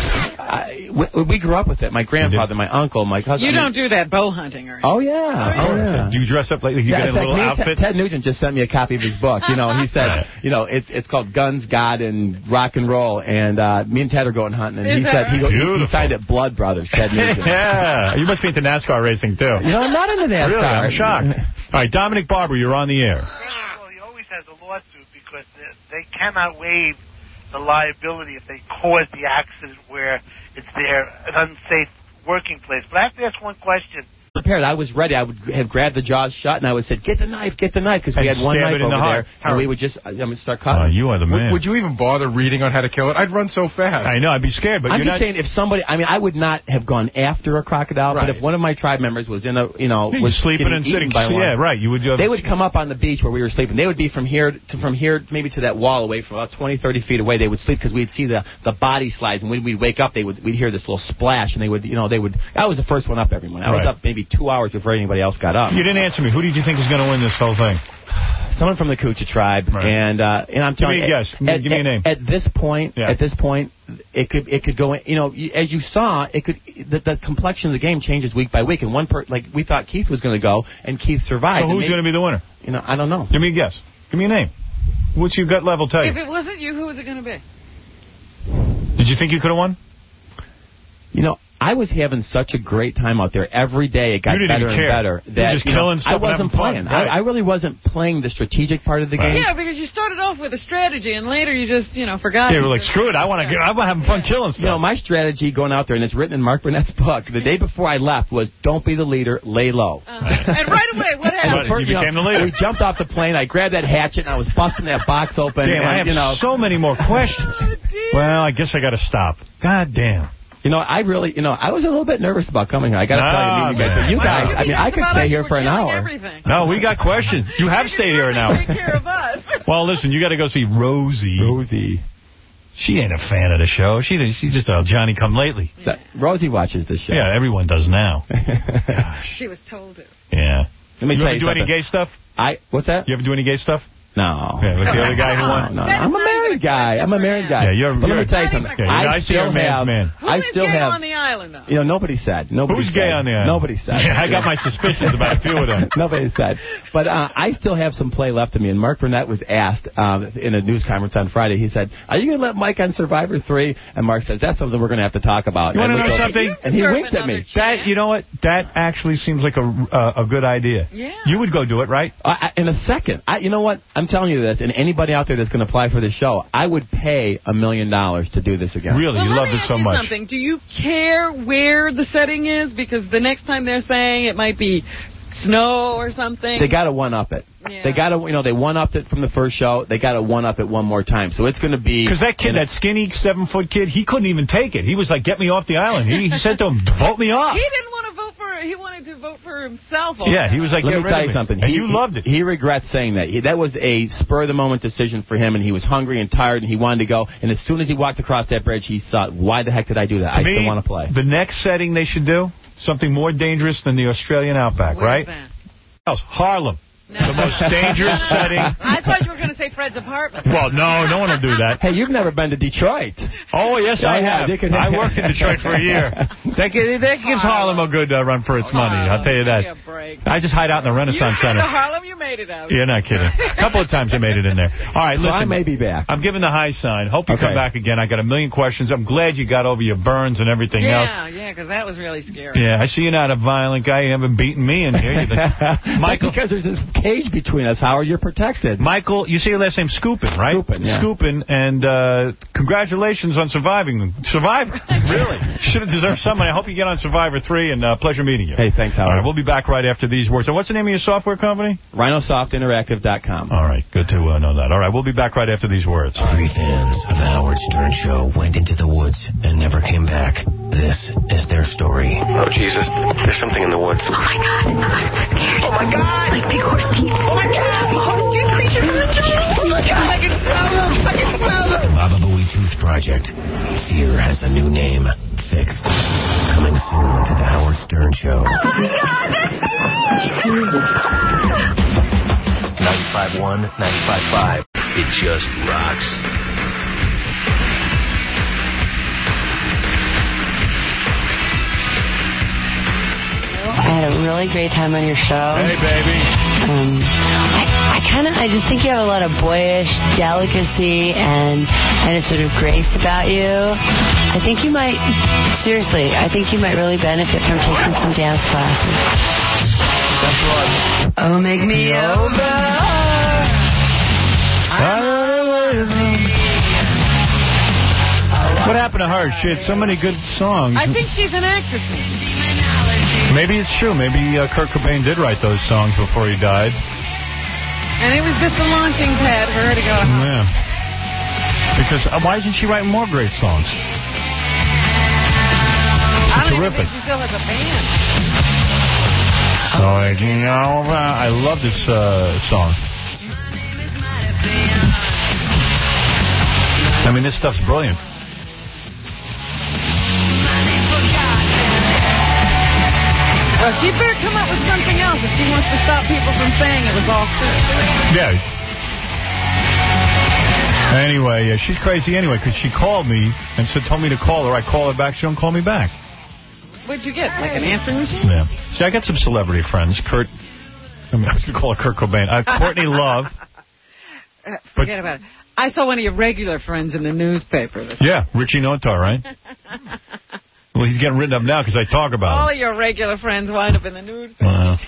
S10: I, we, we grew up with it. My grandfather, my uncle, my cousin.
S2: You
S10: I mean-
S2: don't do that bow hunting or anything.
S10: Oh yeah. Oh yeah.
S14: Do you dress up like you
S10: Yeah,
S14: get
S10: in
S14: in a
S10: fact,
S14: little
S10: me and Ted-
S14: outfit?
S10: Ted Nugent just sent me a copy of his book. You know, he said, you know, it's it's called Guns, God, and Rock and Roll. And uh, me and Ted are going hunting, and
S2: Is
S10: he
S2: that
S10: said he,
S2: right?
S10: go, he, he
S14: Beautiful.
S10: signed it Blood Brothers. Ted Nugent.
S14: Yeah. You must be into NASCAR racing, too.
S10: You know, I'm not into NASCAR.
S14: Really? I'm shocked. All right, Dominic Barber, you're on the air.
S15: Well, he always has a lawsuit because they, they cannot waive the liability if they cause the accident where it's their an unsafe working place. But I have to ask one question.
S10: Prepared. I was ready. I would have grabbed the jaws shut, and I would have said, "Get the knife, get the knife," because we
S14: And
S10: had one
S14: stab
S10: knife
S14: it in
S10: over
S14: the heart.
S10: there, and we would just, I mean, start cutting.
S14: Oh, you are the man.
S4: Would, would you even bother reading on how to kill it? I'd run so fast.
S14: I know, I'd be scared, but
S10: I'm
S14: you're
S10: just
S14: not...
S10: saying, if somebody, I mean, I would not have gone after a crocodile,
S4: Right.
S10: but if one of my tribe members was in a, you know,
S14: You're
S10: was
S14: sleeping
S10: getting
S14: and sitting.
S10: eaten by one,
S14: Yeah, right. You would. Uh,
S10: they would come up on the beach where we were sleeping. They would be from here to from here maybe to that wall away, from about twenty, thirty feet away. They would sleep because we'd see the the body slides, and when we'd wake up, they would we'd hear this little splash, and they would, you know, they would. I was the first one up every morning. I was
S14: Right.
S10: up maybe two hours before anybody else got up.
S14: You didn't answer me. Who did you think is going to win this whole thing?
S10: Someone from the Kucha tribe,
S14: Right.
S10: and uh, and I'm
S14: Give
S10: telling
S14: me a
S10: you,
S14: guess. Give me-
S10: at,
S14: give me a
S10: at-
S14: name.
S10: At this point,
S14: Yeah.
S10: at this point, it could it could go. In, you know, you- as you saw, it could the, the complexion of the game changes week by week. And one per like we thought Keith was going to go, and Keith survived.
S14: So who's going to be the winner?
S10: You know, I don't know.
S14: Give me a guess. Give me a name. What's your gut level tell you?
S2: If it wasn't you, who was it going to be?
S14: Did you think you could have won?
S10: You know, I was having such a great time out there. Every day it got
S14: You didn't
S10: better
S14: even care.
S10: and better.
S14: You were
S10: That,
S14: just
S10: you know,
S14: killing stuff
S10: I
S14: and
S10: wasn't
S14: having fun.
S10: playing.
S14: Right.
S10: I, I really wasn't playing the strategic part of the game.
S2: Yeah, because you started off with a strategy, and later you just, you know, forgot.
S14: Yeah, we're like, screw it. I want to. I'm having fun killing stuff.
S10: You know, my strategy going out there, and it's written in Mark Burnett's book, the day before I left was, don't be the leader, lay low.
S2: Uh, and right away, what
S10: And
S2: happened?
S10: the first,
S14: You became
S10: know,
S14: the leader.
S10: We jumped off the plane, I grabbed that hatchet, and I was busting that box open.
S14: Damn,
S10: and,
S14: I have
S10: you know,
S14: so many more questions. Well, I guess I got to stop. God damn.
S10: You know, I really, you know, I was a little bit nervous about coming here. I got to
S14: Nah,
S10: tell you, meeting you guys.
S14: man.
S10: But you
S2: Why
S10: guys,
S2: don't you
S10: I
S2: be
S10: mean, I
S2: nice
S10: could
S2: about
S10: stay
S2: us?
S10: here
S2: We're
S10: for an
S2: killing
S10: hour.
S2: everything.
S14: No, we got questions. You have stayed here an hour.
S2: Take care of us.
S14: Well, listen, you got to go see Rosie.
S10: Rosie.
S14: She ain't a fan of the show. She she's just a Johnny come lately.
S10: That- Rosie watches this show.
S14: Yeah, everyone does now.
S2: She was told to.
S14: Yeah.
S10: Let me
S14: you
S10: tell
S14: ever
S10: you
S14: do
S10: something.
S14: any gay stuff?
S10: I what's that?
S14: You ever do any gay stuff?
S10: No.
S14: Yeah, with the other guy who
S10: No,
S14: won?
S10: no, no.
S2: That's
S10: I'm a
S2: not even
S10: married married guy. I'm a married guy.
S1: Yeah, you're,
S10: but
S1: you're,
S10: let me tell you something.
S1: yeah,
S10: I,
S1: I see you're a
S10: still
S1: man's
S10: have,
S1: man.
S2: Who
S10: I
S2: is
S10: still
S2: gay
S10: have.
S2: on the island, though?
S10: You know, nobody said. Nobody
S1: Who's
S10: said.
S1: gay on the island?
S10: Nobody said.
S1: Yeah, I got my suspicions about a few of them.
S10: Nobody said. But uh, I still have some play left of me. And Mark Burnett was asked um, in a news conference on Friday, he said, are you going to let Mike on Survivor three? And Mark says, that's something we're going to have to talk about.
S1: You want to
S10: and
S1: know
S10: so,
S1: something?
S10: And he winked at me.
S1: That, you know what? That actually seems like a, uh, a good idea.
S2: Yeah.
S1: You would go do it, right?
S10: I, I, in a second. I, you know what? I'm telling you this, and anybody out there that's going to apply for this show, I would pay a million dollars to do this again.
S1: Really?
S2: Well,
S1: you
S2: let
S1: loved
S2: me
S1: it
S2: ask
S1: so
S2: you
S1: much.
S2: Something. Do you care where the setting is? Because the next time they're saying it might be snow or something.
S10: They got to one-up it.
S2: Yeah.
S10: They got to, you know, they one-upped it from the first show. They got to one-up it one more time. So it's going to be...
S1: Because that kid, that skinny seven-foot kid, he couldn't even take it. He was like, get me off the island. He, he said to him, vote me off.
S2: He didn't want to vote for... He wanted to vote for himself.
S1: Yeah, he was like,
S10: let
S1: get
S10: me
S1: rid
S10: tell
S1: of
S10: you
S1: me.
S10: something.
S1: And
S10: he,
S1: you loved it.
S10: He, he regrets saying that. He, that was a spur-of-the-moment decision for him, and he was hungry and tired, and he wanted to go. And as soon as he walked across that bridge, he thought, why the heck did I do that?
S1: To
S10: I
S1: me,
S10: still want to play.
S1: The next setting they should do, something more dangerous than the Australian outback,
S2: Where's
S1: right?
S2: that?
S1: Else, Harlem.
S2: No.
S1: The most dangerous setting.
S2: I thought you were going to say Fred's apartment.
S1: Well, no, no one will do that.
S10: Hey, you've never been to Detroit.
S1: Oh, yes,
S10: Oh,
S1: I
S10: yeah,
S1: have.
S10: they could-
S1: I worked in Detroit for a year. That, gives, that gives Harlem a good uh, run for its money, I'll tell you
S2: Give me
S1: that.
S2: a break.
S1: I just hide out in the Renaissance
S2: You
S1: Center.
S2: to Harlem, you made it out.
S1: You're not kidding. A couple of times I made it in there. All right,
S10: So
S1: listen.
S10: I may be back.
S1: I'm giving the high sign. Hope you
S10: Okay.
S1: come back again. I got a million questions. I'm glad you got over your burns and everything else.
S2: Yeah, yeah, because that was really scary.
S1: Yeah, I see you're not a violent guy. You haven't beaten me in here. You're the- Michael,
S10: because there's this cage between us, Howard. You're protected.
S1: Michael, you say your last name Scoopin, right?
S10: Scoopin, yeah.
S1: Scoopin, and uh, congratulations on surviving. Survivor? Really? Should have deserved something. I hope you get on Survivor three, and uh, pleasure meeting you.
S10: Hey, thanks, Howard.
S1: All right, we'll be back right after these words. And what's the name of your software company?
S10: Rhino Soft Interactive dot com.
S1: All right, good to uh, know that. All right, we'll be back right after these words.
S16: Three fans of the Howard Stern Show went into the woods and never came back. This is their story.
S17: Oh, Jesus. There's something in the woods.
S11: Oh, my God. I'm so scared. Oh, my God. Like big horse teeth. Oh, my God. Horse teeth creatures in the trees. Oh, my God. I can smell them. I can smell them.
S16: The Baba Booey Tooth Project. Fear has a new name. Fixed. Coming soon to the Howard Stern Show.
S11: Oh, my God. That's
S16: ninety-five point one, ninety-five point five. It just rocks.
S18: I had a really great time on your show.
S1: Hey, baby.
S18: Um, I, I kind of, I just think you have a lot of boyish delicacy and and a sort of grace about you. I think you might, seriously, I think you might really benefit from taking some dance classes.
S16: That's right.
S18: Oh, make me over.
S1: What happened to her? She had so many good songs.
S2: I think she's an actress.
S1: Maybe it's true. Maybe uh, Kurt Cobain did write those songs before he died.
S2: And it was just a launching pad for her to go to Hollywood.
S1: Yeah. Because uh, why isn't she writing more great songs?
S2: I don't
S1: terrific.
S2: even think she still has a band.
S1: I love this uh, song. I mean, this stuff's brilliant.
S2: Well, she better come up with something else if she wants to stop people from saying it was all true.
S1: Yeah. Anyway, uh, she's crazy anyway, because she called me and said, told me to call her. I call her back. She don't call me back.
S2: What'd you get? Like an answering machine?
S1: Yeah. See, I got some celebrity friends. Kurt, I mean, I was going to call her Kurt Cobain. Uh, Courtney Love.
S2: Uh, forget about it. I saw one of your regular friends in the newspaper. This
S1: Yeah, Richie Notar, right? Well, he's getting written up now because I talk about
S2: All
S1: him.
S2: of your regular friends wind up in the newspaper.
S1: Wow.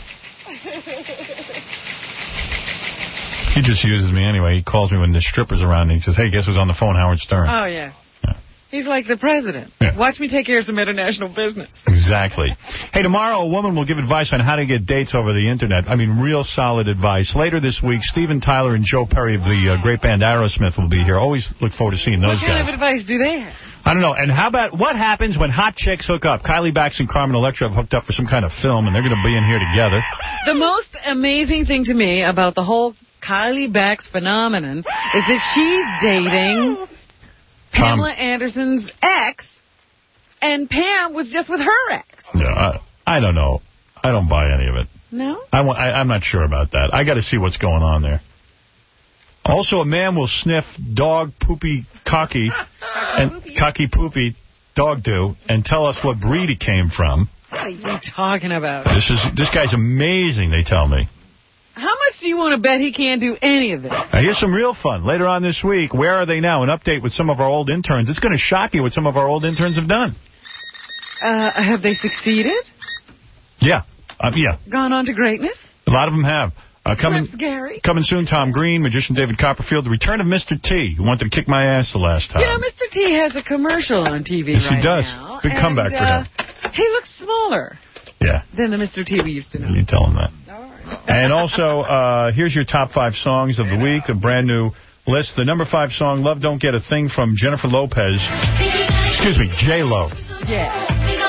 S1: He just uses me anyway. He calls me when the stripper's around and he says, hey, guess who's on the phone? Howard Stern.
S2: Oh, yes. He's like the president.
S1: Yeah.
S2: Watch me take care of some international business.
S1: Exactly. Hey, tomorrow a woman will give advice on how to get dates over the Internet. I mean, real solid advice. Later this week, Steven Tyler and Joe Perry of the uh, great band Aerosmith will be here. Always look forward to seeing those
S2: What kind
S1: guys.
S2: of advice do they have?
S1: I don't know. And how about, what happens when hot chicks hook up? Kylie Bax and Carmen Electra have hooked up for some kind of film, and they're going to be in here together.
S2: The most amazing thing to me about the whole Kylie Bax phenomenon is that she's dating Pamela Anderson's ex, and Pam was just with her ex.
S1: Yeah, I, I don't know. I don't buy any of it.
S2: No?
S1: I want, I, I'm not sure about that. I got to see what's going on there.
S14: Also, a man will sniff dog poopy cocky and cocky poopy dog do and tell us what breed it came from.
S2: What are you talking about?
S14: This is this guy's amazing, they tell me.
S2: How much do you want to bet he can't do any of this?
S14: Now, here's some real fun. Later on this week, Where Are They Now? An update with some of our old interns. It's going to shock you what some of our old interns have done.
S2: Uh, have they succeeded?
S14: Yeah. Uh, yeah.
S2: Gone on to greatness?
S14: A lot of them have. Uh, coming,
S2: Clips Gary?
S14: Coming soon, Tom Green, magician David Copperfield, the return of Mister T, who wanted to kick my ass the last time.
S2: You know, Mister T has a commercial on T V
S14: yes,
S2: right
S14: he does.
S2: now.
S14: Big
S2: and,
S14: comeback for
S2: uh,
S14: him.
S2: He looks smaller
S14: Yeah.
S2: than the Mister T we used to know.
S14: You tell him that. And also, uh, here's your top five songs of the week, a brand new list. The number five song, Love Don't Get a Thing, from Jennifer Lopez. Excuse me, J-Lo.
S2: Yeah.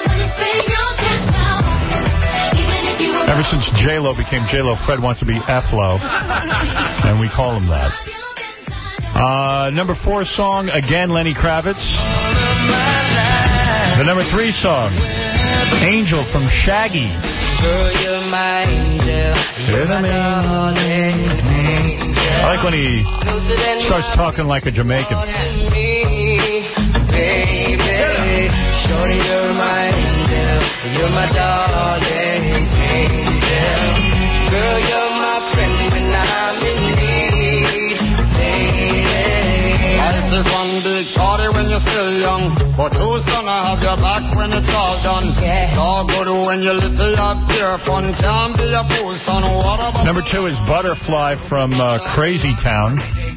S14: Ever since J-Lo became J-Lo, Fred wants to be F-Lo, and we call him that. Uh, number four song, again, Lenny Kravitz. The number three song, Angel from Shaggy.
S11: Girl, you're my angel. You're my darling angel.
S14: I like when he starts talking like a Jamaican.
S11: Baby, shorty, you're my angel. You're my darling angel. Girl, you're my friend when I'm in need. Baby.
S19: Life is one big party when you're still young, but who's gonna have your back when it's all done? Yeah. It's all good when you're little, you have pure fun. Can't be a fool, son. What about...
S14: Number two is Butterfly from uh, Crazy Town.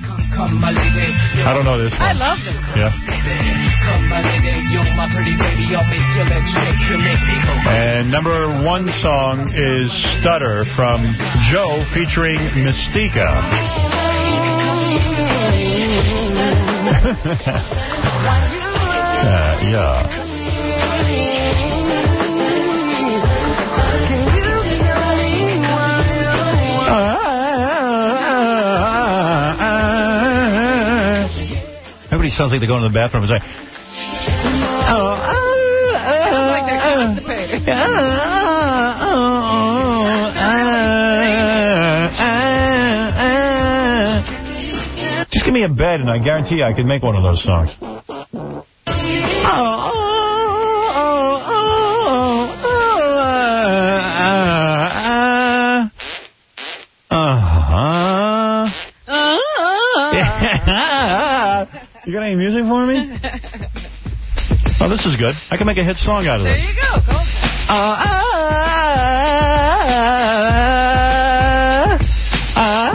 S14: I don't know this one.
S2: I love this.
S14: Yeah. And number one song is Stutter from Joe featuring Mystica. uh, yeah. Everybody sounds like they're going to the bathroom. It's like, oh,
S2: Sounds like they're constipated.
S14: Just give me a bed, and I guarantee you I could make one of those songs. Uh-huh. You got any music for me? Oh, this is good. I can make a hit song out of this.
S2: There you go. Go.
S11: Uh, uh, uh, uh,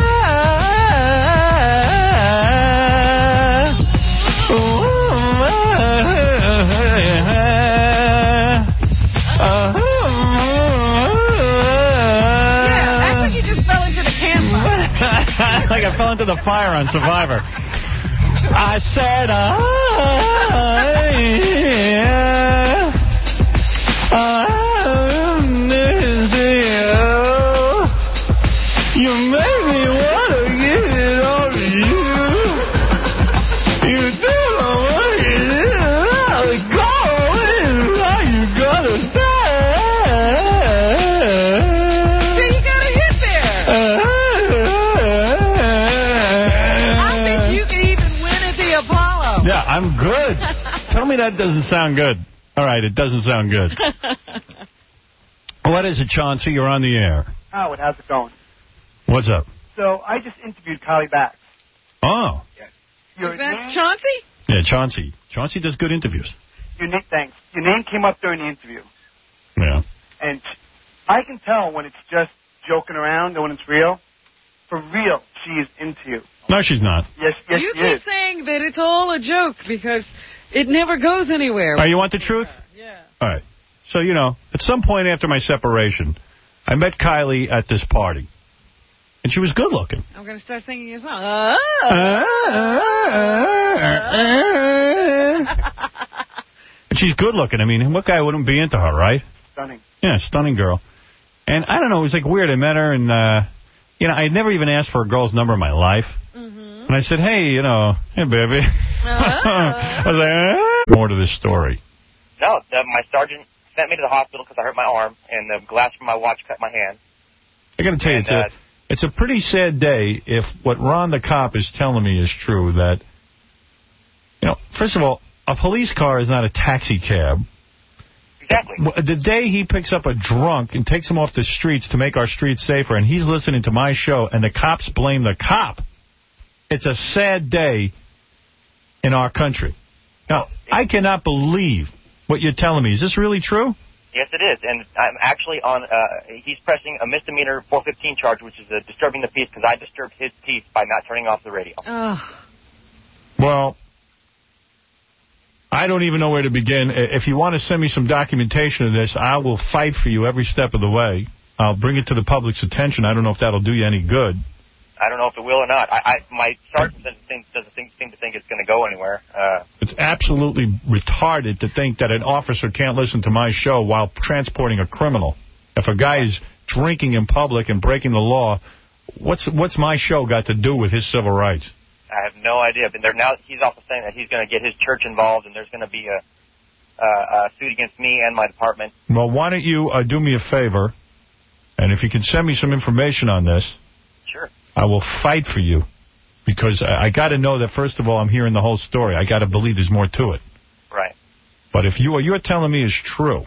S2: Yeah, act like you just fell into the campfire.
S14: Like I fell into the fire on Survivor. I said, I, yeah, I miss you. You make me want to give it all to you. You do not want to get it all. Go in, how you gonna say?
S2: Yeah, you got a hit there.
S14: Uh, Yeah, I'm good. Tell me that doesn't sound good. All right, it doesn't sound good. What is it, Chauncey? You're on the air.
S20: Howard, how's it going?
S14: What's up?
S20: So I just interviewed Kylie Bax.
S14: Oh.
S20: Your
S2: Is that
S20: name,
S2: Chauncey?
S14: Yeah, Chauncey. Chauncey does good interviews.
S20: Your name, thanks. Your name came up during the interview,
S14: Yeah.
S20: and I can tell when it's just joking around and when it's real. For real, she is into you.
S14: No, she's not.
S20: Yes, yes,
S2: You
S20: she
S2: keep
S20: is.
S2: saying that it's all a joke because it never goes anywhere.
S14: Oh, you want the truth?
S2: Yeah.
S14: All right. So, you know, at some point after my separation, I met Kylie at this party. And she was good looking.
S2: I'm going to start singing your song. Oh.
S14: And she's good looking. I mean, what guy wouldn't be into her, right?
S20: Stunning.
S14: Yeah, stunning girl. And I don't know, it was like weird. I met her and, uh, you know, I'd never even asked for a girl's number in my life. Mm-hmm. And I said, hey, you know, hey, baby. Uh. I was like, eh. More to this story.
S21: No, the, my sergeant sent me to the hospital because I hurt my arm, and the glass from my watch cut my hand.
S14: I got to tell
S21: and,
S14: you, too,
S21: uh,
S1: It's a pretty sad day if what Ron the cop is telling me is true, that, you know, first of all, a police car is not a taxi cab.
S21: Exactly.
S1: The day he picks up a drunk and takes him off the streets to make our streets safer, and he's listening to my show, and the cops blame the cop, it's a sad day in our country. Now, I cannot believe what you're telling me. Is this really true?
S21: Yes, it is. And I'm actually on, uh, he's pressing a misdemeanor four fifteen charge, which is uh, disturbing the peace, because I disturbed his peace by not turning off the radio.
S2: Oh.
S1: Well, I don't even know where to begin. If you want to send me some documentation of this, I will fight for you every step of the way. I'll bring it to the public's attention. I don't know if that'll do you any good.
S21: I don't know if it will or not. I, I my sergeant doesn't, think, doesn't think, seem to think it's going to go anywhere. Uh,
S1: it's absolutely retarded to think that an officer can't listen to my show while transporting a criminal. If a guy is drinking in public and breaking the law, what's what's my show got to do with his civil rights?
S21: I have no idea. But they're now he's also saying that he's going to get his church involved, and there's going to be a, a, a suit against me and my department.
S1: Well, why don't you uh, do me a favor, and if you can send me some information on this,
S21: sure,
S1: I will fight for you, because I, I got to know that, first of all, I'm hearing the whole story. I got to believe there's more to it.
S21: Right.
S1: But if you what you're telling me is true,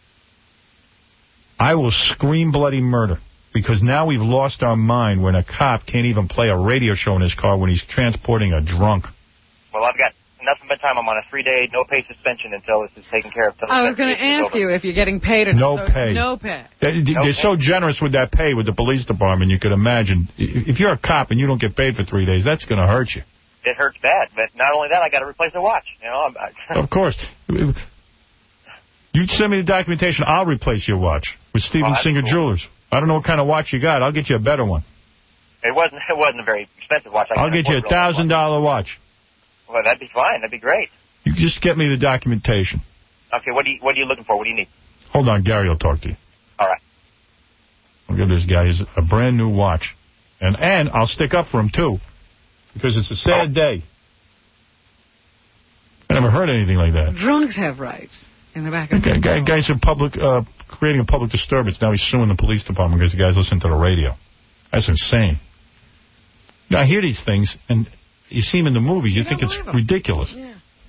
S1: I will scream bloody murder. Because now we've lost our mind when a cop can't even play a radio show in his car when he's transporting a drunk.
S21: Well, I've got nothing but time. I'm on a three-day no-pay suspension until this is taken care of.
S2: I was going to ask you if you're getting paid or
S1: no
S2: so
S1: pay.
S2: No pay.
S1: They, they're
S21: no
S1: so
S21: pay.
S1: generous with that pay with the police department, you could imagine. If you're a cop and you don't get paid for three days, that's going to hurt you.
S21: It hurts bad. But not only that, I got to replace the watch. You know. I'm, I,
S1: Of course. You send me the documentation, I'll replace your watch with Steven
S21: oh,
S1: Singer
S21: cool.
S1: Jewelers. I don't know what kind of watch you got. I'll get you a better one.
S21: It wasn't. It wasn't a very expensive watch. I
S1: I'll get you a thousand dollar watch.
S21: Well, that'd be fine. That'd be great.
S1: You just get me the documentation.
S21: Okay. What do you What are you looking for? What do you need?
S1: Hold on, Gary will talk to you.
S21: All right.
S1: I'll give this guy a brand new watch, and and I'll stick up for him too, because it's a sad day. I never heard anything like that.
S2: Drunks have rights. In the back of
S1: the guy, guys are public, uh, creating a public disturbance. Now he's suing the police department because the guys listen to the radio. That's insane. Now, I hear these things, and you see them in the movies. You, you think it's them. ridiculous.
S2: Yeah.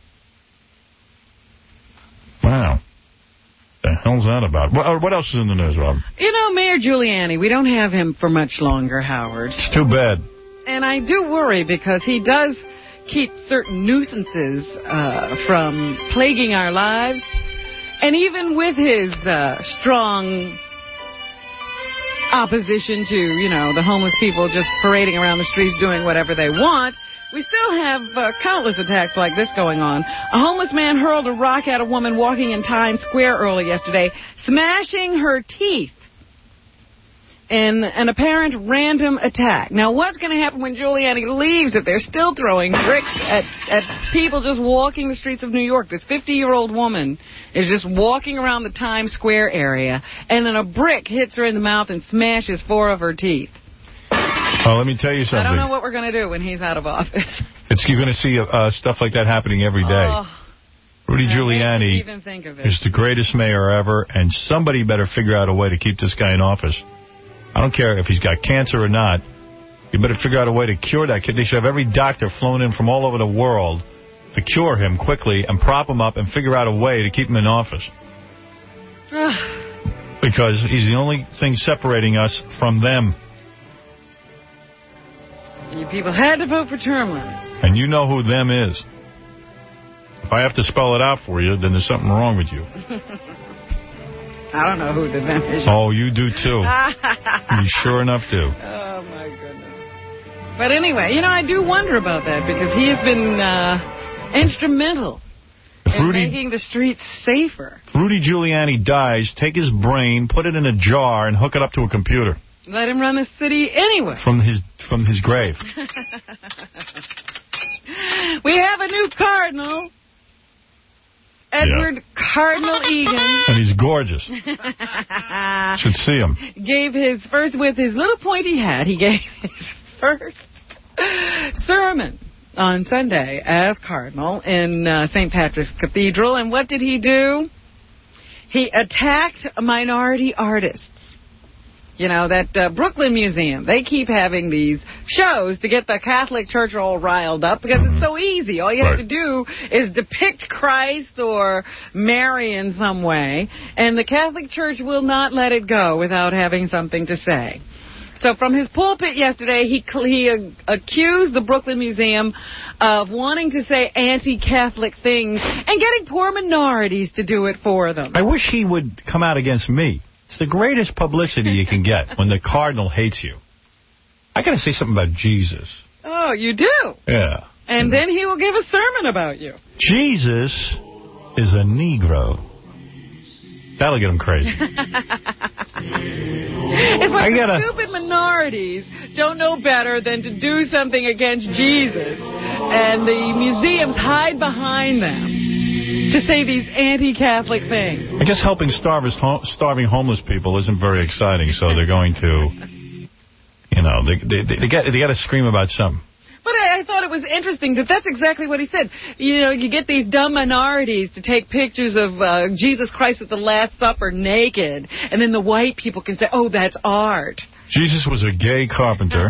S1: Wow. The hell's that about? What, what else is in the news, Rob?
S2: You know, Mayor Giuliani, we don't have him for much longer, Howard.
S1: It's too bad.
S2: And I do worry because he does keep certain nuisances uh, from plaguing our lives. And even with his uh, strong opposition to, you know, the homeless people just parading around the streets doing whatever they want, we still have uh, countless attacks like this going on. A homeless man hurled a rock at a woman walking in Times Square early yesterday, smashing her teeth in an apparent random attack. Now, what's going to happen when Giuliani leaves if they're still throwing bricks at, at people just walking the streets of New York? This fifty-year-old woman is just walking around the Times Square area, and then a brick hits her in the mouth and smashes four of her teeth.
S1: Oh, let me tell you something.
S2: I don't know what we're going to do when he's out of office.
S1: It's, you're going to see uh, stuff like that happening every day.
S2: Oh,
S1: Rudy Giuliani
S2: even think of it.
S1: is the greatest mayor ever, and somebody better figure out a way to keep this guy in office. I don't care if he's got cancer or not. You better figure out a way to cure that kid. They should have every doctor flown in from all over the world to cure him quickly and prop him up and figure out a way to keep him in office. Because he's the only thing separating us from them.
S2: You people had to vote for term limits.
S1: And you know who them is. If I have to spell it out for you, then there's something wrong with you.
S2: I don't know who the them is.
S1: Oh, you do too. You sure enough do.
S2: Oh, my goodness. But anyway, you know, I do wonder about that because he has been uh, instrumental
S1: if
S2: in
S1: Rudy,
S2: making the streets safer.
S1: If Rudy Giuliani dies, take his brain, put it in a jar, and hook it up to a computer.
S2: Let him run the city anyway.
S1: From his from his grave.
S2: We have a new cardinal. Edward yeah. Cardinal Egan.
S1: And he's gorgeous. Should see him.
S2: Gave his first, with his little pointy hat, he gave his first sermon on Sunday as cardinal in uh, Saint Patrick's Cathedral. And what did he do? He attacked minority artists. You know, that uh, Brooklyn Museum, they keep having these shows to get the Catholic Church all riled up because it's so easy. All you have
S1: Right.
S2: to do is depict Christ or Mary in some way, and the Catholic Church will not let it go without having something to say. So from his pulpit yesterday, he, he uh, accused the Brooklyn Museum of wanting to say anti-Catholic things and getting poor minorities to do it for them.
S14: I wish he would come out against me. It's the greatest publicity you can get when the cardinal hates you. I got to say something about Jesus.
S2: Oh, you do?
S14: Yeah.
S2: And then he will give a sermon about you.
S14: Jesus is a Negro. That'll get him crazy.
S2: It's like
S14: I gotta-
S2: the stupid minorities don't know better than to do something against Jesus, and the museums hide behind them to say these anti-Catholic things.
S14: I guess helping starving, starving homeless people isn't very exciting, so they're going to, you know, they they, they got they got to scream about something.
S2: But I, I thought it was interesting that that's exactly what he said. You know, you get these dumb minorities to take pictures of uh, Jesus Christ at the Last Supper naked, and then the white people can say, oh, that's art.
S14: Jesus was a gay carpenter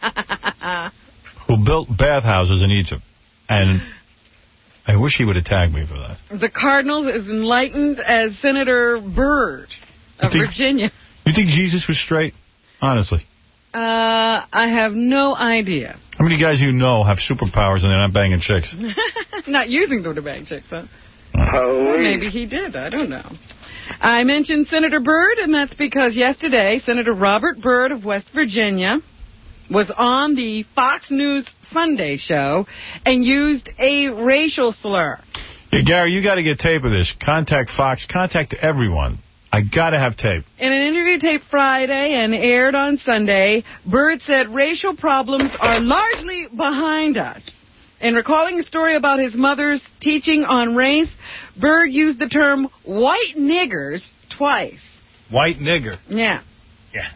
S14: who built bathhouses in Egypt, and I wish he would have tagged me for that.
S2: The Cardinals as enlightened as Senator Byrd of
S14: You think-
S2: Virginia.
S14: You think Jesus was straight? Honestly.
S2: Uh, I have no idea.
S14: How many guys you know have superpowers and they're not banging chicks?
S2: Not using them to bang chicks, huh? Well, maybe he did. I don't know. I mentioned Senator Byrd, and that's because yesterday, Senator Robert Byrd of West Virginia was on the Fox News Sunday show and used a racial slur.
S14: Hey, Gary, you got to get tape of this. Contact Fox. Contact everyone. I got to have tape.
S2: In an interview taped Friday and aired on Sunday, Byrd said racial problems are largely behind us. In recalling a story about his mother's teaching on race, Byrd used the term white niggers twice.
S14: White nigger.
S2: Yeah.
S14: Yeah.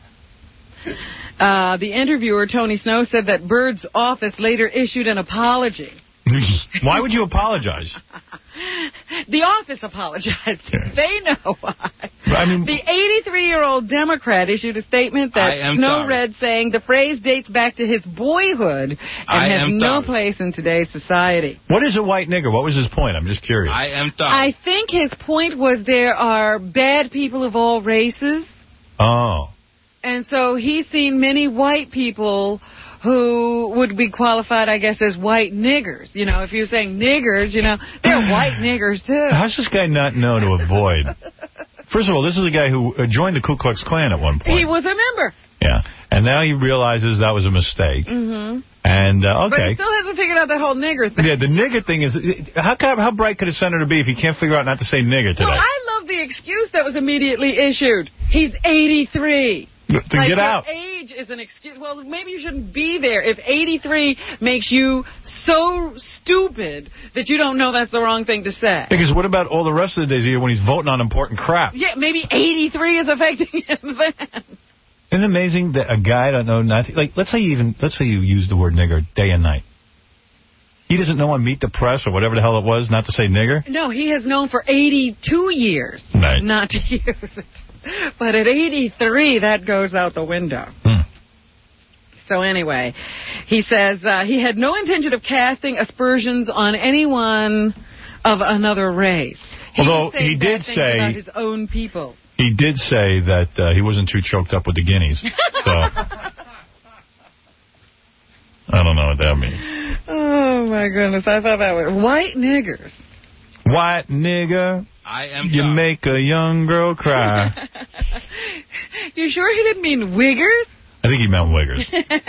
S2: Uh, the interviewer, Tony Snow, said that Byrd's office later issued an apology.
S14: Why would you apologize?
S2: The office apologized. They know why.
S14: I mean,
S2: the eighty-three-year-old Democrat issued a statement that
S14: I am
S2: Snow
S14: sorry.
S2: read saying the phrase dates back to his boyhood and
S14: I
S2: has
S14: am
S2: no
S14: sorry.
S2: place in today's society.
S14: What is a white nigger? What was his point? I'm just curious.
S10: I am
S2: I think his point was there are bad people of all races,
S14: Oh.
S2: and so he's seen many white people who would be qualified, I guess, as white niggers. You know, if you're saying niggers, you know, they're white niggers, too.
S14: How's this guy not know to avoid? First of all, this is a guy who uh, joined the Ku Klux Klan at one point.
S2: He was a member.
S14: Yeah. And now he realizes that was a mistake.
S2: Mm-hmm.
S14: And, uh,
S2: But he
S14: okay.
S2: still hasn't figured out that whole nigger thing.
S14: Yeah, the nigger thing is, how come, how bright could a senator be if he can't figure out not to say nigger today?
S2: Well, I love the excuse that was immediately issued. He's eighty-three.
S14: To
S2: like
S14: get
S2: your
S14: out.
S2: age is an excuse. Well, maybe you shouldn't be there if eighty-three makes you so stupid that you don't know that's the wrong thing to say.
S14: Because what about all the rest of the days of the year when he's voting on important crap?
S2: Yeah, maybe eighty-three is affecting him then.
S14: Isn't it amazing that a guy I don't know nothing, like, let's say you even, let's say you use the word nigger day and night. He doesn't know on Meet the Press or whatever the hell it was not to say nigger?
S2: No, he has known for eighty-two years
S14: Right.
S2: not to use it. But at eighty-three, that goes out the window.
S14: Hmm.
S2: So anyway, he says uh, he had no intention of casting aspersions on anyone of another race. He
S14: Although
S2: was saying
S14: he
S2: bad
S14: did
S2: things
S14: say-
S2: about his own people.
S14: He did say that uh, he wasn't too choked up with the guineas. So, I don't know what that means.
S2: Oh, my goodness. I thought that was white niggers.
S14: White nigger,
S10: I am
S14: you
S10: sorry.
S14: make a young girl cry.
S2: You sure he didn't mean wiggers?
S14: I think he meant wiggers.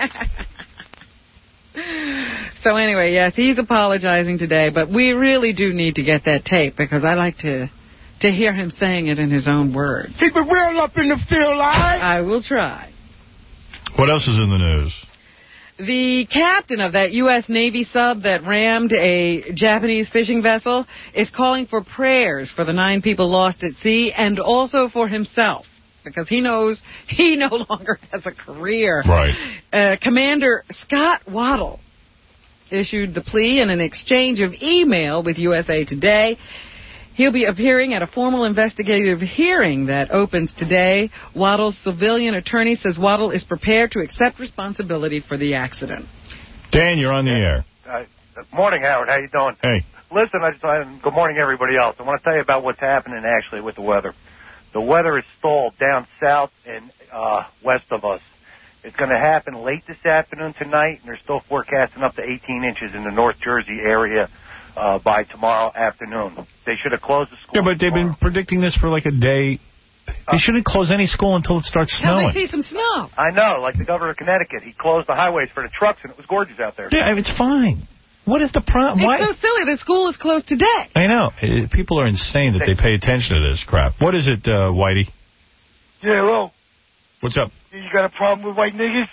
S2: So anyway, yes, he's apologizing today, but we really do need to get that tape because I like to to hear him saying it in his own words.
S19: Keep it real up in the field, line.
S2: I will try.
S14: What else is in the news?
S2: The captain of that U S Navy sub that rammed a Japanese fishing vessel is calling for prayers for the nine people lost at sea and also for himself because he knows he no longer has a career.
S14: Right.
S2: Uh, Commander Scott Waddle issued the plea in an exchange of email with U S A Today. He'll be appearing at a formal investigative hearing that opens today. Waddle's civilian attorney says Waddle is prepared to accept responsibility for the accident.
S1: Dan, you're on the air.
S7: Uh, morning, Howard. How you doing?
S1: Hey.
S7: Listen, I just, I, good morning, everybody else. I want to tell you about what's happening actually with the weather. The weather is stalled down south and uh, west of us. It's going to happen late this afternoon tonight, and they're still forecasting up to eighteen inches in the North Jersey area uh, by tomorrow afternoon. They should have closed the school.
S1: Yeah, but they've
S7: tomorrow.
S1: been predicting this for like a day. They shouldn't close any school until it starts
S2: Till
S1: snowing.
S2: they see some snow.
S7: I know, like the governor of Connecticut. He closed the highways for the trucks, and it was gorgeous out there.
S1: Yeah, it's fine. What is the problem?
S2: It's
S1: Why?
S2: so silly. The school is closed today.
S1: I know. Uh, People are insane that they pay attention to this crap. What is it, uh, Whitey?
S22: Yeah, hello.
S1: What's up?
S22: You got a problem with white niggas?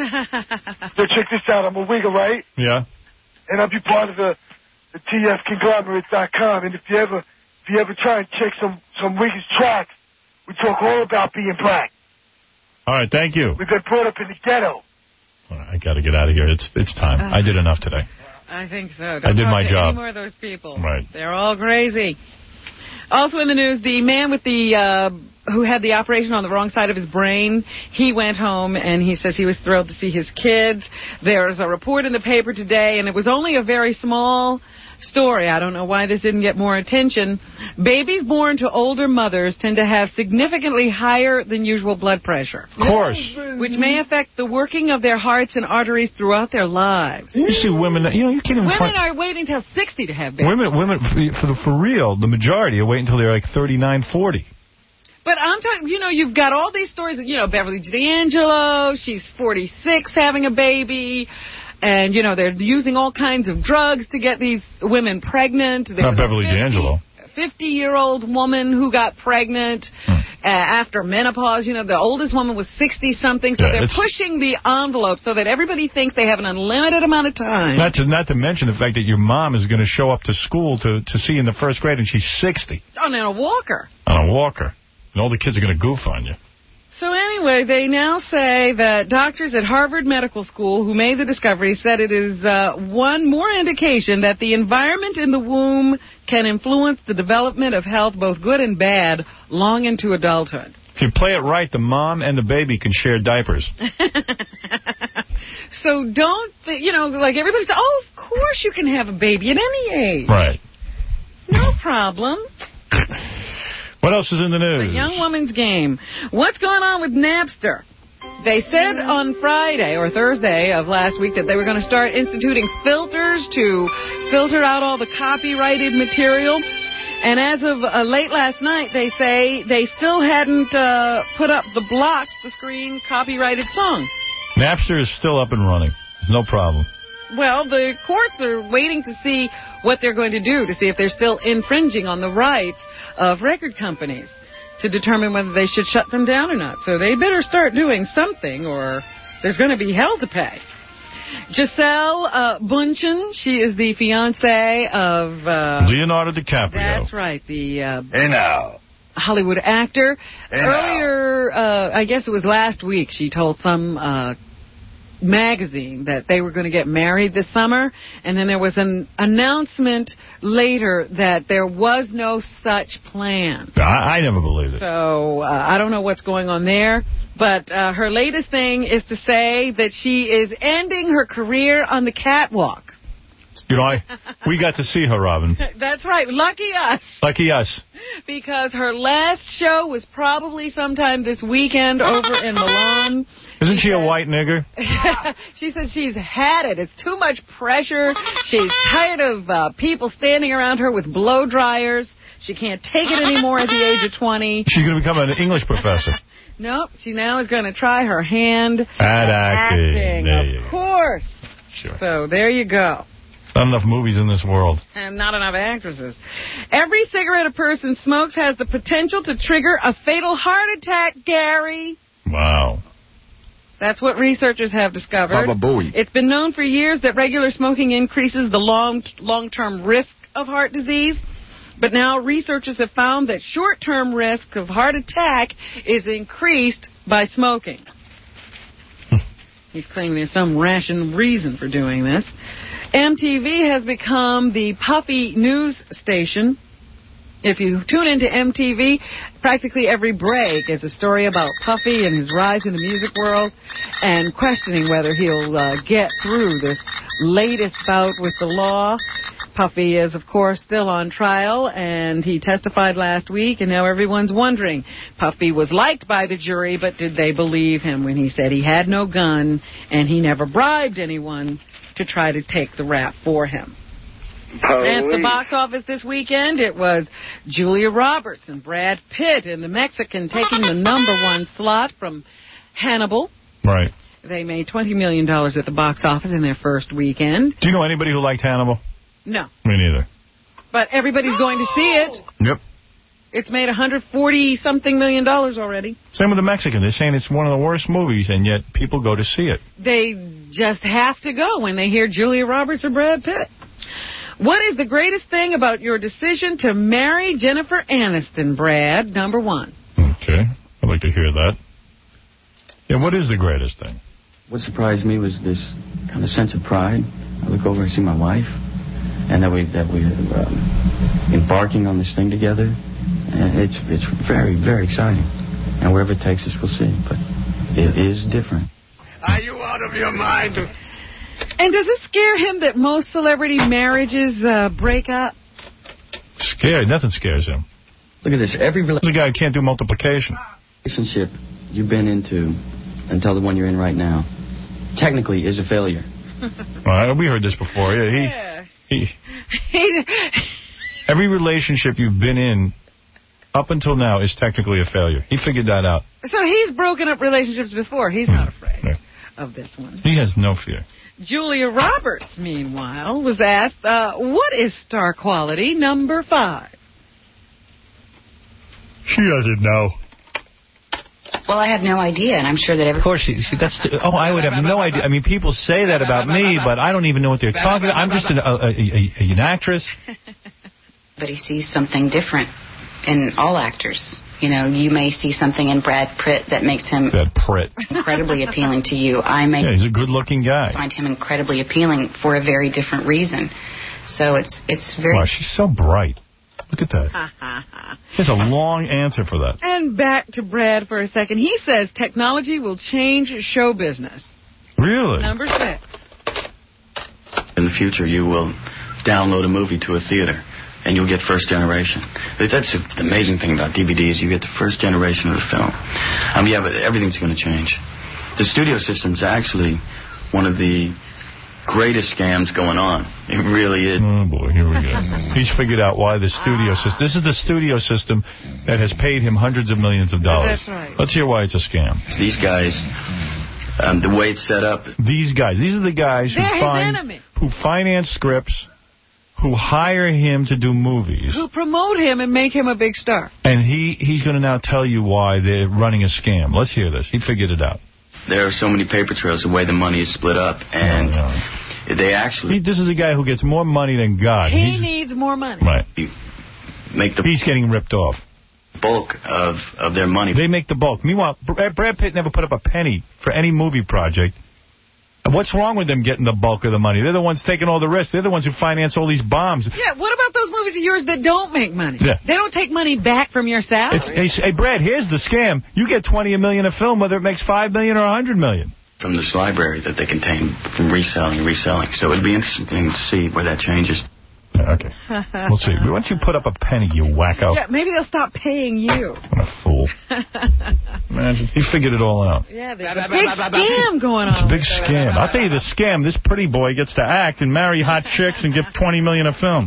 S22: So check this out. I'm a wigger, right?
S1: Yeah.
S22: And I'll be part of the, the T F conglomerates dot com. And if you ever if you ever try and check some, some wiggers tracks, we talk all about being black.
S1: All right, thank you.
S22: We've been brought up in the ghetto.
S1: All right, I got to get out of here. It's it's time. I did enough today.
S2: I think so. Don't
S1: I did
S2: talk
S1: my
S2: to
S1: job.
S2: Any more of those people.
S1: Right.
S2: They're all crazy. Also in the news, the man with the uh, who had the operation on the wrong side of his brain, he went home and he says he was thrilled to see his kids. There's a report in the paper today, and it was only a very small story. I don't know why this didn't get more attention. Babies born to older mothers tend to have significantly higher than usual blood pressure.
S1: Of course.
S2: Which may affect the working of their hearts and arteries throughout their lives.
S1: You see women, you know, you can't even
S2: Women
S1: find...
S2: are waiting till sixty to have babies.
S1: Women, women for, the, for real, the majority are waiting until they're like thirty-nine, forty.
S2: But I'm talking, you know, you've got all these stories, you know, Beverly D'Angelo, she's forty-six having a baby. And, you know, they're using all kinds of drugs to get these women pregnant. There's
S1: Not Beverly D'Angelo.
S2: fifty-year-old woman who got pregnant
S1: Hmm.
S2: uh, after menopause. You know, the oldest woman was sixty-something. So
S1: Yeah,
S2: they're
S1: it's-
S2: pushing the envelope so that everybody thinks they have an unlimited amount of time.
S1: Not to not to mention the fact that your mom is going to show up to school to, to see you in the first grade, and she's sixty
S2: On a walker.
S1: on a walker. And all the kids are going to goof on you.
S2: So anyway, they now say that doctors at Harvard Medical School who made the discovery said it is uh, one more indication that the environment in the womb can influence the development of health, both good and bad, long into adulthood.
S1: If you play it right, the mom and the baby can share diapers.
S2: So don't, th- you know, like everybody says, oh, of course you can have a baby at any age.
S1: Right.
S2: No problem.
S1: What else is in the news?
S2: The young woman's game. What's going on with Napster? They said on Friday or Thursday of last week that they were going to start instituting filters to filter out all the copyrighted material. And as of uh, late last night, they say they still hadn't uh, put up the blocks to screen copyrighted songs.
S1: Napster is still up and running. There's no problem.
S2: Well, the courts are waiting to see what they're going to do, to see if they're still infringing on the rights of record companies, to determine whether they should shut them down or not. So they better start doing something, or there's going to be hell to pay. Giselle uh, Bundchen, she is the fiancée of... Uh,
S1: Leonardo DiCaprio.
S2: That's right, the... Uh,
S1: Hey now.
S2: Hollywood actor.
S1: Hey now.
S2: Earlier, uh, I guess it was last week, she told some... Uh, magazine that they were going to get married this summer, and then there was an announcement later that there was no such plan.
S1: I, I never believed it.
S2: So uh, I don't know what's going on there, but uh, her latest thing is to say that she is ending her career on the catwalk.
S1: You know, I, we got to see her, Robin.
S2: That's right. Lucky us.
S1: Lucky us.
S2: Because her last show was probably sometime this weekend over in Milan.
S1: Isn't she a white nigger?
S2: She said she's had it. It's too much pressure. She's tired of uh, people standing around her with blow dryers. She can't take it anymore at the age of twenty.
S1: She's going to become an English professor.
S2: Nope. She now is going to try her hand
S1: At acting.
S2: acting.
S1: There you
S2: Of
S1: go.
S2: course.
S1: Sure.
S2: So there you go.
S1: Not enough movies in this world.
S2: And not enough actresses. Every cigarette a person smokes has the potential to trigger a fatal heart attack, Gary.
S1: Wow.
S2: That's what researchers have discovered.
S4: Baba Booey.
S2: It's been known for years that regular smoking increases the long, long-term risk of heart disease. But now researchers have found that short-term risk of heart attack is increased by smoking. He's claiming there's some rational reason for doing this. M T V has become the puffy news station. If you tune into M T V, practically every break is a story about Puffy and his rise in the music world and questioning whether he'll uh, get through this latest bout with the law. Puffy is, of course, still on trial, and he testified last week, and now everyone's wondering. Puffy was liked by the jury, but did they believe him when he said he had no gun and he never bribed anyone to try to take the rap for him? At the box office this weekend, it was Julia Roberts and Brad Pitt and the Mexican taking the number one slot from Hannibal.
S14: Right.
S2: They made twenty million dollars at the box office in their first weekend.
S14: Do you know anybody who liked Hannibal?
S2: No.
S14: Me neither.
S2: But everybody's going to see it.
S14: Yep.
S2: It's made one hundred forty something million dollars already.
S14: Same with the Mexican. They're saying it's one of the worst movies, and yet people go to see it.
S2: They just have to go when they hear Julia Roberts or Brad Pitt. What is the greatest thing about your decision to marry Jennifer Aniston, Brad? Number one.
S14: Okay. I'd like to hear that. Yeah, what is the greatest thing?
S5: What surprised me was this kind of sense of pride. I look over and see my wife, and that we that we're um, embarking on this thing together. And it's it's very, very exciting. And wherever it takes us, we'll see. But it is different.
S19: Are you out of your mind?
S2: And does it scare him that most celebrity marriages uh, break up?
S14: Scared? Nothing scares him.
S5: Look at this. Every
S14: This is a guy who can't do multiplication.
S5: relationship you've been into until the one you're in right now technically is a failure.
S14: All right, we heard this before. Yeah, he, he, every relationship you've been in up until now is technically a failure. He figured that out.
S2: So he's broken up relationships before. He's not afraid
S14: Yeah.
S2: of this one.
S14: He has no fear.
S2: Julia Roberts, meanwhile, was asked, uh, what is star quality number five?
S14: She doesn't know.
S8: Well, I have no idea, and I'm sure that every...
S14: Of course, she, she, that's the, oh, I would have no idea. I mean, people say that about me, but I don't even know what they're talking about. I'm just an, a, a, a, an actress.
S8: But he sees something different in all actors. You know, you may see something in Brad Pitt that makes him
S14: Brad Pitt.
S8: incredibly appealing to you. I may
S14: Yeah, he's a good-looking guy.
S8: find him incredibly appealing for a very different reason. So it's it's very...
S14: Wow, she's so bright. Look at that. There's a long answer for that.
S2: And back to Brad for a second. He says technology will change show business.
S14: Really?
S2: Number six.
S5: In the future, you will download a movie to a theater, and you'll get first generation. That's the amazing thing about D V Ds. You get the first generation of the film. Um, yeah, but everything's going to change. The studio system's actually one of the greatest scams going on. It really is.
S14: Oh, boy, here we go. He's figured out why the studio system... This is the studio system that has paid him hundreds of millions of dollars.
S2: That's right.
S14: Let's hear why it's a scam.
S5: These guys, um, the way it's set up...
S14: These guys. These are the guys who,
S2: They're his
S14: find,
S2: enemy.
S14: who finance scripts, who hire him to do movies.
S2: Who promote him and make him a big star.
S14: And he, he's going to now tell you why they're running a scam. Let's hear this. He figured it out.
S5: There are so many paper trails, the way the money is split up, and
S14: oh,
S5: they actually...
S14: He, this is a guy who gets more money than God.
S2: He
S14: he's,
S2: needs more money.
S14: Right.
S5: Make the
S14: he's getting ripped off.
S5: Bulk of, of their money.
S14: They make the bulk. Meanwhile, Brad Pitt never put up a penny for any movie project. What's wrong with them getting the bulk of the money? They're the ones taking all the risk. They're the ones who finance all these bombs.
S2: Yeah, what about those movies of yours that don't make money?
S14: Yeah.
S2: They don't take money back from your salary.
S14: It's, hey, hey, Brad, here's the scam. You get twenty a million a film, whether it makes five million or a hundred million.
S5: From this library that they contain from reselling and reselling. So it'd be interesting to see where that changes.
S14: Yeah, okay. We'll see. Why don't you put up a penny, you wacko?
S2: Yeah, maybe they'll stop paying you.
S14: What a fool. Imagine. He figured it all out.
S2: Yeah, there's a big scam going on.
S14: It's a big scam. I'll tell you the scam. This pretty boy gets to act and marry hot chicks and get twenty million a film.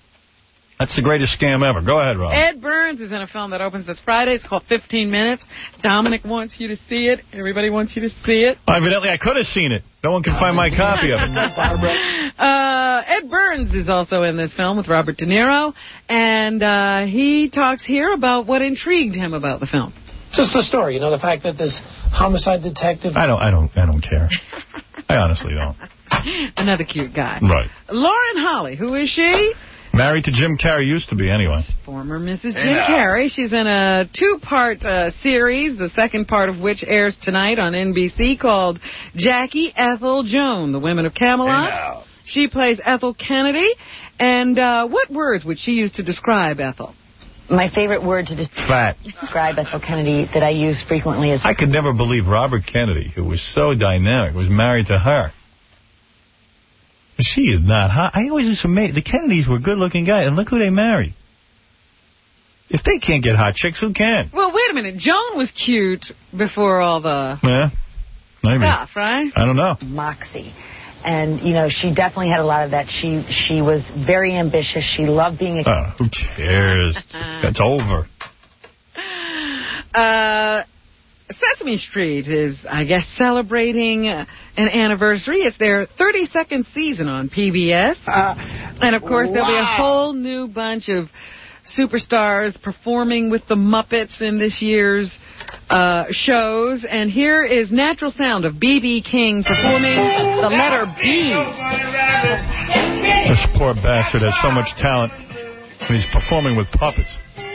S14: That's the greatest scam ever. Go ahead, Rob.
S2: Ed Burns is in a film that opens this Friday. It's called fifteen minutes. Dominic wants you to see it. Everybody wants you to see it.
S14: Evidently, I could have seen it. No one can find my copy of it.
S2: uh, Ed Burns is also in this film with Robert De Niro, and uh, he talks here about what intrigued him about the film.
S23: Just the story, you know, the fact that this homicide detective...
S14: I don't, I don't, I don't care. I honestly don't.
S2: Another cute guy.
S14: Right.
S2: Lauren Holly, who is she?
S14: Married to Jim Carrey, used to be anyway.
S2: Former Missus Jim Carrey. She's in a two-part uh, series, the second part of which airs tonight on N B C, called Jackie Ethel Joan, The Women of Camelot. She plays Ethel Kennedy. And uh, what words would she use to describe Ethel?
S18: my favorite word to
S14: Fat.
S18: describe Ethel Kennedy that I use frequently is...
S14: I could never believe Robert Kennedy, who was so dynamic, was married to her. She is not hot. I always was amazed. The Kennedys were good-looking guys, and look who they married. If they can't get hot chicks, who can?
S2: Well, wait a minute. Joan was cute before all the
S14: Yeah, maybe.
S2: stuff, right?
S14: I don't know.
S18: Moxie. And, you know, she definitely had a lot of that. She she was very ambitious. She loved being a...
S14: Oh, who cares? That's over.
S2: Uh, Sesame Street is, I guess, celebrating uh, an anniversary. It's their thirty-second season on P B S. Uh, and, of course, there'll be a whole new bunch of superstars performing with the Muppets in this year's uh, shows. And here is natural sound of B B King performing the letter B.
S14: This poor bastard has so much talent, and he's performing with puppets.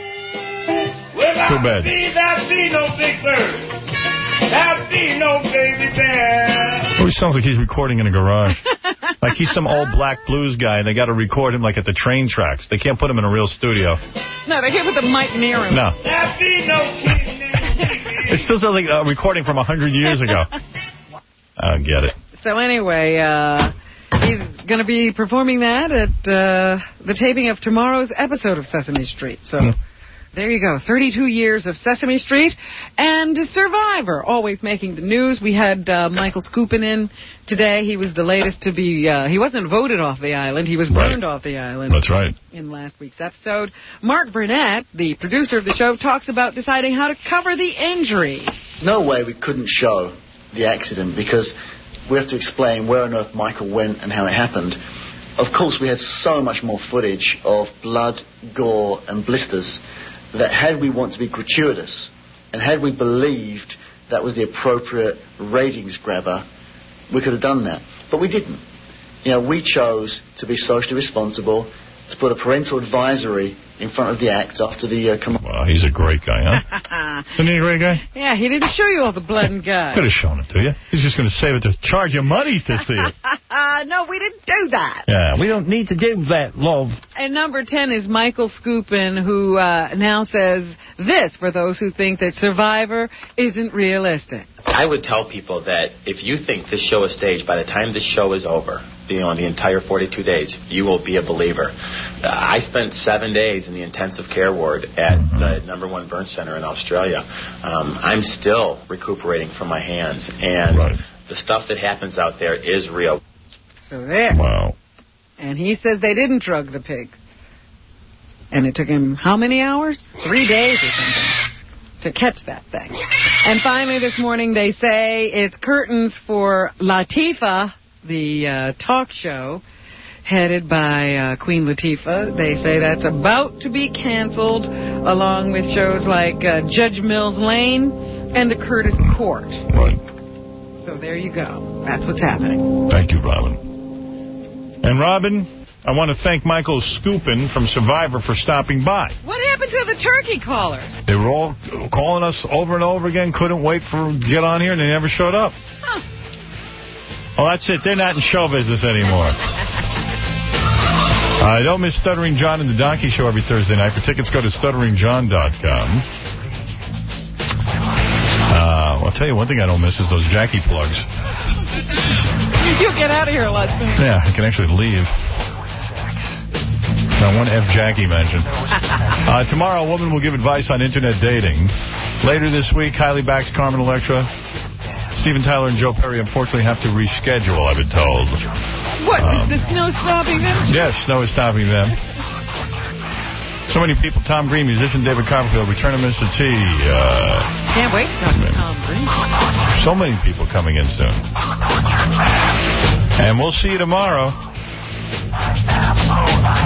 S14: Too bad.
S11: That be no big bird. That be no baby bear.
S14: Always sounds like he's recording in a garage. Like he's some old black blues guy, and they got to record him like at the train tracks. They can't put him in a real studio.
S2: No, they can't put the mic near him.
S14: No.
S11: That be no king.
S14: It still sounds like a recording from a hundred years ago. I don't get it.
S2: So anyway, uh, he's going to be performing that at uh, the taping of tomorrow's episode of Sesame Street. So... Mm. There you go. thirty-two years of Sesame Street and Survivor, always making the news. We had uh, Michael Skupin in today. He was the latest to be, uh, he wasn't voted off the island. He was burned
S14: right.
S2: off the island.
S14: That's right.
S2: In last week's episode. Mark Burnett, the producer of the show, talks about deciding how to cover the injury.
S6: No way we couldn't show the accident because we have to explain where on earth Michael went and how it happened. Of course, we had so much more footage of blood, gore, and blisters that had we want to be gratuitous and had we believed that was the appropriate ratings grabber, we could have done that. But we didn't. You know, we chose to be socially responsible, to put a parental advisory in front of the acts after the... Uh, com-
S14: wow, he's a great guy, huh? Isn't he a great guy?
S2: Yeah, he didn't show you all the blood and guts.
S14: Could have shown it to you. He's just going to save it to charge you money to see it.
S2: No, we didn't do that.
S14: Yeah, we don't need to do that, love.
S2: And number ten is Michael Skupin, who uh, now says this for those who think that Survivor isn't realistic.
S10: I would tell people that if you think this show is staged, by the time this show is over, you know, the entire forty-two days, you will be a believer. Uh, I spent seven days in the intensive care ward at mm-hmm. the number one burn center in Australia. Um, I'm still recuperating from my hands, and right. the stuff that happens out there is real.
S2: So there.
S14: Wow.
S2: And he says they didn't drug the pig. And it took him how many hours? Three days or something to catch that thing. And finally this morning they say it's curtains for Latifah, the uh, talk show headed by uh, Queen Latifah. They say that's about to be canceled, along with shows like uh, Judge Mills Lane and the Curtis Court.
S14: Right.
S2: So there you go. That's what's happening.
S14: Thank you, Robin. And Robin, I want to thank Michael Skupin from Survivor for stopping by.
S2: What happened to the turkey callers?
S14: They were all calling us over and over again, couldn't wait for to get on here, and they never showed up.
S2: Huh.
S14: Well, that's it. They're not in show business anymore. uh, don't miss Stuttering John and the Donkey Show every Thursday night. For tickets, go to stuttering john dot com. Uh, I'll tell you one thing I don't miss is those Jackie plugs.
S2: You'll get out of here a lot sooner.
S14: Yeah, I can actually leave. Now, one F Jackie mentioned. Uh, tomorrow, a woman will give advice on Internet dating. Later this week, Kylie Bax, Carmen Electra, Steven Tyler, and Joe Perry, unfortunately, have to reschedule, I've been told.
S2: What,
S14: um,
S2: is the snow stopping them?
S14: Yes, snow is stopping them. So many people. Tom Green, musician David Copperfield, Return of Mister T. Uh,
S2: Can't wait to talk to Tom Green.
S14: So many people coming in soon. And we'll see you tomorrow.